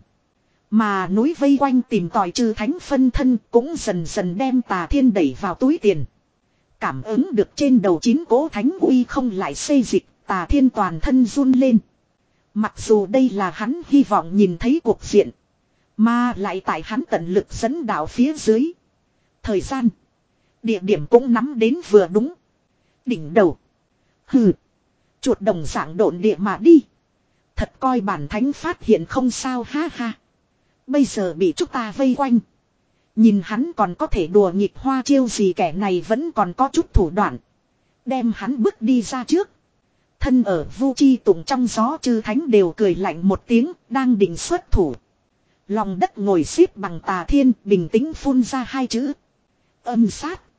Mà núi vây quanh tìm tòi trừ thánh phân thân cũng dần dần đem tà thiên đẩy vào túi tiền. Cảm ứng được trên đầu chín cố thánh uy không lại xây dịch, tà thiên toàn thân run lên. Mặc dù đây là hắn hy vọng nhìn thấy cuộc diện. Mà lại tại hắn tận lực dẫn đạo phía dưới. Thời gian. Địa điểm cũng nắm đến vừa đúng. Đỉnh đầu. Hừ. Chuột đồng dạng độn địa mà đi. Thật coi bản thánh phát hiện không sao ha ha. Bây giờ bị chúng ta vây quanh. Nhìn hắn còn có thể đùa nghịch hoa chiêu gì kẻ này vẫn còn có chút thủ đoạn. Đem hắn bước đi ra trước. Thân ở Vu Chi Tụng trong gió chư thánh đều cười lạnh một tiếng, đang định xuất thủ. Lòng đất ngồi xếp bằng tà thiên bình tĩnh phun ra hai chữ. Âm sát.